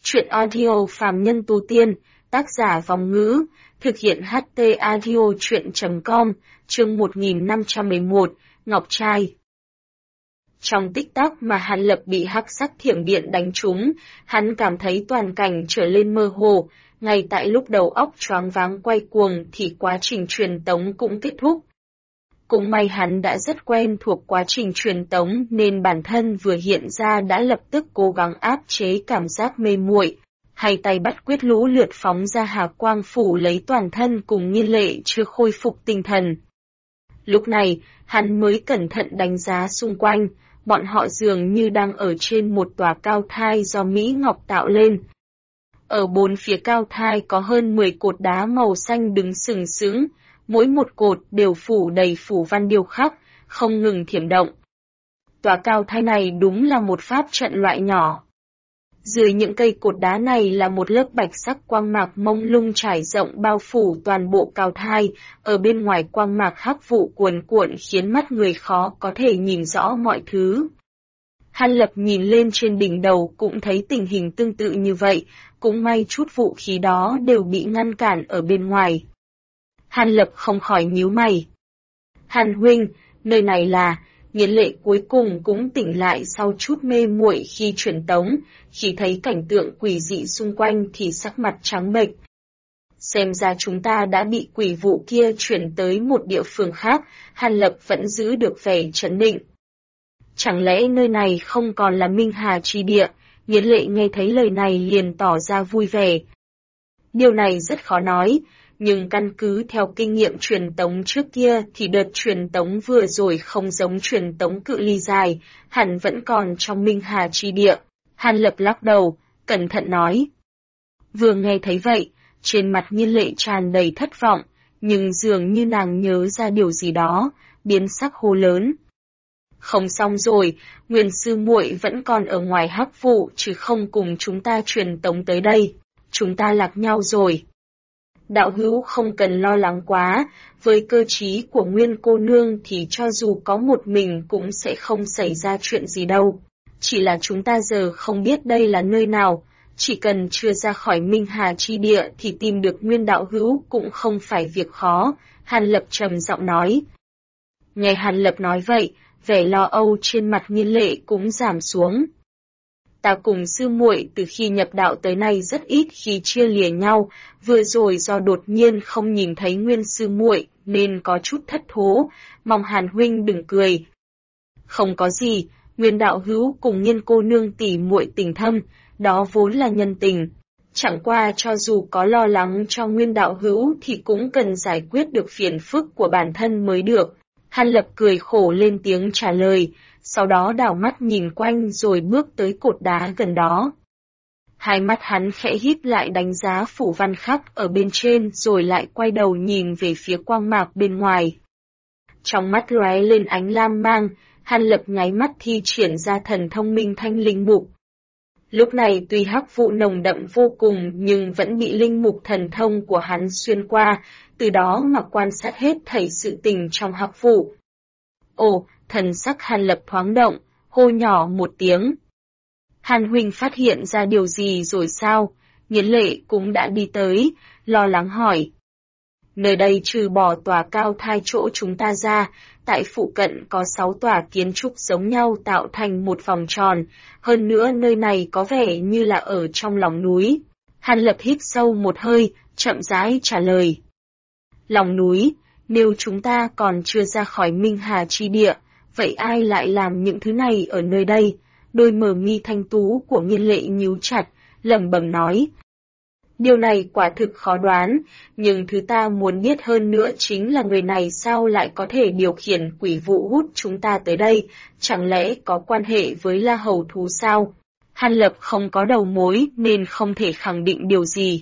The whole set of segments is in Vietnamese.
Truyện audio phàm nhân tu tiên, tác giả Vòng Ngữ, thực hiện HT audio truyện.com, chương 1511, Ngọc Trai. Trong tích tắc mà Hàn Lập bị hắc sắc thiểm điện đánh trúng, hắn cảm thấy toàn cảnh trở lên mơ hồ, ngay tại lúc đầu óc choáng váng quay cuồng thì quá trình truyền tống cũng kết thúc. Cũng may hắn đã rất quen thuộc quá trình truyền tống nên bản thân vừa hiện ra đã lập tức cố gắng áp chế cảm giác mê muội, hai tay bắt quyết lũ lượt phóng ra hà quang phủ lấy toàn thân cùng Nhiên Lệ chưa khôi phục tinh thần. Lúc này, hắn mới cẩn thận đánh giá xung quanh, bọn họ dường như đang ở trên một tòa cao thai do Mỹ Ngọc tạo lên. Ở bốn phía cao thai có hơn 10 cột đá màu xanh đứng sừng sững, mỗi một cột đều phủ đầy phủ văn điêu khắc, không ngừng thiểm động. Tòa cao thai này đúng là một pháp trận loại nhỏ. Dưới những cây cột đá này là một lớp bạch sắc quang mạc mông lung trải rộng bao phủ toàn bộ cao thai, ở bên ngoài quang mạc hắc vụ cuồn cuộn khiến mắt người khó có thể nhìn rõ mọi thứ. Hàn Lập nhìn lên trên đỉnh đầu cũng thấy tình hình tương tự như vậy, cũng may chút vũ khí đó đều bị ngăn cản ở bên ngoài. Hàn Lập không khỏi nhíu mày. Hàn huynh, nơi này là... Nhiên Lệ cuối cùng cũng tỉnh lại sau chút mê muội khi chuyển tống, khi thấy cảnh tượng quỷ dị xung quanh thì sắc mặt trắng bệch. Xem ra chúng ta đã bị quỷ vụ kia chuyển tới một địa phương khác, Hàn Lập vẫn giữ được vẻ trấn định. Chẳng lẽ nơi này không còn là Minh Hà chi địa? Nhiên Lệ nghe thấy lời này liền tỏ ra vui vẻ. Điều này rất khó nói. Nhưng căn cứ theo kinh nghiệm truyền tống trước kia thì đợt truyền tống vừa rồi không giống truyền tống cự ly dài, hẳn vẫn còn trong Minh Hà chi địa. Hàn Lập lắc đầu, cẩn thận nói. Vừa nghe thấy vậy, trên mặt Nhiên Lệ tràn đầy thất vọng, nhưng dường như nàng nhớ ra điều gì đó, biến sắc hô lớn. Không xong rồi, Nguyên sư muội vẫn còn ở ngoài hắc vụ chứ không cùng chúng ta truyền tống tới đây. Chúng ta lạc nhau rồi. Đạo hữu không cần lo lắng quá, với cơ trí của Nguyên cô nương thì cho dù có một mình cũng sẽ không xảy ra chuyện gì đâu. Chỉ là chúng ta giờ không biết đây là nơi nào, chỉ cần chưa ra khỏi Minh Hà chi địa thì tìm được Nguyên đạo hữu cũng không phải việc khó, Hàn Lập trầm giọng nói. Nghe Hàn Lập nói vậy, vẻ lo âu trên mặt Nhiên Lệ cũng giảm xuống. Ta cùng sư muội từ khi nhập đạo tới nay rất ít khi chia lìa nhau, vừa rồi do đột nhiên không nhìn thấy Nguyên sư muội nên có chút thất thố, mong Hàn huynh đừng cười. Không có gì, Nguyên đạo hữu cùng Nhiên cô nương tỉ muội tình thâm, đó vốn là nhân tình. Chẳng qua cho dù có lo lắng cho Nguyên đạo hữu thì cũng cần giải quyết được phiền phức của bản thân mới được. Hàn Lập cười khổ lên tiếng trả lời, sau đó đảo mắt nhìn quanh rồi bước tới cột đá gần đó. Hai mắt hắn khẽ híp lại đánh giá phủ văn khắc ở bên trên rồi lại quay đầu nhìn về phía quang mạc bên ngoài. Trong mắt lóe lên ánh lam mang, Hàn Lập nháy mắt thi triển ra thần thông minh thanh linh mục. Lúc này tuy hắc vụ nồng đậm vô cùng nhưng vẫn bị linh mục thần thông của hắn xuyên qua, từ đó mà quan sát hết thảy sự tình trong hắc vụ. Ồ, thần sắc Hàn Lập thoáng động, hô nhỏ một tiếng. Hàn huynh phát hiện ra điều gì rồi sao? Nhiên Lệ cũng đã đi tới, lo lắng hỏi. Nơi đây trừ bỏ tòa cao thai chỗ chúng ta ra, tại phụ cận có 6 tòa kiến trúc giống nhau tạo thành một vòng tròn, hơn nữa nơi này có vẻ như là ở trong lòng núi. Hàn Lập hít sâu một hơi, chậm rãi trả lời. Lòng núi, nếu chúng ta còn chưa ra khỏi Minh Hà chi địa, vậy ai lại làm những thứ này ở nơi đây? Đôi mờ mi thanh tú của Nhiên Lệ nhíu chặt, lẩm bẩm nói. Điều này quả thực khó đoán, nhưng thứ ta muốn biết hơn nữa chính là người này sao lại có thể điều khiển quỷ vụ hút chúng ta tới đây, chẳng lẽ có quan hệ với La Hầu thú sao? Hàn Lập không có đầu mối nên không thể khẳng định điều gì.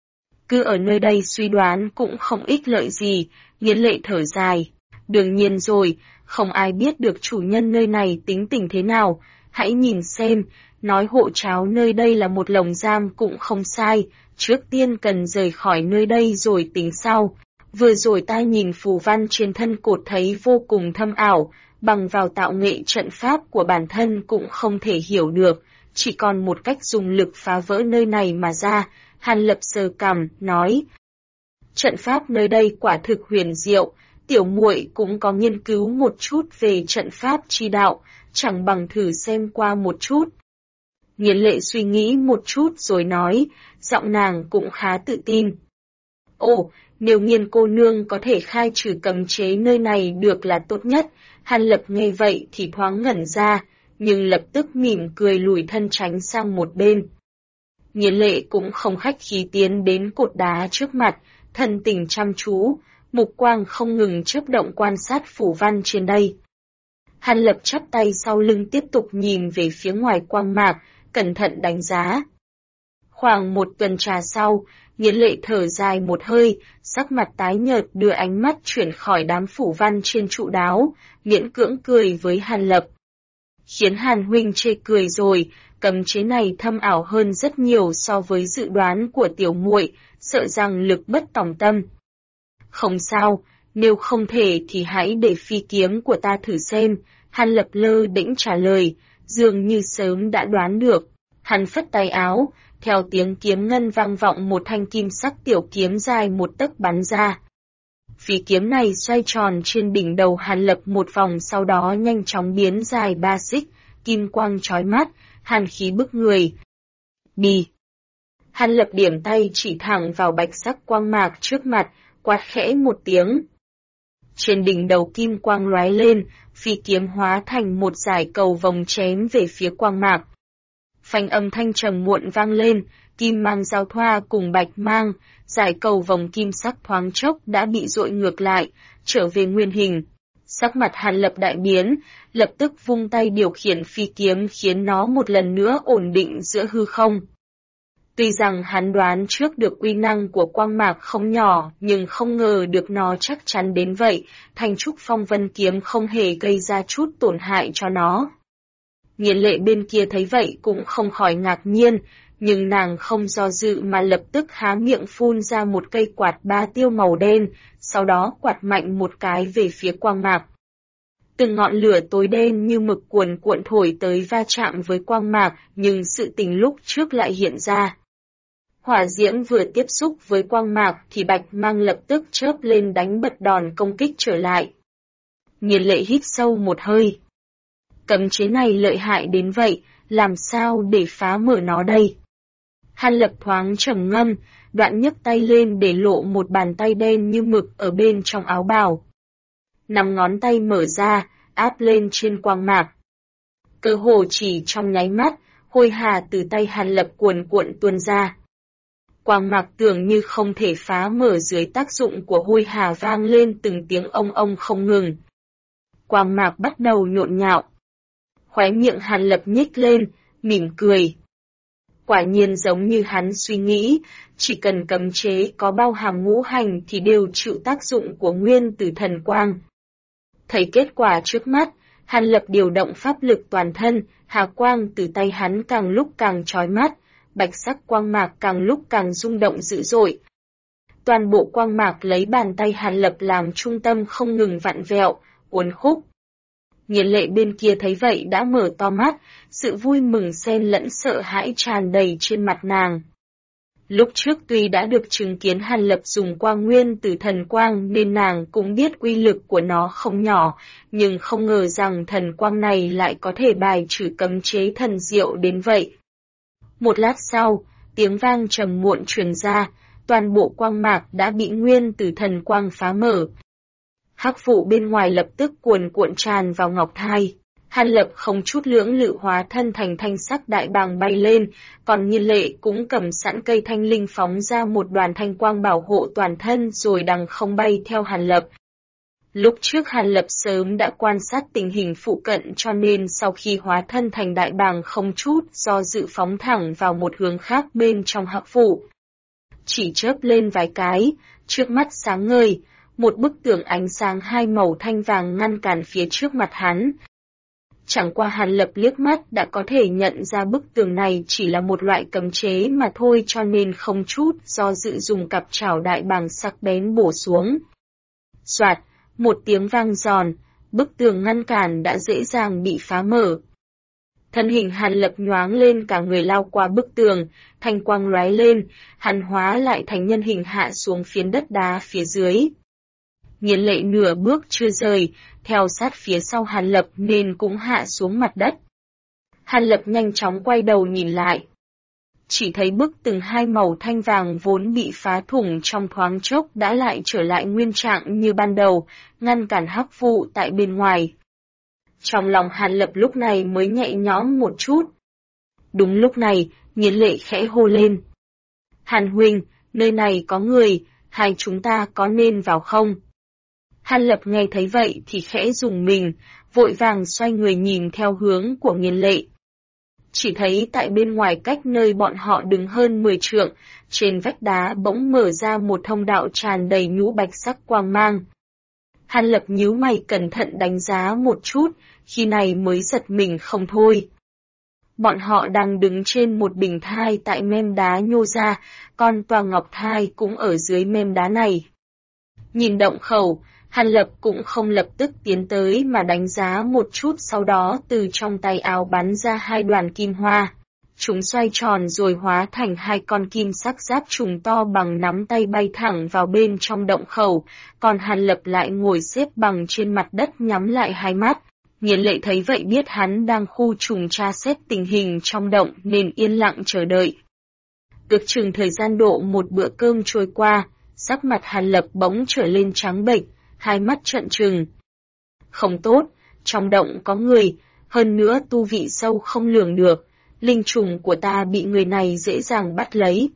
Cứ ở nơi đây suy đoán cũng không ích lợi gì, Nhiên Lệ thở dài. Đương nhiên rồi, không ai biết được chủ nhân nơi này tính tình thế nào, hãy nhìn xem, nói hộ cháo nơi đây là một lồng giam cũng không sai, trước tiên cần rời khỏi nơi đây rồi tính sau. Vừa rồi ta nhìn phù văn trên thân cột thấy vô cùng thâm ảo, bằng vào tạo nghệ trận pháp của bản thân cũng không thể hiểu được, chỉ còn một cách dùng lực phá vỡ nơi này mà ra. Hàn Lập sờ cằm, nói. Trận pháp nơi đây quả thực huyền diệu, tiểu muội cũng có nghiên cứu một chút về trận pháp chi đạo, chẳng bằng thử xem qua một chút. Nghiên Lệ suy nghĩ một chút rồi nói, giọng nàng cũng khá tự tin. Ồ, nếu Nghiên cô nương có thể khai trừ cấm chế nơi này được là tốt nhất. Hàn Lập nghe vậy thì thoáng ngẩn ra, nhưng lập tức mỉm cười lùi thân tránh sang một bên. Nghiên Lệ cũng không khách khí tiến đến cột đá trước mặt, thần tình chăm chú, mục quang không ngừng chớp động quan sát phủ văn trên đây. Hàn Lập chắp tay sau lưng tiếp tục nhìn về phía ngoài quang mạc, cẩn thận đánh giá. Khoảng một tuần trà sau, Nghiên Lệ thở dài một hơi, sắc mặt tái nhợt đưa ánh mắt chuyển khỏi đám phủ văn trên trụ đáo, miễn cưỡng cười với Hàn Lập. Khiến Hàn huynh chê cười rồi, cấm chế này thâm ảo hơn rất nhiều so với dự đoán của tiểu muội, sợ rằng lực bất tòng tâm. Không sao, nếu không thể thì hãy để phi kiếm của ta thử xem. Hàn Lập lơ đễnh trả lời, dường như sớm đã đoán được. Hắn phất tay áo, theo tiếng kiếm ngân vang vọng một thanh kim sắc tiểu kiếm dài một tấc bắn ra. Phi kiếm này xoay tròn trên đỉnh đầu Hàn Lập một vòng, sau đó nhanh chóng biến dài 3 xích, kim quang chói mắt, hàn khí bức người. Đi! Hàn Lập điểm tay chỉ thẳng vào bạch sắc quang mạc trước mặt, quát khẽ một tiếng. Trên đỉnh đầu kim quang lóe lên, phi kiếm hóa thành một dải cầu vồng chém về phía quang mạc. Phanh âm thanh trầm muộn vang lên, kim mang giao thoa cùng bạch mang, dải cầu vồng kim sắc thoáng chốc đã bị dội ngược lại, trở về nguyên hình. Sắc mặt Hàn Lập đại biến, lập tức vung tay điều khiển phi kiếm khiến nó một lần nữa ổn định giữa hư không. Tuy rằng hắn đoán trước được uy năng của quang mạc không nhỏ, nhưng không ngờ được nó chắc chắn đến vậy, Thanh Trúc Phong Vân kiếm không hề gây ra chút tổn hại cho nó. Nghiên Lệ bên kia thấy vậy cũng không khỏi ngạc nhiên, nhưng nàng không do dự mà lập tức há miệng phun ra một cây quạt ba tiêu màu đen, sau đó quạt mạnh một cái về phía quang mạc. Từng ngọn lửa tối đen như mực cuồn cuộn thổi tới va chạm với quang mạc, nhưng sự tình lúc trước lại hiện ra. Hỏa diễm vừa tiếp xúc với quang mạc thì bạch mang lập tức chớp lên đánh bật đòn công kích trở lại. Nghiên Lệ hít sâu một hơi. Cấm chế này lợi hại đến vậy, làm sao để phá mở nó đây? Hàn Lập thoáng trầm ngâm, đoạn nhấc tay lên để lộ một bàn tay đen như mực ở bên trong áo bào. 5 ngón tay mở ra, áp lên trên quang mạc. Cơ hồ chỉ trong nháy mắt, hôi hà từ tay Hàn Lập cuồn cuộn tuôn ra. Quang mạc tưởng như không thể phá mở dưới tác dụng của hôi hà vang lên từng tiếng ông ông không ngừng. Quang mạc bắt đầu nhộn nhạo. Khóe miệng Hàn Lập nhếch lên, mỉm cười. Quả nhiên giống như hắn suy nghĩ, chỉ cần cấm chế có bao hàm ngũ hành thì đều chịu tác dụng của nguyên tử thần quang. Thấy kết quả trước mắt, Hàn Lập điều động pháp lực toàn thân, hà quang từ tay hắn càng lúc càng chói mắt, bạch sắc quang mạc càng lúc càng rung động dữ dội. Toàn bộ quang mạc lấy bàn tay Hàn Lập làm trung tâm không ngừng vặn vẹo, uốn khúc. Nghiên Lệ bên kia thấy vậy đã mở to mắt, sự vui mừng xen lẫn sợ hãi tràn đầy trên mặt nàng. Lúc trước tuy đã được chứng kiến Hàn Lập dùng quang nguyên từ thần quang nên nàng cũng biết uy lực của nó không nhỏ, nhưng không ngờ rằng thần quang này lại có thể bài trừ cấm chế thần diệu đến vậy. Một lát sau, tiếng vang trầm muộn truyền ra, toàn bộ quang mạc đã bị nguyên từ thần quang phá mở. Hắc vụ bên ngoài lập tức cuồn cuộn tràn vào ngọc thai. Hàn Lập không chút lưỡng lự hóa thân thành thanh sắc đại bàng bay lên, còn Nghiên Lệ cũng cầm sẵn cây thanh linh phóng ra một đoàn thanh quang bảo hộ toàn thân rồi đằng không bay theo Hàn Lập. Lúc trước Hàn Lập sớm đã quan sát tình hình phụ cận cho nên sau khi hóa thân thành đại bàng không chút do dự phóng thẳng vào một hướng khác bên trong hắc vụ. Chỉ chớp lên vài cái, trước mắt sáng ngời, một bức tường ánh sáng hai màu thanh vàng ngăn cản phía trước mặt hắn. Chẳng qua Hàn Lập liếc mắt đã có thể nhận ra bức tường này chỉ là một loại cấm chế mà thôi cho nên không chút do dự dùng cặp chảo đại bàng sắc bén bổ xuống. Soạt, một tiếng vang giòn, bức tường ngăn cản đã dễ dàng bị phá mở. Thân hình Hàn Lập nhoáng lên cả người lao qua bức tường, thanh quang lóe lên, hắn hóa lại thành nhân hình hạ xuống phiến đất đá phía dưới. Nghiên Lệ nửa bước chưa rời, theo sát phía sau Hàn Lập nên cũng hạ xuống mặt đất. Hàn Lập nhanh chóng quay đầu nhìn lại. Chỉ thấy bức tường hai màu thanh vàng vốn bị phá thủng trong thoáng chốc đã lại trở lại nguyên trạng như ban đầu, ngăn cản hắc vụ tại bên ngoài. Trong lòng Hàn Lập lúc này mới nhẹ nhõm một chút. Đúng lúc này, Nghiên Lệ khẽ hô lên. Hàn huynh, nơi này có người, hai chúng ta có nên vào không? Hàn Lập nghe thấy vậy thì khẽ rùng mình, vội vàng xoay người nhìn theo hướng của Nghiên Lệ. Chỉ thấy tại bên ngoài cách nơi bọn họ đứng hơn 10 trượng, trên vách đá bỗng mở ra một thông đạo tràn đầy nhũ bạch sắc quang mang. Hàn Lập nhíu mày cẩn thận đánh giá một chút, khi này mới giật mình không thôi. Bọn họ đang đứng trên một bình thai tại mem đá nhô ra, còn tòa ngọc thai cũng ở dưới mem đá này. Nhìn động khẩu, Hàn Lập cũng không lập tức tiến tới mà đánh giá một chút, sau đó từ trong tay áo bắn ra hai đoàn kim hoa. Chúng xoay tròn rồi hóa thành hai con kim sắc giáp trùng to bằng nắm tay bay thẳng vào bên trong động khẩu, còn Hàn Lập lại ngồi xếp bằng trên mặt đất nhắm lại hai mắt. Nghiên Lệ thấy vậy biết hắn đang khu trùng tra xét tình hình trong động nên yên lặng chờ đợi. Ước chừng thời gian độ một bữa cơm trôi qua, sắc mặt Hàn Lập bỗng trở lên trắng bệch, hai mắt trợn trừng. Không tốt, trong động có người, hơn nữa tu vị sâu không lường được, linh trùng của ta bị người này dễ dàng bắt lấy.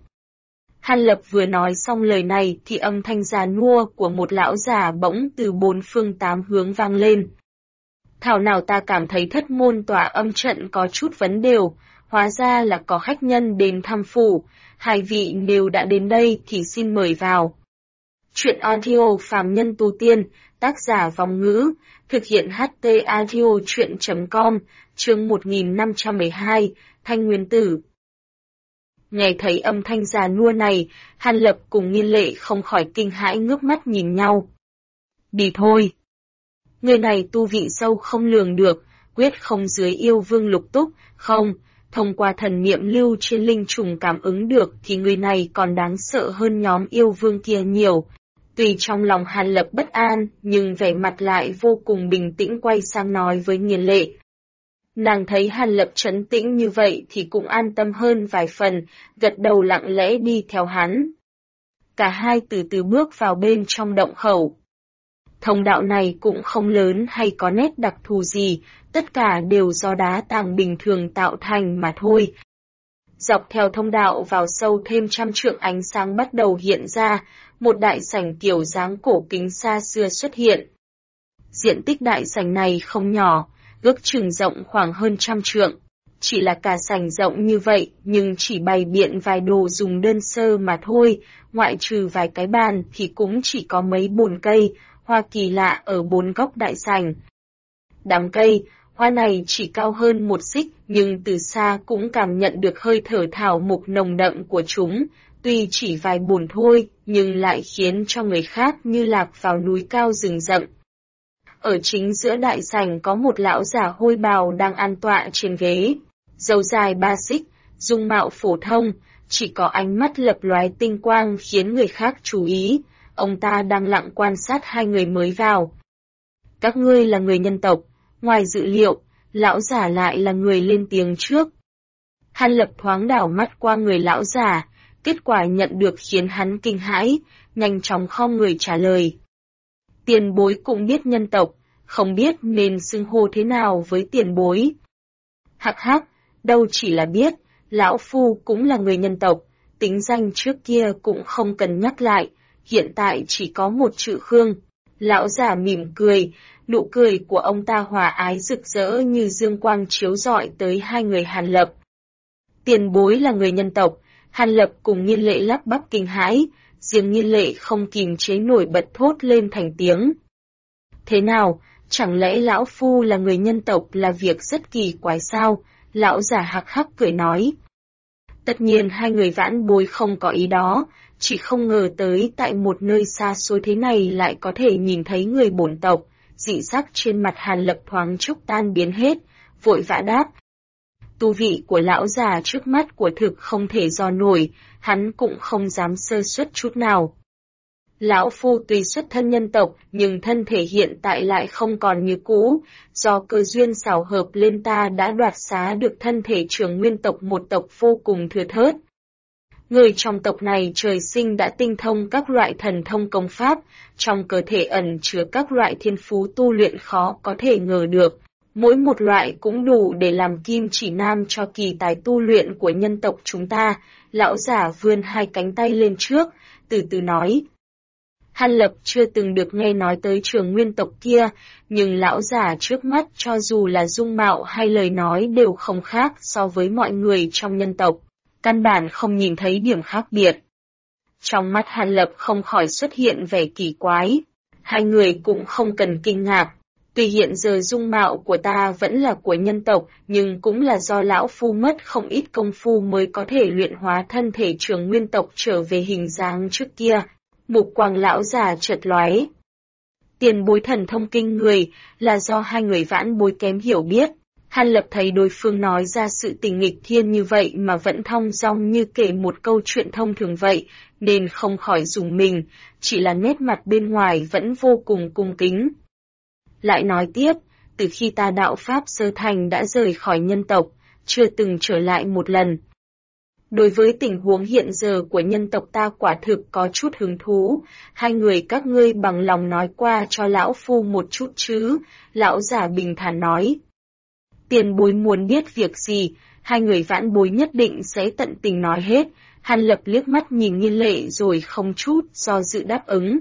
Hàn Lập vừa nói xong lời này thì âm thanh già nua của một lão già bỗng từ bốn phương tám hướng vang lên. Thảo nào ta cảm thấy thất môn tòa âm trận có chút vấn đề, hóa ra là có khách nhân đến thăm phủ, hai vị nếu đã đến đây thì xin mời vào. Chuyện audio phàm nhân tu tiên, tác giả Vong Ngữ, thực hiện HT audio chuyện.com, chương 1512, Thanh Nguyên Tử. Nghe thấy âm thanh già nua này, Hàn Lập cùng Nghiên Lệ không khỏi kinh hãi ngước mắt nhìn nhau. Đi thôi. Người này tu vị sâu không lường được, quyết không dưới yêu vương Lục Túc, không, thông qua thần niệm lưu trên linh trùng cảm ứng được thì người này còn đáng sợ hơn nhóm yêu vương kia nhiều. Tuy trong lòng Hàn Lập bất an, nhưng vẻ mặt lại vô cùng bình tĩnh quay sang nói với Nghiên Lệ. Nàng thấy Hàn Lập trấn tĩnh như vậy thì cũng an tâm hơn vài phần, gật đầu lặng lẽ đi theo hắn. Cả hai từ từ bước vào bên trong động khẩu. Thông đạo này cũng không lớn hay có nét đặc thù gì, tất cả đều do đá tảng bình thường tạo thành mà thôi. Dọc theo thông đạo vào sâu thêm trăm trượng ánh sáng bắt đầu hiện ra, một đại sảnh kiểu dáng cổ kính xa xưa xuất hiện. Diện tích đại sảnh này không nhỏ, ước chừng rộng khoảng hơn 100 trượng. Chỉ là cả sảnh rộng như vậy nhưng chỉ bày biện vài đồ dùng đơn sơ mà thôi, ngoại trừ vài cái bàn thì cũng chỉ có mấy bồn cây, hoa kỳ lạ ở bốn góc đại sảnh. Đám cây, hoa này chỉ cao hơn một xích nhưng từ xa cũng cảm nhận được hơi thở thảo mộc nồng đậm của chúng, tuy chỉ vài bồn thôi nhưng lại khiến cho người khác như lạc vào núi cao rừng rậm. Ở chính giữa đại sảnh có một lão già hôi bào đang an tọa trên ghế, râu dài 3 xích, dung mạo phổ thông, chỉ có ánh mắt lập lóe tinh quang khiến người khác chú ý. Ông ta đang lặng quan sát hai người mới vào. Các ngươi là người nhân tộc, ngoài dự liệu, lão giả lại là người lên tiếng trước. Hàn Lập thoáng đảo mắt qua người lão giả, kết quả nhận được khiến hắn kinh hãi, nhanh chóng khom người trả lời. Tiền bối cũng biết nhân tộc, không biết nên xưng hô thế nào với tiền bối. Hắc hắc, đâu chỉ là biết, lão phu cũng là người nhân tộc, tính danh trước kia cũng không cần nhắc lại. Hiện tại chỉ có một chữ Khương. Lão già mỉm cười, nụ cười của ông ta hòa ái rực rỡ như dương quang chiếu rọi tới hai người Hàn Lập. Tiền bối là người nhân tộc, Hàn Lập cùng Nghiên Lệ lắp bắp kinh hãi, riêng Nghiên Lệ không kìm chế nổi bật thốt lên thành tiếng. Thế nào, chẳng lẽ lão phu là người nhân tộc là việc rất kỳ quái sao? Lão già hắc hắc cười nói. Tất nhiên hai người vãn bối không có ý đó. Chỉ không ngờ tới tại một nơi xa xôi thế này lại có thể nhìn thấy người bổn tộc, dị sắc trên mặt Hàn Lập thoáng chốc tan biến hết, vội vã đáp. Tu vị của lão già trước mắt của thực không thể dò nổi, hắn cũng không dám sơ suất chút nào. Lão Phu tuy xuất thân nhân tộc, nhưng thân thể hiện tại lại không còn như cũ, do cơ duyên xảo hợp lên ta đã đoạt xá được thân thể trưởng nguyên tộc, một tộc vô cùng thưa thớt. Người trong tộc này trời sinh đã tinh thông các loại thần thông công pháp, trong cơ thể ẩn chứa các loại thiên phú tu luyện khó có thể ngờ được. Mỗi một loại cũng đủ để làm kim chỉ nam cho kỳ tài tu luyện của nhân tộc chúng ta. Lão giả vươn hai cánh tay lên trước, từ từ nói. Hàn Lập chưa từng được nghe nói tới trường nguyên tộc kia, nhưng lão giả trước mắt cho dù là dung mạo hay lời nói đều không khác so với mọi người trong nhân tộc, căn bản không nhìn thấy điểm khác biệt. Trong mắt Hàn Lập không khỏi xuất hiện vẻ kỳ quái, hai người cũng không cần kinh ngạc. Tuy hiện giờ dung mạo của ta vẫn là của nhân tộc, nhưng cũng là do lão phu mất không ít công phu mới có thể luyện hóa thân thể trường nguyên tộc trở về hình dáng trước kia. Mục quang lão già chợt lóe. Tiền bối thần thông kinh người, là do hai người vãn bối kém hiểu biết. Hàn Lập thấy đối phương nói ra sự tình nghịch thiên như vậy mà vẫn thong dong như kể một câu chuyện thông thường vậy, nên không khỏi rùng mình, chỉ là nét mặt bên ngoài vẫn vô cùng cung kính. Lại nói tiếp, từ khi ta đạo Pháp sơ thành đã rời khỏi nhân tộc, chưa từng trở lại một lần. Đối với tình huống hiện giờ của nhân tộc ta quả thực có chút hứng thú, hai người các ngươi bằng lòng nói qua cho lão phu một chút chứ, lão giả bình thản nói. Tiền bối muốn biết việc gì, hai người vãn bối nhất định sẽ tận tình nói hết. Hàn Lập liếc mắt nhìn Nghiên Lệ rồi không chút do dự đáp ứng.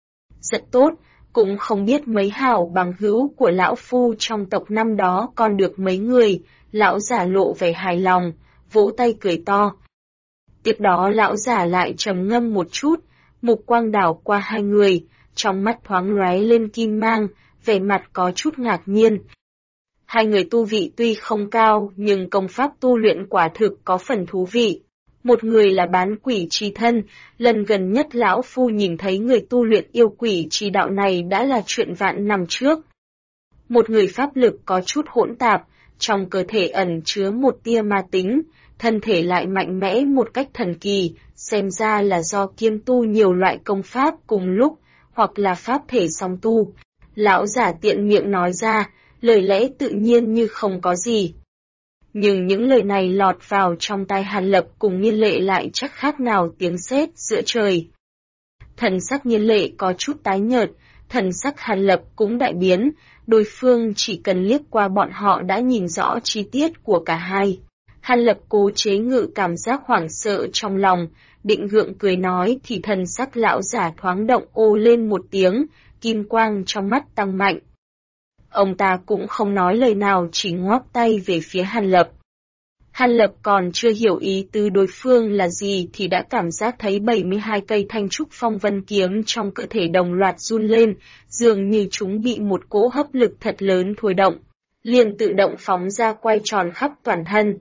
Rất tốt, cũng không biết mấy hảo bằng hữu của lão phu trong tộc năm đó còn được mấy người, lão giả lộ vẻ hài lòng, vỗ tay cười to. Tiếp đó lão giả lại trầm ngâm một chút, mục quang đảo qua hai người, trong mắt thoáng lóe lên kim mang, vẻ mặt có chút ngạc nhiên. Hai người tu vị tuy không cao, nhưng công pháp tu luyện quả thực có phần thú vị. Một người là bán quỷ chi thân, lần gần nhất lão phu nhìn thấy người tu luyện yêu quỷ chi đạo này đã là chuyện vạn năm trước. Một người pháp lực có chút hỗn tạp, trong cơ thể ẩn chứa một tia ma tính, thân thể lại mạnh mẽ một cách thần kỳ, xem ra là do kiêm tu nhiều loại công pháp cùng lúc, hoặc là pháp thể song tu. Lão giả tiện miệng nói ra, lời lẽ tự nhiên như không có gì. Nhưng những lời này lọt vào trong tai Hàn Lập cùng Nghiên Lệ lại chắc khác nào tiếng sét giữa trời. Thần sắc Nghiên Lệ có chút tái nhợt, thần sắc Hàn Lập cũng đại biến, đối phương chỉ cần liếc qua bọn họ đã nhìn rõ chi tiết của cả hai. Hàn Lập cố chế ngự cảm giác hoảng sợ trong lòng, định gượng cười nói thì thần sắc lão giả thoáng động ô lên một tiếng, kim quang trong mắt tăng mạnh. Ông ta cũng không nói lời nào, chỉ ngoắc tay về phía Hàn Lập. Hàn Lập còn chưa hiểu ý tứ đối phương là gì thì đã cảm giác thấy 72 cây thanh trúc phong vân kiếm trong cơ thể đồng loạt run lên, dường như chúng bị một cỗ hấp lực thật lớn thôi động, liền tự động phóng ra quay tròn khắp toàn thân.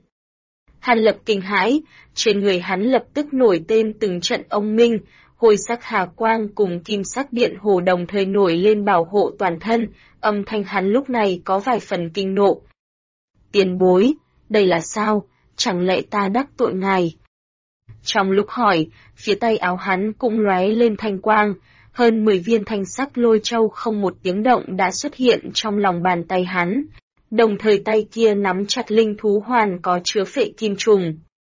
Hàn Lập kinh hãi, trên người hắn lập tức nổi tên từng trận ông minh, hồi sắc hà quang cùng kim sắc điện hồ đồng thời nổi lên bảo hộ toàn thân, âm thanh hắn lúc này có vài phần kinh nộ. Tiền bối, đây là sao, chẳng lẽ ta đắc tội ngài? Trong lúc hỏi, phía tay áo hắn cũng lóe lên thanh quang, hơn 10 viên thanh sắc lôi châu không một tiếng động đã xuất hiện trong lòng bàn tay hắn, đồng thời tay kia nắm chặt linh thú hoàn có chứa phệ kim trùng.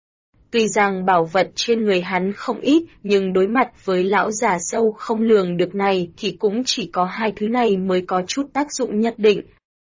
Tuy rằng bảo vật trên người hắn không ít, nhưng đối mặt với lão già sâu không lường được này thì cũng chỉ có hai thứ này mới có chút tác dụng nhất định.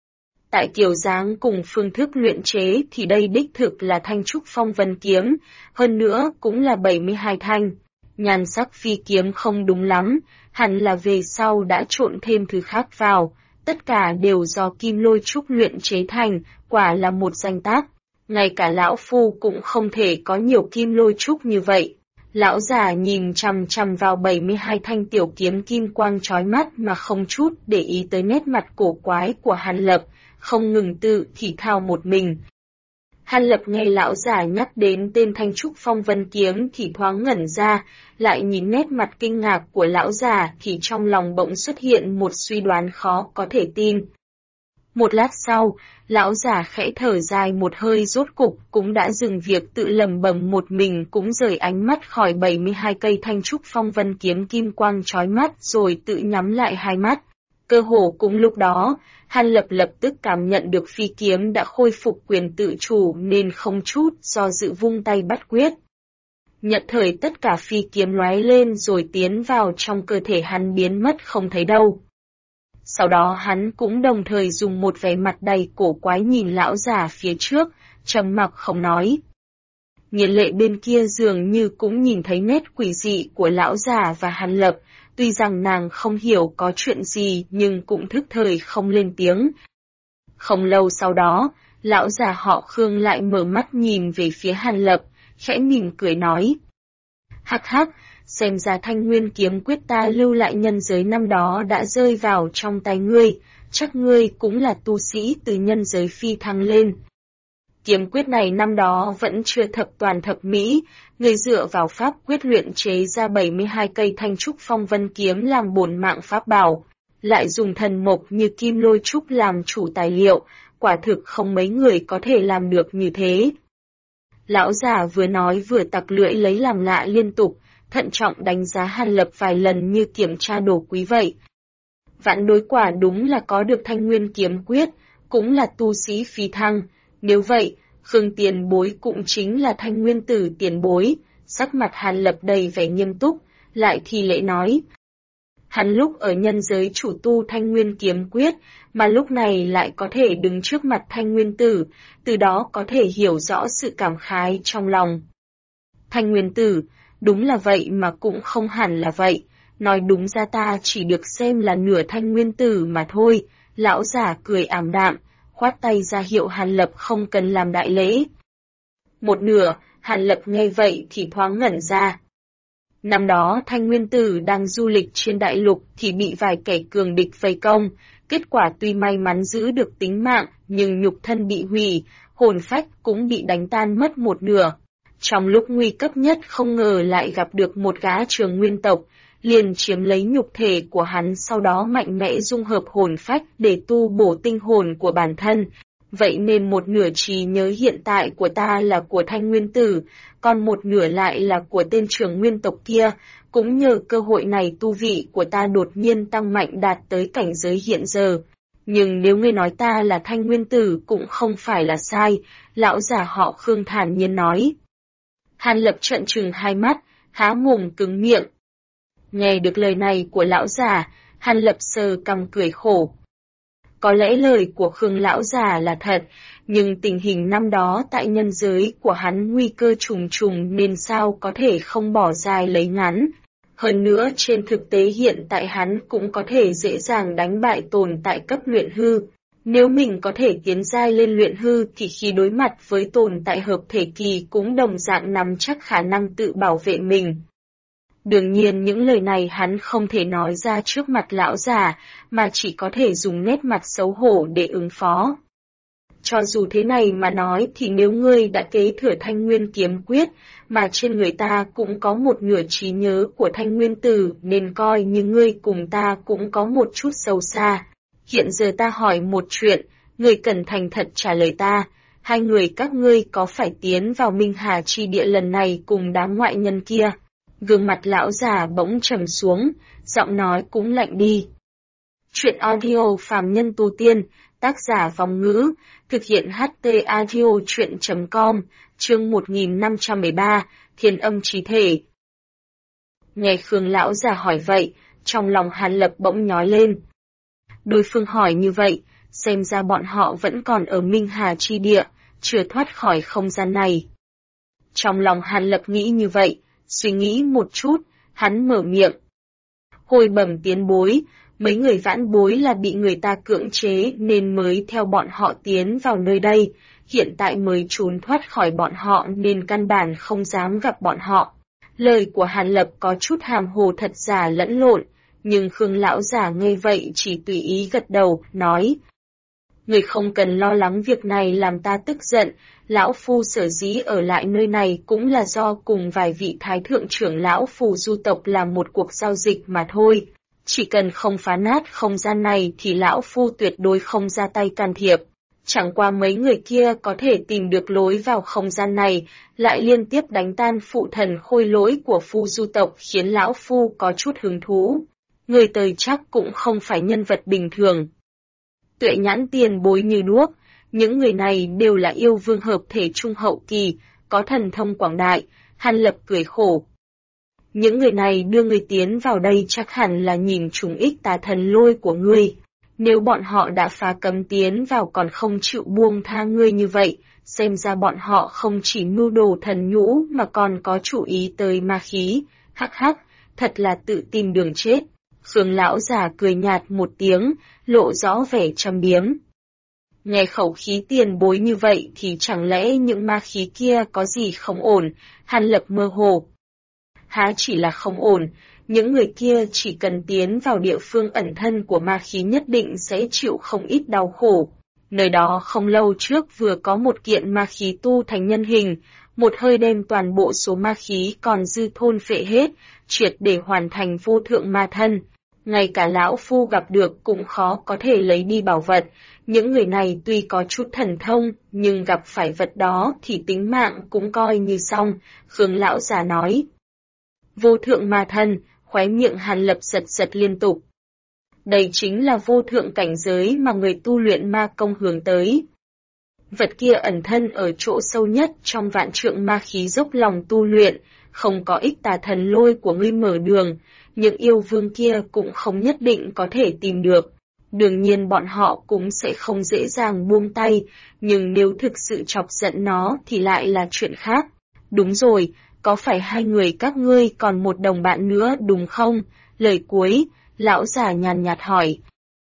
Tại kiểu dáng cùng phương thức luyện chế thì đây đích thực là thanh trúc phong vân kiếm, hơn nữa cũng là 72 thanh. Nhan sắc phi kiếm không đúng lắm, hẳn là về sau đã trộn thêm thứ khác vào, tất cả đều do kim lôi trúc luyện chế thành, quả là một danh tác. Ngay cả lão phu cũng không thể có nhiều kim lôi trúc như vậy. Lão già nhìn chằm chằm vào 72 thanh tiểu kiếm kim quang chói mắt mà không chút để ý tới nét mặt cổ quái của Hàn Lập, không ngừng tự thì thào một mình. Hàn Lập nghe lão già nhắc đến tên thanh trúc phong vân kiếm thì thoáng ngẩn ra, lại nhìn nét mặt kinh ngạc của lão già thì trong lòng bỗng xuất hiện một suy đoán khó có thể tin. Một lát sau, lão già khẽ thở dài một hơi, rốt cục cũng đã dừng việc tự lẩm bẩm một mình, cũng rời ánh mắt khỏi 72 cây thanh trúc phong vân kiếm kim quang chói mắt, rồi tự nhắm lại hai mắt. Cơ hồ cùng lúc đó, Hàn Lập lập tức cảm nhận được phi kiếm đã khôi phục quyền tự chủ, nên không chút do dự vung tay bắt quyết. Nhận thời tất cả phi kiếm lóe lên rồi tiến vào trong cơ thể hắn, biến mất không thấy đâu. Sau đó hắn cũng đồng thời dùng một vẻ mặt đầy cổ quái nhìn lão già phía trước, trầm mặc không nói. Nghiền Lệ bên kia dường như cũng nhìn thấy nét quỷ dị của lão già và Hàn Lập, tuy rằng nàng không hiểu có chuyện gì nhưng cũng thức thời không lên tiếng. Không lâu sau đó, lão già họ Khương lại mở mắt nhìn về phía Hàn Lập, khẽ mỉm cười nói. Hắc hắc, xem ra Thanh Nguyên kiếm quyết ta lưu lại nhân giới năm đó đã rơi vào trong tay ngươi, chắc ngươi cũng là tu sĩ từ nhân giới phi thăng lên. Kiếm quyết này năm đó vẫn chưa thập toàn thập mỹ, ngươi dựa vào pháp quyết luyện chế ra 72 cây thanh trúc phong vân kiếm làm bổn mạng pháp bảo, lại dùng thần mộc như kim lôi trúc làm chủ tài liệu, quả thực không mấy người có thể làm được như thế. Lão già vừa nói vừa tặc lưỡi lấy làm lạ liên tục, thận trọng đánh giá Hàn Lập vài lần như kiểm tra đồ quý vậy. Vạn đối quả đúng là có được Thanh Nguyên kiếm quyết, cũng là tu sĩ phi thăng, nếu vậy, Khương tiền bối cũng chính là Thanh Nguyên tử tiền bối. Sắc mặt Hàn Lập đầy vẻ nghiêm túc, lại thi lễ nói. Hắn lúc ở nhân giới chủ tu Thanh Nguyên kiếm quyết, mà lúc này lại có thể đứng trước mặt Thanh Nguyên tử, từ đó có thể hiểu rõ sự cảm khái trong lòng. Thanh Nguyên tử, đúng là vậy mà cũng không hẳn là vậy, nói đúng ra ta chỉ được xem là nửa Thanh Nguyên tử mà thôi. Lão già cười ảm đạm, khoát tay ra hiệu Hàn Lập không cần làm đại lễ. Một nửa, Hàn Lập nghe vậy thì thoáng ngẩn ra. Năm đó Thanh Nguyên tử đang du lịch trên đại lục thì bị vài kẻ cường địch vây công, kết quả tuy may mắn giữ được tính mạng nhưng nhục thân bị hủy, hồn phách cũng bị đánh tan mất một nửa. Trong lúc nguy cấp nhất không ngờ lại gặp được một gã Trường Nguyên tộc, liền chiếm lấy nhục thể của hắn, sau đó mạnh mẽ dung hợp hồn phách để tu bổ tinh hồn của bản thân. Vậy nên một nửa trí nhớ hiện tại của ta là của Thanh Nguyên tử, còn một nửa lại là của tên Trường Nguyên tộc kia. Cũng nhờ cơ hội này tu vị của ta đột nhiên tăng mạnh đạt tới cảnh giới hiện giờ. Nhưng nếu ngươi nói ta là Thanh Nguyên tử cũng không phải là sai, lão già họ Khương thản nhiên nói. Hàn Lập trợn trừng hai mắt, há mồm cứng miệng. Nghe được lời này của lão già, Hàn Lập sờ cằm cười khổ. Có lẽ lời của Khương lão già là thật, nhưng tình hình năm đó tại nhân giới của hắn nguy cơ trùng trùng nên sao có thể không bỏ dài lấy ngắn. Hơn nữa trên thực tế hiện tại hắn cũng có thể dễ dàng đánh bại tồn tại cấp luyện hư. Nếu mình có thể tiến giai lên luyện hư thì khi đối mặt với tồn tại hợp thể kỳ cũng đồng dạng nắm chắc khả năng tự bảo vệ mình. Đương nhiên những lời này hắn không thể nói ra trước mặt lão già, mà chỉ có thể dùng nét mặt xấu hổ để ứng phó. Cho dù thế này mà nói thì nếu ngươi đã kế thừa Thanh Nguyên kiếm quyết, mà trên người ta cũng có một nửa trí nhớ của Thanh Nguyên tử, nên coi như ngươi cùng ta cũng có một chút sâu xa. Hiện giờ ta hỏi một chuyện, ngươi cần thành thật trả lời ta, hai người các ngươi có phải tiến vào Minh Hà chi địa lần này cùng đám ngoại nhân kia? Gương mặt lão già bỗng trầm xuống, giọng nói cũng lạnh đi. Chuyện audio phàm nhân tu tiên, tác giả Vong Ngữ, thực hiện HT audio chuyện.com, chương 1513, Thiên âm chí thể. Nghe Khương lão già hỏi vậy, trong lòng Hàn Lập bỗng nhói lên. Đối phương hỏi như vậy, xem ra bọn họ vẫn còn ở Minh Hà chi địa, chưa thoát khỏi không gian này. Trong lòng Hàn Lập nghĩ như vậy, suy nghĩ một chút, hắn mở miệng. Hồi bẩm tiến bối, mấy người vãn bối là bị người ta cưỡng chế nên mới theo bọn họ tiến vào nơi đây, hiện tại mới trốn thoát khỏi bọn họ nên căn bản không dám gặp bọn họ. Lời của Hàn Lập có chút hàm hồ thật giả lẫn lộn, nhưng Khương lão già nghe vậy chỉ tùy ý gật đầu, nói. Người không cần lo lắng việc này làm ta tức giận, lão phu sở dĩ ở lại nơi này cũng là do cùng vài vị thái thượng trưởng lão phù du tộc làm một cuộc giao dịch mà thôi. Chỉ cần không phá nát không gian này thì lão phu tuyệt đối không ra tay can thiệp. Chẳng qua mấy người kia có thể tìm được lối vào không gian này, lại liên tiếp đánh tan phụ thần khôi lỗi của phu du tộc khiến lão phu có chút hứng thú. Người tới chắc cũng không phải nhân vật bình thường. Tuệ nhãn tiền bối như đuốc, những người này đều là yêu vương hợp thể trung hậu kỳ, có thần thông quảng đại. Hàn Lập cười khổ. Những người này đưa người tiến vào đây chắc hẳn là nhìn trúng ích tà thần lôi của ngươi. Nếu bọn họ đã phá cấm tiến vào còn không chịu buông tha ngươi như vậy, xem ra bọn họ không chỉ mưu đồ thần nhũ mà còn có chủ ý tới ma khí. Hắc hắc, thật là tự tìm đường chết. Khương lão già cười nhạt một tiếng, lộ rõ vẻ châm biếm. Nghe khẩu khí tiền bối như vậy thì chẳng lẽ những ma khí kia có gì không ổn? Hàn Lập mơ hồ. Há chỉ là không ổn, những người kia chỉ cần tiến vào địa phương ẩn thân của ma khí nhất định sẽ chịu không ít đau khổ. Nơi đó không lâu trước vừa có một kiện ma khí tu thành nhân hình, một hơi đem toàn bộ số ma khí còn dư thôn phệ hết, triệt để hoàn thành vô thượng ma thân. Ngay cả lão phu gặp được cũng khó có thể lấy đi bảo vật. Những người này tuy có chút thần thông, nhưng gặp phải vật đó thì tính mạng cũng coi như xong, Khương lão già nói. Vô thượng ma thân, khóe miệng Hàn Lập giật giật liên tục. Đây chính là vô thượng cảnh giới mà người tu luyện ma công hướng tới. Vật kia ẩn thân ở chỗ sâu nhất trong vạn trượng ma khí dốc lòng tu luyện, không có ích tà thần lôi của ngươi mở đường, những yêu vương kia cũng không nhất định có thể tìm được. Đương nhiên bọn họ cũng sẽ không dễ dàng buông tay, nhưng nếu thực sự chọc giận nó thì lại là chuyện khác. Đúng rồi, có phải hai người các ngươi còn một đồng bạn nữa đúng không? Lời cuối, lão già nhàn nhạt hỏi.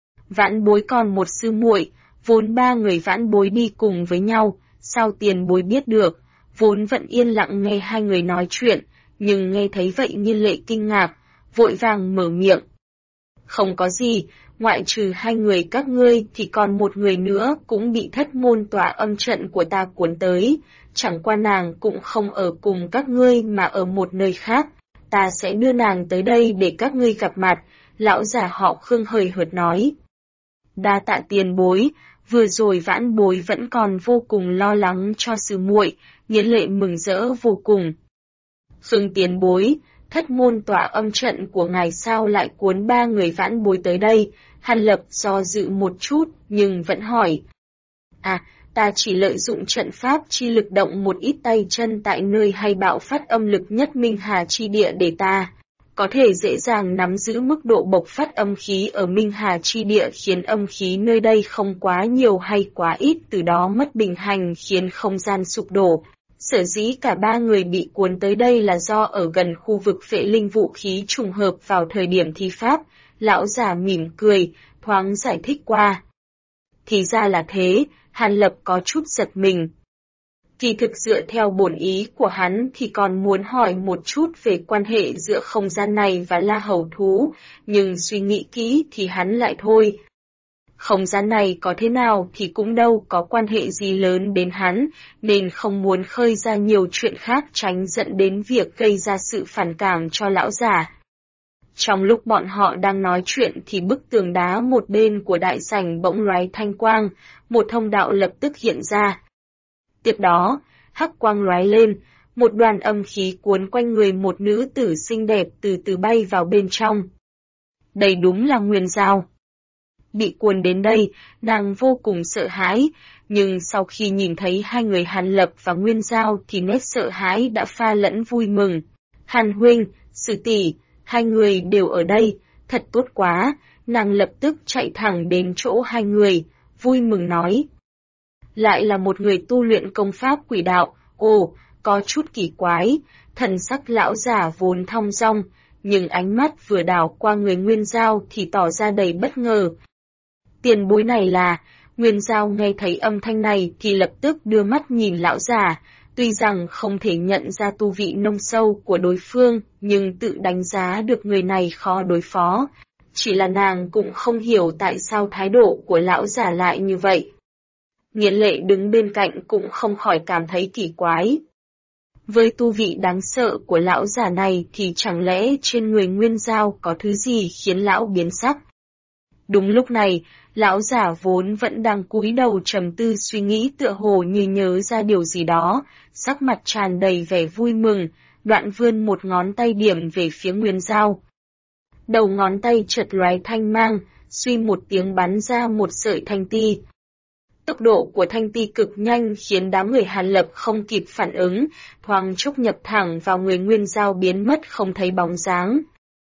Vãn bối còn một sư muội, vốn ba người vãn bối đi cùng với nhau, sao tiền bối biết được? Vốn vẫn yên lặng nghe hai người nói chuyện, nhưng nghe thấy vậy Nghiên Lệ kinh ngạc, vội vàng mở miệng. Không có gì, ngoại trừ hai người các ngươi thì còn một người nữa cũng bị thất môn tỏa âm trận của ta cuốn tới, chẳng qua nàng cũng không ở cùng các ngươi mà ở một nơi khác, ta sẽ đưa nàng tới đây để các ngươi gặp mặt, lão già họ Khương hời hợt nói. Đa tạ tiền bối, vừa rồi vãn bối vẫn còn vô cùng lo lắng cho sư muội, Nghiên Lệ mừng rỡ vô cùng. Khương tiền bối, thất môn tỏa âm trận của ngài sao lại cuốn ba người vãn bối tới đây? Hàn Lập do dự một chút nhưng vẫn hỏi. À, ta chỉ lợi dụng trận pháp chi lực động một ít tay chân tại nơi hay bạo phát âm lực nhất Minh Hà chi địa để ta có thể dễ dàng nắm giữ mức độ bộc phát âm khí ở Minh Hà chi địa, khiến âm khí nơi đây không quá nhiều hay quá ít, từ đó mất bình hành khiến không gian sụp đổ. Sở dĩ cả ba người bị cuốn tới đây là do ở gần khu vực phệ linh vũ khí trùng hợp vào thời điểm thi pháp, lão già mỉm cười, thoáng giải thích qua. Thì ra là thế, Hàn Lập có chút giật mình. Kỳ thực dựa theo bổn ý của hắn thì còn muốn hỏi một chút về quan hệ giữa không gian này và La Hầu Thú, nhưng suy nghĩ kỹ thì hắn lại thôi. Không gian này có thế nào thì cũng đâu có quan hệ gì lớn đến hắn, nên không muốn khơi ra nhiều chuyện khác tránh dẫn đến việc gây ra sự phản cảm cho lão già. Trong lúc bọn họ đang nói chuyện thì bức tường đá một bên của đại sảnh bỗng lóe thanh quang, một thông đạo lập tức hiện ra. Tiếp đó, hắc quang lóe lên, một đoàn âm khí cuốn quanh người một nữ tử xinh đẹp từ từ bay vào bên trong. Đây đúng là Nguyên Giao. Bị cuốn đến đây, nàng vô cùng sợ hãi, nhưng sau khi nhìn thấy hai người Hàn Lập và Nguyên Giao thì nét sợ hãi đã pha lẫn vui mừng. Hàn huynh, sư tỷ, hai người đều ở đây, thật tốt quá, nàng lập tức chạy thẳng đến chỗ hai người, vui mừng nói. Lại là một người tu luyện công pháp quỷ đạo, ồ, có chút kỳ quái, thần sắc lão già vốn thong dong, nhưng ánh mắt vừa đảo qua người Nguyên Giao thì tỏ ra đầy bất ngờ. Tiền bối này là, Nguyên Giao nghe thấy âm thanh này thì lập tức đưa mắt nhìn lão già, tuy rằng không thể nhận ra tu vị nông sâu của đối phương, nhưng tự đánh giá được người này khó đối phó. Chỉ là nàng cũng không hiểu tại sao thái độ của lão già lại như vậy. Nghiên Lệ đứng bên cạnh cũng không khỏi cảm thấy kỳ quái. Với tu vị đáng sợ của lão già này thì chẳng lẽ trên người Nguyên Dao có thứ gì khiến lão biến sắc? Đúng lúc này, lão già vốn vẫn đang cúi đầu trầm tư suy nghĩ tựa hồ như nhớ ra điều gì đó, sắc mặt tràn đầy vẻ vui mừng, đoạn vươn một ngón tay điểm về phía Nguyên Dao. Đầu ngón tay chợt lóe thanh mang, suy một tiếng bắn ra một sợi thanh ti. Tốc độ của thanh ti cực nhanh khiến đám người Hàn Lập không kịp phản ứng, thoáng chốc nhập thẳng vào người Nguyên Dao biến mất không thấy bóng dáng.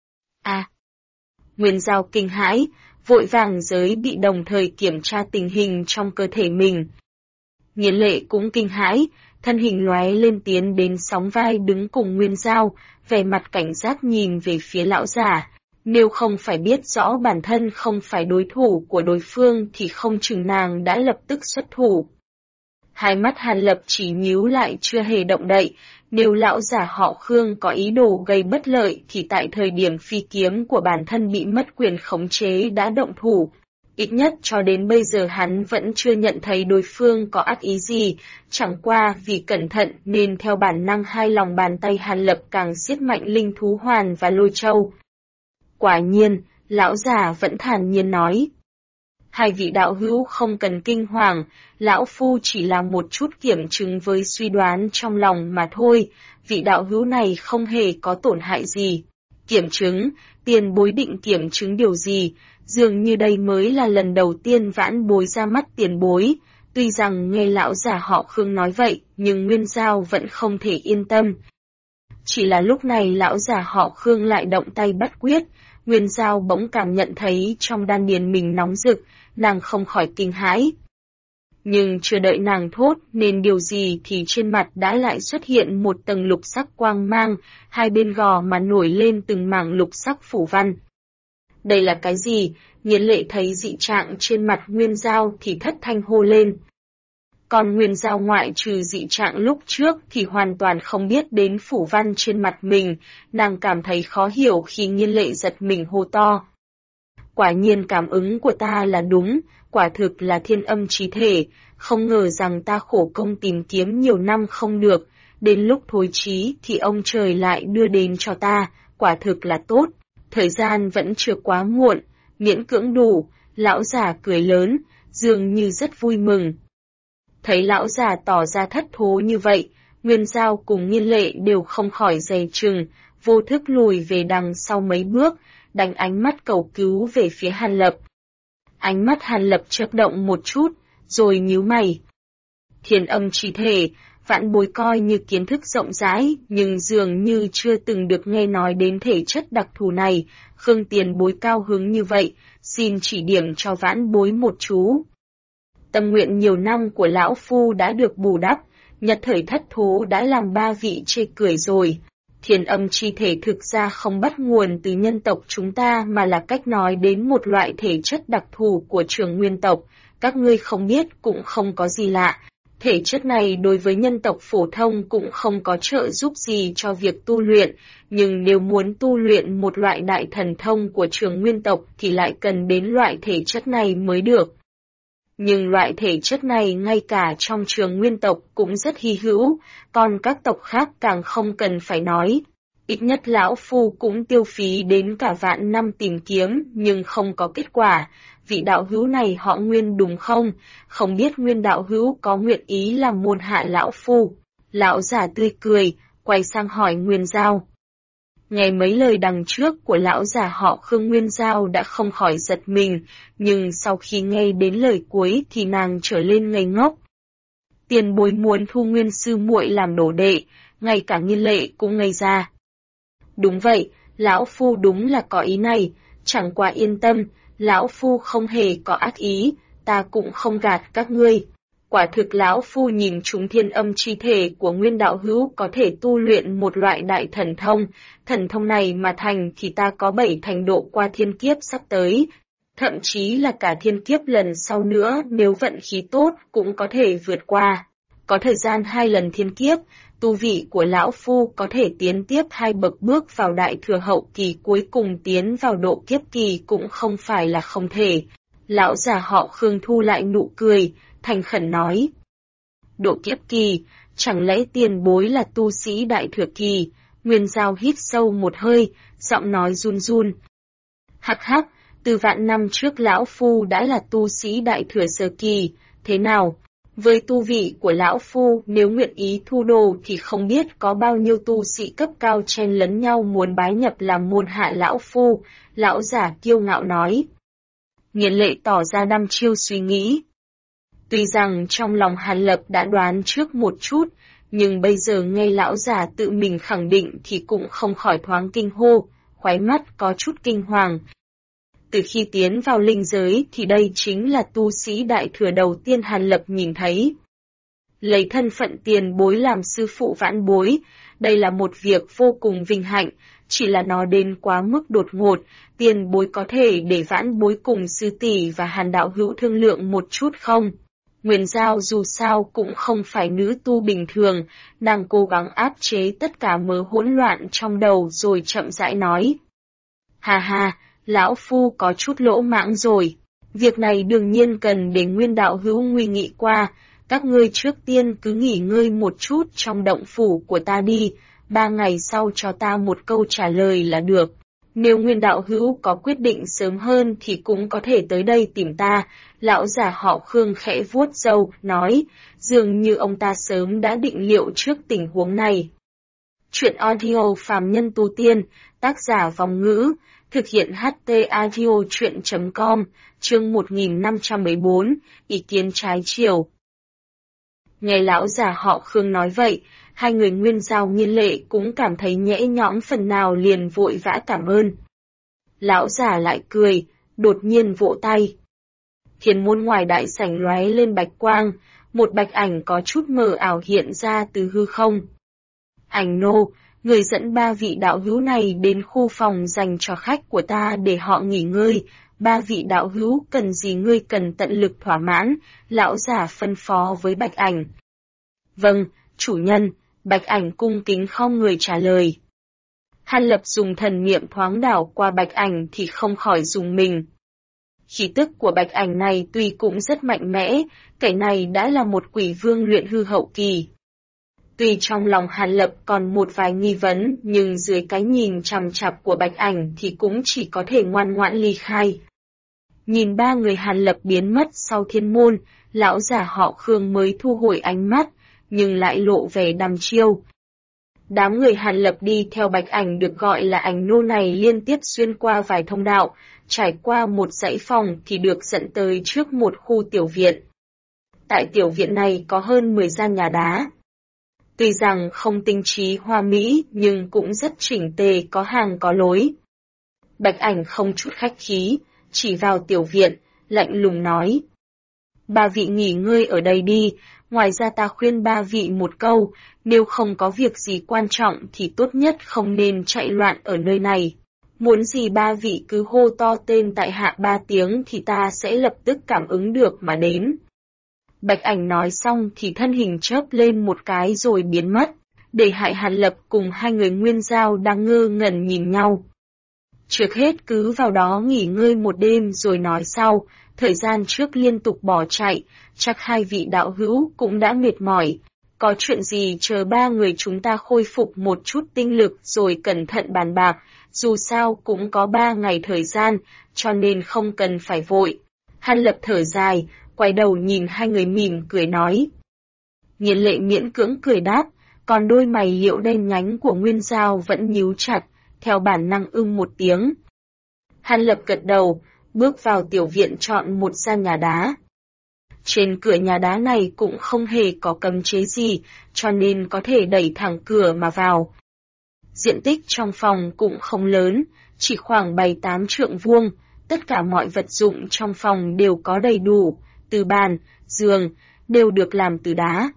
Nguyên Dao kinh hãi, vội vàng giới bị đồng thời kiểm tra tình hình trong cơ thể mình. Nghiến Lệ cũng kinh hãi, thân hình lóe lên tiến đến sóng vai đứng cùng Nguyên Dao, vẻ mặt cảnh giác nhìn về phía lão già. Nếu không phải biết rõ bản thân không phải đối thủ của đối phương thì không chừng nàng đã lập tức xuất thủ. Hai mắt Hàn Lập chỉ nhíu lại chưa hề động đậy, nếu lão già họ Khương có ý đồ gây bất lợi thì tại thời điểm phi kiếm của bản thân bị mất quyền khống chế đã động thủ. Ít nhất cho đến bây giờ hắn vẫn chưa nhận thấy đối phương có ác ý gì, chẳng qua vì cẩn thận nên theo bản năng hai lòng bàn tay Hàn Lập càng siết mạnh linh thú hoàn và lôi châu. Quả nhiên, lão già vẫn thản nhiên nói. Hai vị đạo hữu không cần kinh hoàng, lão phu chỉ làm một chút kiểm chứng với suy đoán trong lòng mà thôi, vị đạo hữu này không hề có tổn hại gì. Kiểm chứng, tiền bối định kiểm chứng điều gì, dường như đây mới là lần đầu tiên vãn bối ra mắt tiền bối. Tuy rằng nghe lão già họ Khương nói vậy, nhưng Nguyên Dao vẫn không thể yên tâm. Chỉ là lúc này lão già họ Khương lại động tay bắt quyết, Nguyên Dao bỗng cảm nhận thấy trong đan điền mình nóng rực, nàng không khỏi kinh hãi. Nhưng chưa đợi nàng thốt nên điều gì thì trên mặt đã lại xuất hiện một tầng lục sắc quang mang, hai bên gò mà nổi lên từng mảng lục sắc phủ văn. Đây là cái gì? Nghiến Lệ thấy dị trạng trên mặt Nguyên Dao thì thất thanh hô lên. Còn Nguyên Dao ngoại trừ dị trạng lúc trước thì hoàn toàn không biết đến phủ văn trên mặt mình, nàng cảm thấy khó hiểu khi Nghiến Lệ giật mình hô to. Quả nhiên cảm ứng của ta là đúng, quả thực là thiên âm chí thể, không ngờ rằng ta khổ công tìm kiếm nhiều năm không được, đến lúc thối chí thì ông trời lại đưa đến cho ta, quả thực là tốt, thời gian vẫn chưa quá muộn, miễn cưỡng đủ, lão già cười lớn, dường như rất vui mừng. Thấy lão già tỏ ra thất thố như vậy, Nguyên Dao cùng Nghiên Lệ đều không khỏi dè chừng, vô thức lùi về đằng sau mấy bước, đánh ánh mắt cầu cứu về phía Hàn Lập. Ánh mắt Hàn Lập chớp động một chút, rồi nhíu mày. Thiên âm chỉ thể, vãn bối coi như kiến thức rộng rãi, nhưng dường như chưa từng được nghe nói đến thể chất đặc thù này, Khương tiền bối cao hứng như vậy, xin chỉ điểm cho vãn bối một chú. Tâm nguyện nhiều năm của lão phu đã được bù đắp, nhật thời thất thố đã làm ba vị chê cười rồi. Thiên âm chi thể thực ra không bắt nguồn từ nhân tộc chúng ta mà là cách nói đến một loại thể chất đặc thù của Trường Nguyên tộc, các ngươi không biết cũng không có gì lạ. Thể chất này đối với nhân tộc phổ thông cũng không có trợ giúp gì cho việc tu luyện, nhưng nếu muốn tu luyện một loại đại thần thông của Trường Nguyên tộc thì lại cần đến loại thể chất này mới được. Nhưng loại thể chất này ngay cả trong Trường Nguyên tộc cũng rất hy hữu, còn các tộc khác càng không cần phải nói. Ít nhất lão phu cũng tiêu phí đến cả vạn năm tìm kiếm nhưng không có kết quả. Vị đạo hữu này họ Nguyên đúng không? Không biết Nguyên đạo hữu có nguyện ý làm môn hạ lão phu. Lão già tươi cười, quay sang hỏi Nguyên Dao. Nghe mấy lời đằng trước của lão già họ Khương, Nguyên Dao đã không khỏi giật mình, nhưng sau khi nghe đến lời cuối thì nàng trở lên ngây ngốc. Tiền bối muốn thu Nguyên sư muội làm đồ đệ, ngay cả Nghiên Lệ cũng ngây ra. Đúng vậy, lão phu đúng là có ý này, chẳng qua yên tâm, lão phu không hề có ác ý, ta cũng không gạt các ngươi. Quả thực lão phu nhìn chúng thiên âm chi thể của Nguyên đạo hữu có thể tu luyện một loại đại thần thông này mà thành thì ta có 7 thành độ qua thiên kiếp sắp tới, thậm chí là cả thiên kiếp lần sau nữa nếu vận khí tốt cũng có thể vượt qua. Có thời gian 2 lần thiên kiếp, tu vị của lão phu có thể tiến tiếp 2 bậc bước vào đại thừa hậu kỳ, cuối cùng tiến vào độ kiếp kỳ cũng không phải là không thể. Lão già họ Khương thu lại nụ cười, thành khẩn nói. Độ kiếp kỳ, chẳng lẽ tiền bối là tu sĩ đại thừa kỳ? Nguyên Giao hít sâu một hơi, giọng nói run run. Hắc hắc, từ vạn năm trước lão phu đã là tu sĩ đại thừa sơ kỳ, thế nào? Với tu vị của lão phu, nếu nguyện ý thu đồ thì không biết có bao nhiêu tu sĩ cấp cao chen lấn nhau muốn bái nhập làm môn hạ lão phu, lão giả kiêu ngạo nói. Nghiền Lệ tỏ ra đăm chiêu suy nghĩ. Tuy rằng trong lòng Hàn Lập đã đoán trước một chút, nhưng bây giờ nghe lão già tự mình khẳng định thì cũng không khỏi thoáng kinh hô, khóe mắt có chút kinh hoàng. Từ khi tiến vào linh giới thì đây chính là tu sĩ đại thừa đầu tiên Hàn Lập nhìn thấy. Lấy thân phận tiền bối làm sư phụ vãn bối, đây là một việc vô cùng vinh hạnh, chỉ là nó đến quá mức đột ngột, tiền bối có thể để vãn bối cùng sư tỷ và Hàn đạo hữu thương lượng một chút không? Nguyên Giao dù sao cũng không phải nữ tu bình thường, nàng cố gắng áp chế tất cả mớ hỗn loạn trong đầu rồi chậm rãi nói. Hà hà, lão phu có chút lỗ mãng rồi. Việc này đương nhiên cần để Nguyên đạo hữu nguy nghị qua, các ngươi trước tiên cứ nghỉ ngơi một chút trong động phủ của ta đi, 3 ngày sau cho ta một câu trả lời là được. Nếu Nguyên đạo hữu có quyết định sớm hơn thì cũng có thể tới đây tìm ta. Lão già họ Khương khẽ vuốt râu, nói, dường như ông ta sớm đã định liệu trước tình huống này. Chuyện audio phàm nhân tu tiên, tác giả Vòng Ngữ, thực hiện HT audio chuyện.com, chương 1514, ý kiến trái chiều. Nghe lão già họ Khương nói vậy, hai người Nguyên Giao Nghiên Lệ cũng cảm thấy nhẹ nhõm phần nào liền vội vã cảm ơn. Lão già lại cười, đột nhiên vỗ tay. Thiên môn ngoài đại sảnh lóe lên bạch quang, một bạch ảnh có chút mờ ảo hiện ra từ hư không. Ảnh nô, người dẫn 3 vị đạo hữu này đến khu phòng dành cho khách của ta để họ nghỉ ngơi, 3 vị đạo hữu cần gì ngươi cần tận lực thỏa mãn, lão già phân phó với bạch ảnh. Vâng, chủ nhân, bạch ảnh cung kính khom người trả lời. Hàn Lập dùng thần niệm thoáng đảo qua bạch ảnh thì không khỏi dùng mình. Khí tức của bạch ảnh này tuy cũng rất mạnh mẽ, kẻ này đã là một quỷ vương luyện hư hậu kỳ. Tuy trong lòng Hàn Lập còn một vài nghi vấn, nhưng dưới cái nhìn chằm chằm của bạch ảnh thì cũng chỉ có thể ngoan ngoãn ly khai. Nhìn 3 người Hàn Lập biến mất sau thiên môn, lão già họ Khương mới thu hồi ánh mắt, nhưng lại lộ vẻ đăm chiêu. Đám người Hàn Lập đi theo bạch ảnh được gọi là ảnh nô này liên tiếp xuyên qua vài thông đạo, trải qua một dãy phòng thì được dẫn tới trước một khu tiểu viện. Tại tiểu viện này có hơn 10 gian nhà đá. Tuy rằng không tinh trí hoa mỹ nhưng cũng rất chỉnh tề, có hàng có lối. Bạch ảnh không chút khách khí, chỉ vào tiểu viện, lạnh lùng nói. 3 vị nghỉ ngơi ở đây đi, ngoài ra ta khuyên 3 vị một câu, nếu không có việc gì quan trọng thì tốt nhất không nên chạy loạn ở nơi này. Muốn gì 3 vị cứ hô to tên tại hạ 3 tiếng thì ta sẽ lập tức cảm ứng được mà đến. Bạch ảnh nói xong thì thân hình chớp lên một cái rồi biến mất, để hại Hàn Lập cùng hai người Nguyên Giao đang ngơ ngẩn nhìn nhau. Trước hết cứ vào đó nghỉ ngơi một đêm rồi nói sau, thời gian trước liên tục bỏ chạy, chắc 2 vị đạo hữu cũng đã mệt mỏi. Có chuyện gì chờ 3 người chúng ta khôi phục một chút tinh lực rồi cẩn thận bàn bạc, dù sao cũng có 3 ngày thời gian, cho nên không cần phải vội. Hàn Lập thở dài, quay đầu nhìn hai người mỉm cười nói. Nghiền Lệ miễn cưỡng cười đáp, còn đôi mày liễu đen nhánh của Nguyên Giao vẫn nhíu chặt, theo bản năng một tiếng. Hàn Lập gật đầu, bước vào tiểu viện chọn một gian nhà đá. Trên cửa nhà đá này cũng không hề có cấm chế gì, cho nên có thể đẩy thẳng cửa mà vào. Diện tích trong phòng cũng không lớn, chỉ khoảng 7-8 trượng vuông, tất cả mọi vật dụng trong phòng đều có đầy đủ, từ bàn, giường, đều được làm từ đá.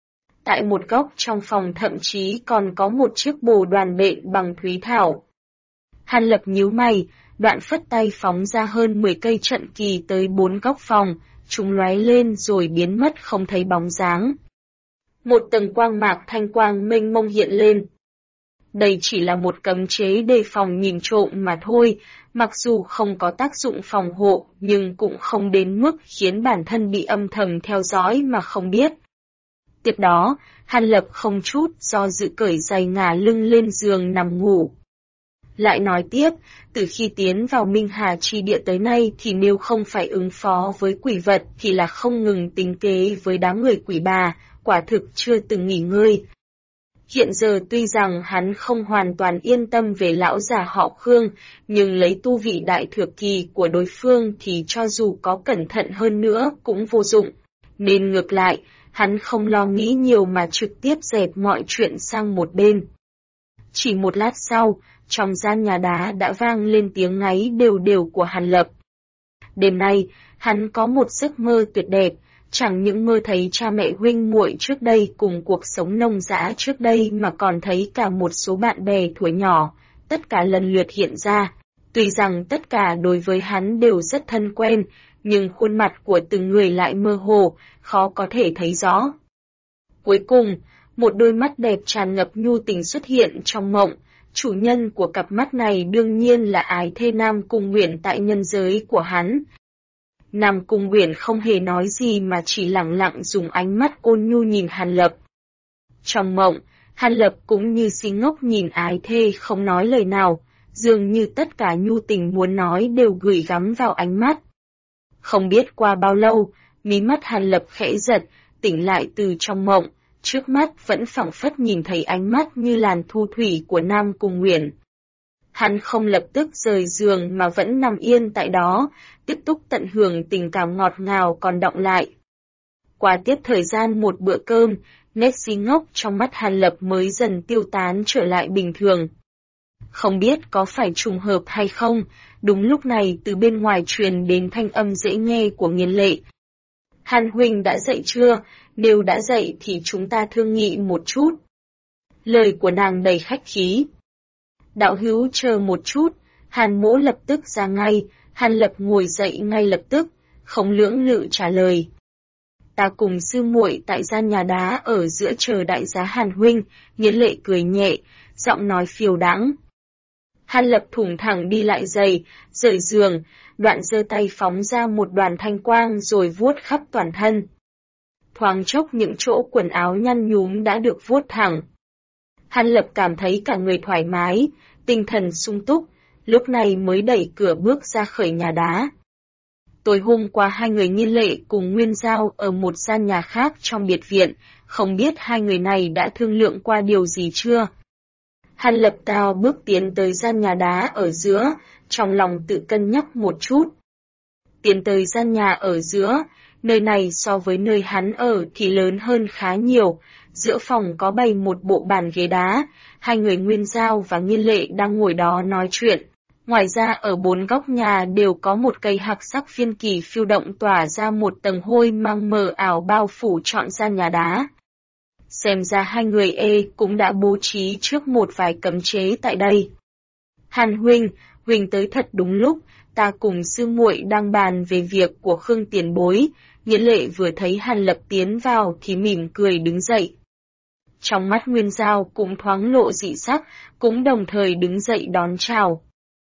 Tại một góc trong phòng thậm chí còn có một chiếc bồ đoàn bện bằng thúy thảo. Hàn Lập nhíu mày, đoạn phất tay phóng ra hơn 10 cây trận kỳ tới 4 góc phòng, chúng lóe lên rồi biến mất không thấy bóng dáng. Một tầng quang mạc thanh quang mênh mông hiện lên. Đây chỉ là một cấm chế đề phòng nhìn trộm mà thôi, mặc dù không có tác dụng phòng hộ nhưng cũng không đến mức khiến bản thân bị âm thầm theo dõi mà không biết. Tiếp đó, Hàn Lập không chút do dự cởi giày ngả lưng lên giường nằm ngủ. Lại nói tiếp, từ khi tiến vào Minh Hà chi địa tới nay thì nếu không phải ứng phó với quỷ vật thì là không ngừng tính kế với đám người quỷ bà, quả thực chưa từng nghỉ ngơi. Hiện giờ tuy rằng hắn không hoàn toàn yên tâm về lão già họ Khương, nhưng lấy tu vị đại thừa kỳ của đối phương thì cho dù có cẩn thận hơn nữa cũng vô dụng. Nên ngược lại, hắn không lo nghĩ nhiều mà trực tiếp dẹp mọi chuyện sang một bên. Chỉ một lát sau, trong gian nhà đá đã vang lên tiếng ngáy đều đều của Hàn Lập. Đêm nay, hắn có một giấc mơ tuyệt đẹp, chẳng những mơ thấy cha mẹ huynh muội trước đây cùng cuộc sống nông dã trước đây mà còn thấy cả một số bạn bè thuở nhỏ, tất cả lần lượt hiện ra. Tuy rằng tất cả đối với hắn đều rất thân quen, nhưng khuôn mặt của từng người lại mơ hồ, khó có thể thấy rõ. Cuối cùng, một đôi mắt đẹp tràn ngập nhu tình xuất hiện trong mộng. Chủ nhân của cặp mắt này đương nhiên là ái thê Nam Cung Uyển tại nhân giới của hắn. Nam Cung Uyển không hề nói gì mà chỉ lẳng lặng dùng ánh mắt ôn nhu nhìn Hàn Lập. Trong mộng, Hàn Lập cũng như si ngốc nhìn ái thê không nói lời nào, dường như tất cả nhu tình muốn nói đều gửi gắm vào ánh mắt. Không biết qua bao lâu, mí mắt Hàn Lập khẽ giật, tỉnh lại từ trong mộng. Trước mắt vẫn phảng phất nhìn thấy ánh mắt như làn thu thủy của Nam Cung Uyển. Hắn không lập tức rời giường mà vẫn nằm yên tại đó, tiếp tục tận hưởng tình cảm ngọt ngào còn đọng lại. Qua tiếp thời gian một bữa cơm, nét si ngốc trong mắt Hàn Lập mới dần tiêu tán trở lại bình thường. Không biết có phải trùng hợp hay không, đúng lúc này từ bên ngoài truyền đến thanh âm dễ nghe của Nghiên Lệ. Hàn huynh đã dậy chưa? Nếu đã dậy thì chúng ta thương nghị một chút. Lời của nàng đầy khách khí. Đạo hữu chờ một chút, Hàn mỗ lập tức ra ngay, Hàn Lập ngồi dậy ngay lập tức, không lưỡng lự trả lời. Ta cùng sư muội tại gian nhà đá ở giữa chờ đại giá Hàn huynh, Nghiên Lệ cười nhẹ, giọng nói phiêu đãng. Hàn Lập thủng thẳng đi lại giày, rời giường, đoạn giơ tay phóng ra một đoàn thanh quang rồi vuốt khắp toàn thân. Thoáng chốc những chỗ quần áo nhăn nhúm đã được vuốt thẳng. Hàn Lập cảm thấy cả người thoải mái, tinh thần sung túc, lúc này mới đẩy cửa bước ra khỏi nhà đá. Tối hôm qua hai người Nghiên Lệ cùng Nguyên Giao ở một gian nhà khác trong biệt viện, không biết hai người này đã thương lượng qua điều gì chưa? Hàn Lập Tào bước tiến tới gian nhà đá ở giữa, trong lòng tự cân nhắc một chút. Tiến tới gian nhà ở giữa, nơi này so với nơi hắn ở thì lớn hơn khá nhiều, giữa phòng có bày một bộ bàn ghế đá, hai người Nguyên Giao và Nghiên Lệ đang ngồi đó nói chuyện. Ngoài ra ở bốn góc nhà đều có một cây hạc sắc phiên kỳ phiêu động tỏa ra một tầng hôi mang mờ ảo bao phủ trọn gian nhà đá. Xem ra hai người cũng đã bố trí trước một vài cấm chế tại đây. Hàn huynh, huynh tới thật đúng lúc, ta cùng sư muội đang bàn về việc của Khương tiền bối. Nghiên Lệ vừa thấy Hàn Lập tiến vào thì mỉm cười đứng dậy. Trong mắt Nguyên Giao cũng thoáng lộ dị sắc, cũng đồng thời đứng dậy đón chào.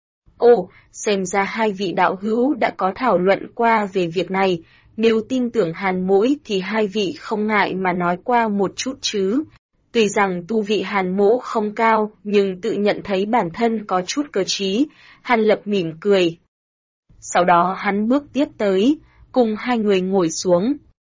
Ồ, xem ra hai vị đạo hữu đã có thảo luận qua về việc này, nếu tin tưởng Hàn mỗi thì hai vị không ngại mà nói qua một chút chứ. Tuy rằng tu vị Hàn mỗ không cao, nhưng tự nhận thấy bản thân có chút cơ trí, Hàn Lập mỉm cười. Sau đó hắn bước tiếp tới, cùng hai người ngồi xuống.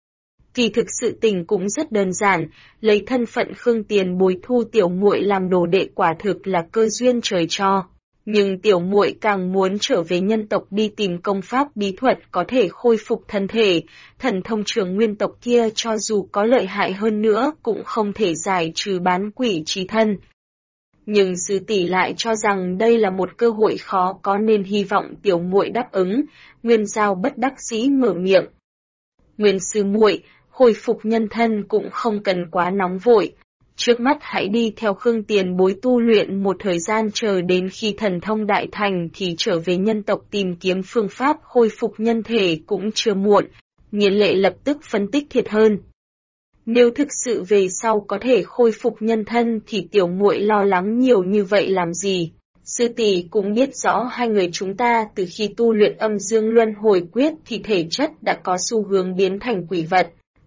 Kỳ thực sự tình cũng rất đơn giản, lấy thân phận Khương tiền bối thu tiểu muội làm đồ đệ quả thực là cơ duyên trời cho. Nhưng tiểu muội càng muốn trở về nhân tộc đi tìm công pháp bí thuật có thể khôi phục thân thể, thần thông trường nguyên tộc kia cho dù có lợi hại hơn nữa cũng không thể giải trừ bán quỷ trí thân. Nhưng sư tỷ lại cho rằng đây là một cơ hội khó có nên hy vọng tiểu muội đáp ứng, Nguyên Giao bất đắc dĩ mở miệng. Nguyên sư muội, hồi phục nhân thân cũng không cần quá nóng vội. Trước mắt hãy đi theo Khương tiền bối tu luyện một thời gian chờ đến khi thần thông đại thành thì trở về nhân tộc tìm kiếm phương pháp khôi phục nhân thể cũng chưa muộn. Nghiên Lệ lập tức phân tích thiệt hơn. Nếu thực sự về sau có thể khôi phục nhân thân thì tiểu muội lo lắng nhiều như vậy làm gì? Sư tỷ cũng biết rõ hai người chúng ta từ khi tu luyện âm dương luân hồi quyết thì thể chất đã có xu hướng biến thành quỷ vật.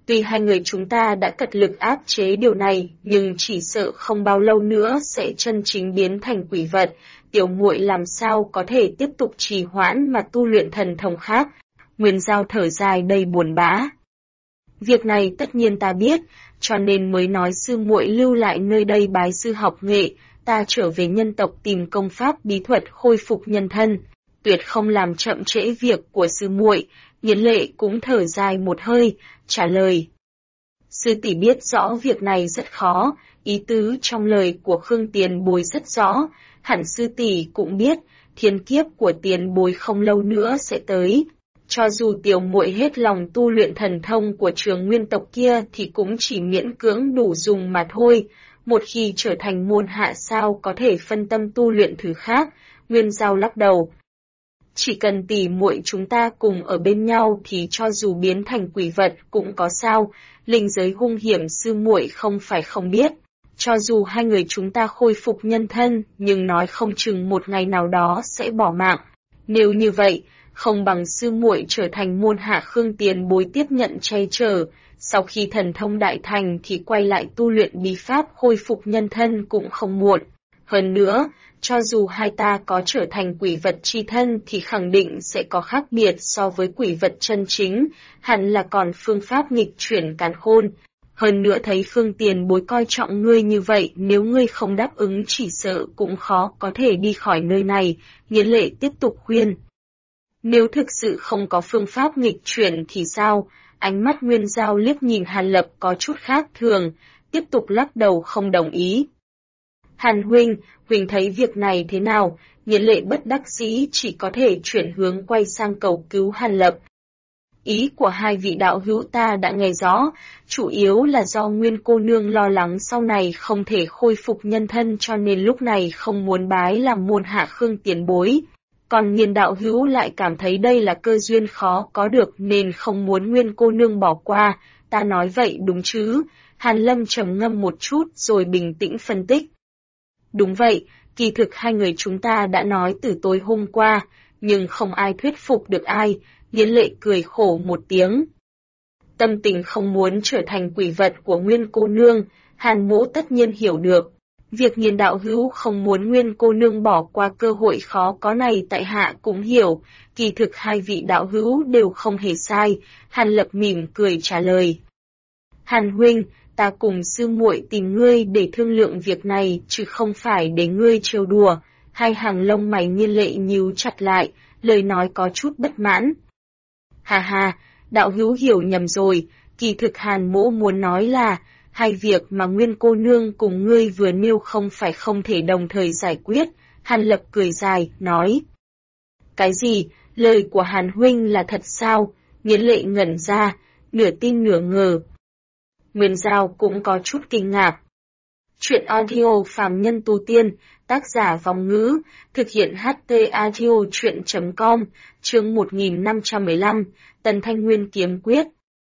Tuy hai người chúng ta đã cật lực áp chế điều này, nhưng chỉ sợ không bao lâu nữa sẽ chân chính biến thành quỷ vật. Tiểu muội làm sao có thể tiếp tục trì hoãn mà tu luyện thần thông khác. Nguyên Giao thở dài đầy buồn bã. Việc này tất nhiên ta biết, cho nên mới nói sư muội lưu lại nơi đây bái sư học nghệ, ta trở về nhân tộc tìm công pháp bí thuật khôi phục nhân thân, tuyệt không làm chậm trễ việc của sư muội. Nghiến Lệ cũng thở dài một hơi, trả lời. Sư tỷ biết rõ việc này rất khó, ý tứ trong lời của Khương tiền bối rất rõ, hẳn sư tỷ cũng biết, thiên kiếp của tiền bối không lâu nữa sẽ tới. Cho dù tiểu muội hết lòng tu luyện thần thông của Trường Nguyên tộc kia thì cũng chỉ miễn cưỡng đủ dùng mà thôi, một khi trở thành môn hạ sao có thể phân tâm tu luyện thứ khác. Nguyên Giao lắc đầu. Chỉ cần tỷ muội chúng ta cùng ở bên nhau thì cho dù biến thành quỷ vật cũng có sao, linh giới hung hiểm sư muội không phải không biết. Cho dù hai người chúng ta khôi phục nhân thân, nhưng nói không chừng một ngày nào đó sẽ bỏ mạng. Nếu như vậy, không bằng sư muội trở thành môn hạ Khương tiền bối tiếp nhận che chở, sau khi thần thông đại thành thì quay lại tu luyện bí pháp khôi phục nhân thân cũng không muộn. Hơn nữa, cho dù hai ta có trở thành quỷ vật chi thân thì khẳng định sẽ có khác biệt so với quỷ vật chân chính, hẳn là còn phương pháp nghịch chuyển càn khôn. Hơn nữa thấy Khương tiền bối coi trọng ngươi như vậy, nếu ngươi không đáp ứng chỉ sợ cũng khó có thể đi khỏi nơi này. Nghiến Lệ tiếp tục khuyên. Nếu thực sự không có phương pháp nghịch chuyển thì sao? Ánh mắt Nguyên Giao liếc nhìn Hàn Lập có chút khác thường, tiếp tục lắc đầu không đồng ý. Hàn huynh thấy việc này thế nào? Nghiến Lệ bất đắc dĩ chỉ có thể chuyển hướng quay sang cầu cứu Hàn Lập. Ý của hai vị đạo hữu ta đã nghe rõ, chủ yếu là do Nguyên cô nương lo lắng sau này không thể khôi phục nhân thân cho nên lúc này không muốn bái làm môn hạ Khương tiền bối. Còn Nghiên đạo hữu lại cảm thấy đây là cơ duyên khó có được nên không muốn Nguyên cô nương bỏ qua, ta nói vậy đúng chứ? Hàn Lâm trầm ngâm một chút rồi bình tĩnh phân tích. Đúng vậy, kỳ thực hai người chúng ta đã nói từ tối hôm qua, nhưng không ai thuyết phục được ai. Nghiến Lệ cười khổ một tiếng. Tâm tình không muốn trở thành quỷ vật của Nguyên cô nương, Hàn Mỗ tất nhiên hiểu được. Việc Nghiên đạo hữu không muốn Nguyên cô nương bỏ qua cơ hội khó có này tại hạ cũng hiểu, kỳ thực hai vị đạo hữu đều không hề sai. Hàn Lập mỉm cười trả lời. Hàn huynh, ta cùng sư muội tìm ngươi để thương lượng việc này chứ không phải để ngươi trêu đùa. Hai hàng lông mày Nghiên Lệ nhíu chặt lại, lời nói có chút bất mãn. Hà hà, đạo hữu hiểu nhầm rồi, kỳ thực Hàn Mỗ muốn nói là, hai việc mà Nguyên cô nương cùng ngươi vừa nêu không phải không thể đồng thời giải quyết. Hàn Lập cười dài, nói. Cái gì, lời của Hàn huynh là thật sao? Nghiến Lệ ngẩn ra, nửa tin nửa ngờ. Nguyên Giao cũng có chút kinh ngạc. Chuyện audio phàm nhân tu tiên, tác giả Vong Ngữ, thực hiện HT audio chuyện.com, chương 1515, Tần Thanh Nguyên kiếm quyết.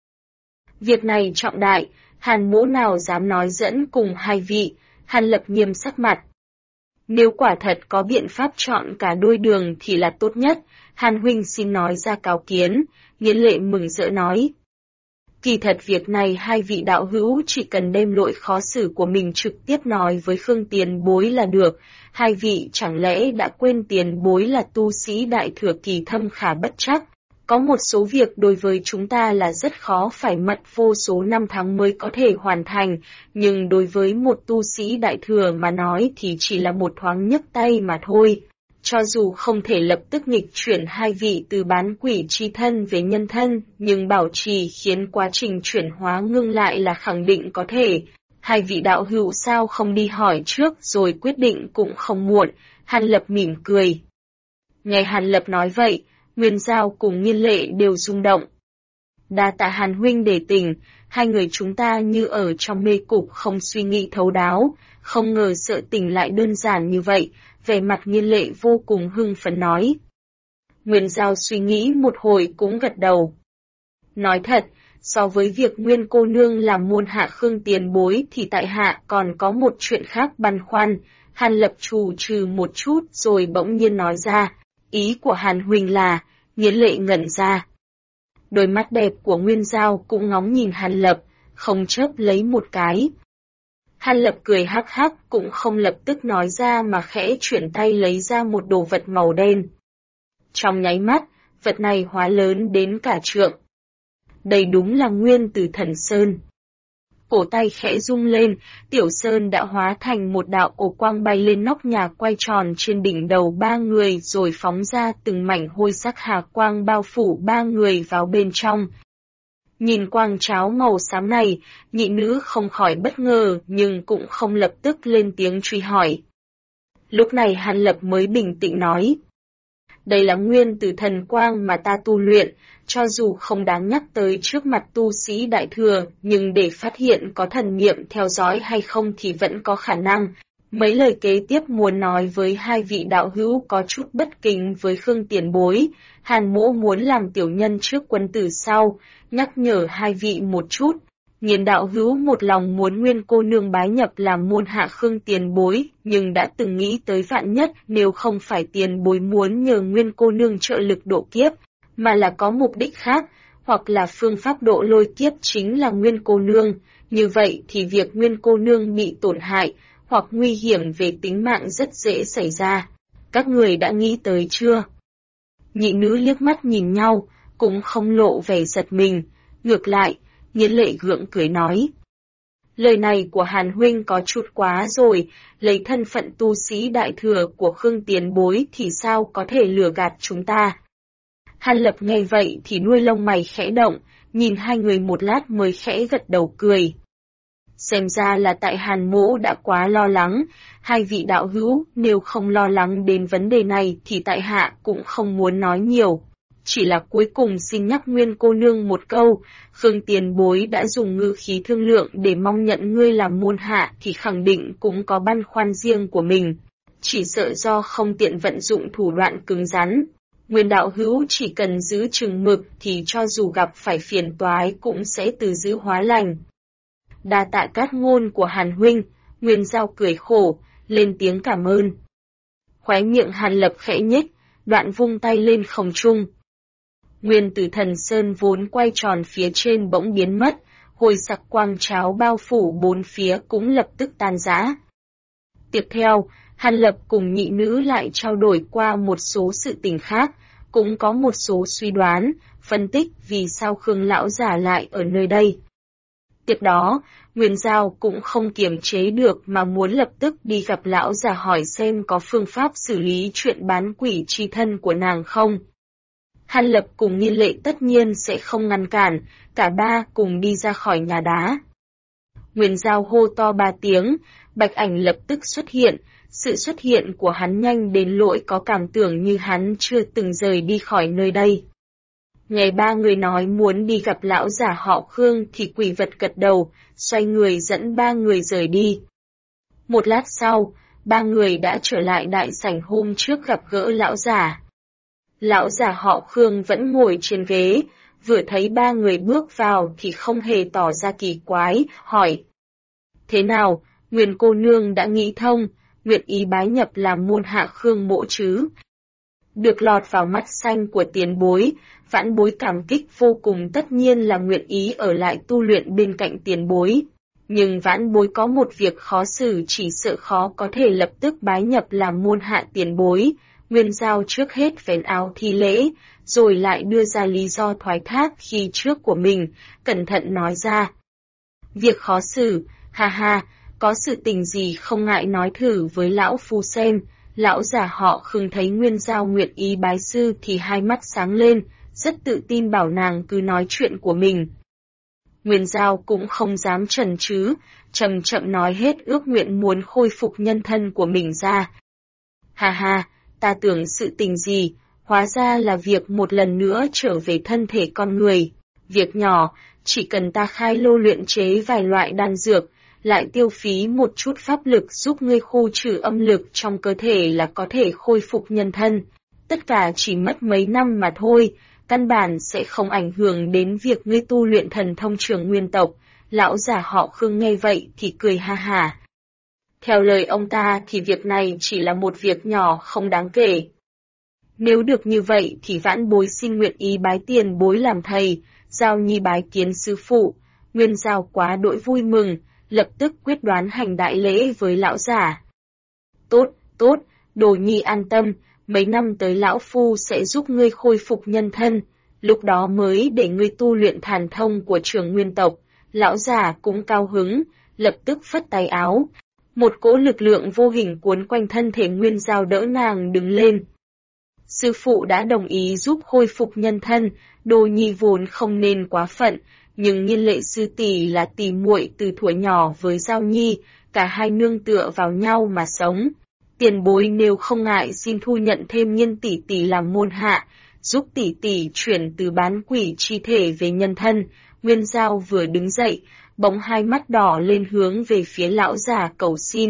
Việc này trọng đại, Hàn Mỗ nào dám nói dẫn cùng hai vị. Hàn Lập nghiêm sắc mặt. Nếu quả thật có biện pháp chọn cả đôi đường thì là tốt nhất, Hàn huynh xin nói ra cáo kiến. Nghiến Lệ mừng rỡ nói. Kỳ thật việc này hai vị đạo hữu chỉ cần đem lỗi khó xử của mình trực tiếp nói với Khương tiền bối là được. Hai vị chẳng lẽ đã quên tiền bối là tu sĩ đại thừa kỳ thâm khả bất trắc. Có một số việc đối với chúng ta là rất khó phải mất vô số năm tháng mới có thể hoàn thành, nhưng đối với một tu sĩ đại thừa mà nói thì chỉ là một thoáng nhấc tay mà thôi. Cho dù không thể lập tức nghịch chuyển hai vị từ bán quỷ chi thân về nhân thân, nhưng bảo trì khiến quá trình chuyển hóa ngưng lại là khẳng định có thể. Hai vị đạo hữu sao không đi hỏi trước rồi quyết định cũng không muộn. Hàn Lập mỉm cười. Nghe Hàn Lập nói vậy, Nguyên Giao cùng Nghiên Lệ đều rung động. Đa tạ Hàn huynh để tình, hai người chúng ta như ở trong mê cục không suy nghĩ thấu đáo, không ngờ sự tình lại đơn giản như vậy. Vẻ mặt Nghiên Lệ vô cùng hưng phấn nói. Nguyên Giao suy nghĩ một hồi cũng gật đầu. Nói thật, so với việc Nguyên cô nương làm môn hạ Khương tiền bối thì tại hạ còn có một chuyện khác băn khoăn. Hàn Lập trù trừ một chút rồi bỗng nhiên nói ra. Ý của Hàn huynh là, Nghiến Lệ ngẩn ra. Đôi mắt đẹp của Nguyên Giao cũng ngóng nhìn Hàn Lập, không chớp lấy một cái. Hàn Lập cười hắc hắc cũng không lập tức nói ra mà khẽ chuyển tay lấy ra một đồ vật màu đen. Trong nháy mắt, vật này hóa lớn đến cả trượng. Đây đúng là Nguyên Tử Thần Sơn. Cổ tay khẽ rung lên, Tiểu Sơn đã hóa thành một đạo ổ quang bay lên nóc nhà quay tròn trên đỉnh đầu ba người rồi phóng ra từng mảnh hôi sắc hà quang bao phủ ba người vào bên trong. Nhìn quang cháo màu xám này, nhị nữ không khỏi bất ngờ nhưng cũng không lập tức lên tiếng truy hỏi. Lúc này Hàn Lập mới bình tĩnh nói. Đây là Nguyên Tử Thần Quang mà ta tu luyện, cho dù không đáng nhắc tới trước mặt tu sĩ đại thừa, nhưng để phát hiện có thần niệm theo dõi hay không thì vẫn có khả năng. Mấy lời kế tiếp muốn nói với hai vị đạo hữu có chút bất kính với Khương tiền bối, Hàn mỗ muốn làm tiểu nhân trước quân tử sau, nhắc nhở hai vị một chút. Nghiên đạo hữu một lòng muốn Nguyên cô nương bái nhập làm môn hạ Khương tiền bối, nhưng đã từng nghĩ tới vạn nhất nếu không phải tiền bối muốn nhờ Nguyên cô nương trợ lực độ kiếp, mà là có mục đích khác, hoặc là phương pháp độ lôi kiếp chính là Nguyên cô nương, như vậy thì việc Nguyên cô nương bị tổn hại, hoặc nguy hiểm về tính mạng rất dễ xảy ra. Các người đã nghĩ tới chưa? Nhị nữ liếc mắt nhìn nhau, cũng không lộ vẻ giật mình, ngược lại, Nghiến Lệ gượng cười nói. Lời này của Hàn huynh có chút quá rồi, lấy thân phận tu sĩ đại thừa của Khương tiền bối thì sao có thể lừa gạt chúng ta. Hàn Lập nghe vậy thì đuôi lông mày khẽ động, nhìn hai người một lát mới khẽ gật đầu cười. Xem ra là tại Hàn mỗ đã quá lo lắng, hai vị đạo hữu nếu không lo lắng đến vấn đề này thì tại hạ cũng không muốn nói nhiều. Chỉ là cuối cùng xin nhắc Nguyên cô nương một câu, Khương tiền bối đã dùng ngữ khí thương lượng để mong nhận ngươi làm môn hạ thì khẳng định cũng có băn khoăn riêng của mình. Chỉ sợ do không tiện vận dụng thủ đoạn cứng rắn. Nguyên đạo hữu chỉ cần giữ chừng mực thì cho dù gặp phải phiền toái cũng sẽ từ dữ hóa lành. Đa tạ cát ngôn của Hàn huynh, Nguyên Giao cười khổ, lên tiếng cảm ơn. Khóe miệng Hàn Lập khẽ nhếch, đoạn vung tay lên không trung. Nguyên Tử Thần Sơn vốn quay tròn phía trên bỗng biến mất, hồi sắc quang cháo bao phủ bốn phía cũng lập tức tan rã. Tiếp theo, Hàn Lập cùng nhị nữ lại trao đổi qua một số sự tình khác, cũng có một số suy đoán, phân tích vì sao Khương lão giả lại ở nơi đây. Tiếp đó, Nguyên Giao cũng không kiềm chế được mà muốn lập tức đi gặp lão giả hỏi xem có phương pháp xử lý chuyện bán quỷ chi thân của nàng không. Hàn Lập cùng Nghiên Lệ tất nhiên sẽ không ngăn cản, cả ba cùng đi ra khỏi nhà đá. Nguyên Giao hô to 3 tiếng, Bạch Ảnh lập tức xuất hiện, sự xuất hiện của hắn nhanh đến nỗi có cảm tưởng như hắn chưa từng rời đi khỏi nơi đây. Nghe ba người nói muốn đi gặp lão giả họ Khương thì quỷ vật gật đầu, xoay người dẫn ba người rời đi. Một lát sau, ba người đã trở lại đại sảnh hôm trước gặp gỡ lão giả. Lão giả họ Khương vẫn ngồi trên ghế, vừa thấy ba người bước vào thì không hề tỏ ra kỳ quái, hỏi. Thế nào, Nguyên cô nương đã nghĩ thông, nguyện ý bái nhập làm môn hạ Khương mỗ chứ? Được lọt vào mắt xanh của tiền bối, vãn bối cảm kích vô cùng, tất nhiên là nguyện ý ở lại tu luyện bên cạnh tiền bối. Nhưng vãn bối có một việc khó xử, chỉ sợ khó có thể lập tức bái nhập làm môn hạ tiền bối. Nguyên Giao trước hết vén áo thi lễ, rồi lại đưa ra lý do thoái thác khi trước của mình, cẩn thận nói ra. Việc khó xử, ha ha, có sự tình gì không ngại nói thử với lão phu xem. Lão giả họ Khương thấy Nguyên Giao nguyện ý bái sư thì hai mắt sáng lên, rất tự tin bảo nàng cứ nói chuyện của mình. Nguyên Giao cũng không dám chần chừ, chậm chậm nói hết ước nguyện muốn khôi phục nhân thân của mình ra. Ha ha, ta tưởng sự tình gì, hóa ra là việc một lần nữa trở về thân thể con người. Việc nhỏ, chỉ cần ta khai lô luyện chế vài loại đan dược, lại tiêu phí một chút pháp lực giúp ngươi khu trừ âm lực trong cơ thể là có thể khôi phục nhân thân. Tất cả chỉ mất mấy năm mà thôi, căn bản sẽ không ảnh hưởng đến việc ngươi tu luyện thần thông trường nguyên tộc. Lão giả họ Khương nghe vậy thì cười ha hả. Theo lời ông ta thì việc này chỉ là một việc nhỏ không đáng kể. Nếu được như vậy thì vãn bối xin nguyện ý bái tiền bối làm thầy, Giao Nhi bái kiến sư phụ. Nguyên Giao quá đỗi vui mừng, lập tức quyết đoán hành đại lễ với lão giả. Tốt, tốt, Đồ Nhi an tâm, mấy năm tới lão phu sẽ giúp ngươi khôi phục nhân thân, lúc đó mới để ngươi tu luyện thần thông của Trường Nguyên tộc. Lão giả cũng cao hứng, lập tức phất tay áo. Một cỗ lực lượng vô hình cuốn quanh thân thể Nguyên Giao đỡ nàng đứng lên. Sư phụ đã đồng ý giúp khôi phục nhân thân, Đồ Nhi vốn không nên quá phận, nhưng Nhiên Lệ sư tỷ là tỷ muội từ thuở nhỏ với Giao Nhi, cả hai nương tựa vào nhau mà sống. Tiền bối nếu không ngại xin thu nhận thêm Nhiên tỷ tỷ làm môn hạ, giúp tỷ tỷ chuyển từ bán quỷ chi thể về nhân thân. Nguyên Giao vừa đứng dậy, bỗng hai mắt đỏ lên hướng về phía lão già cầu xin.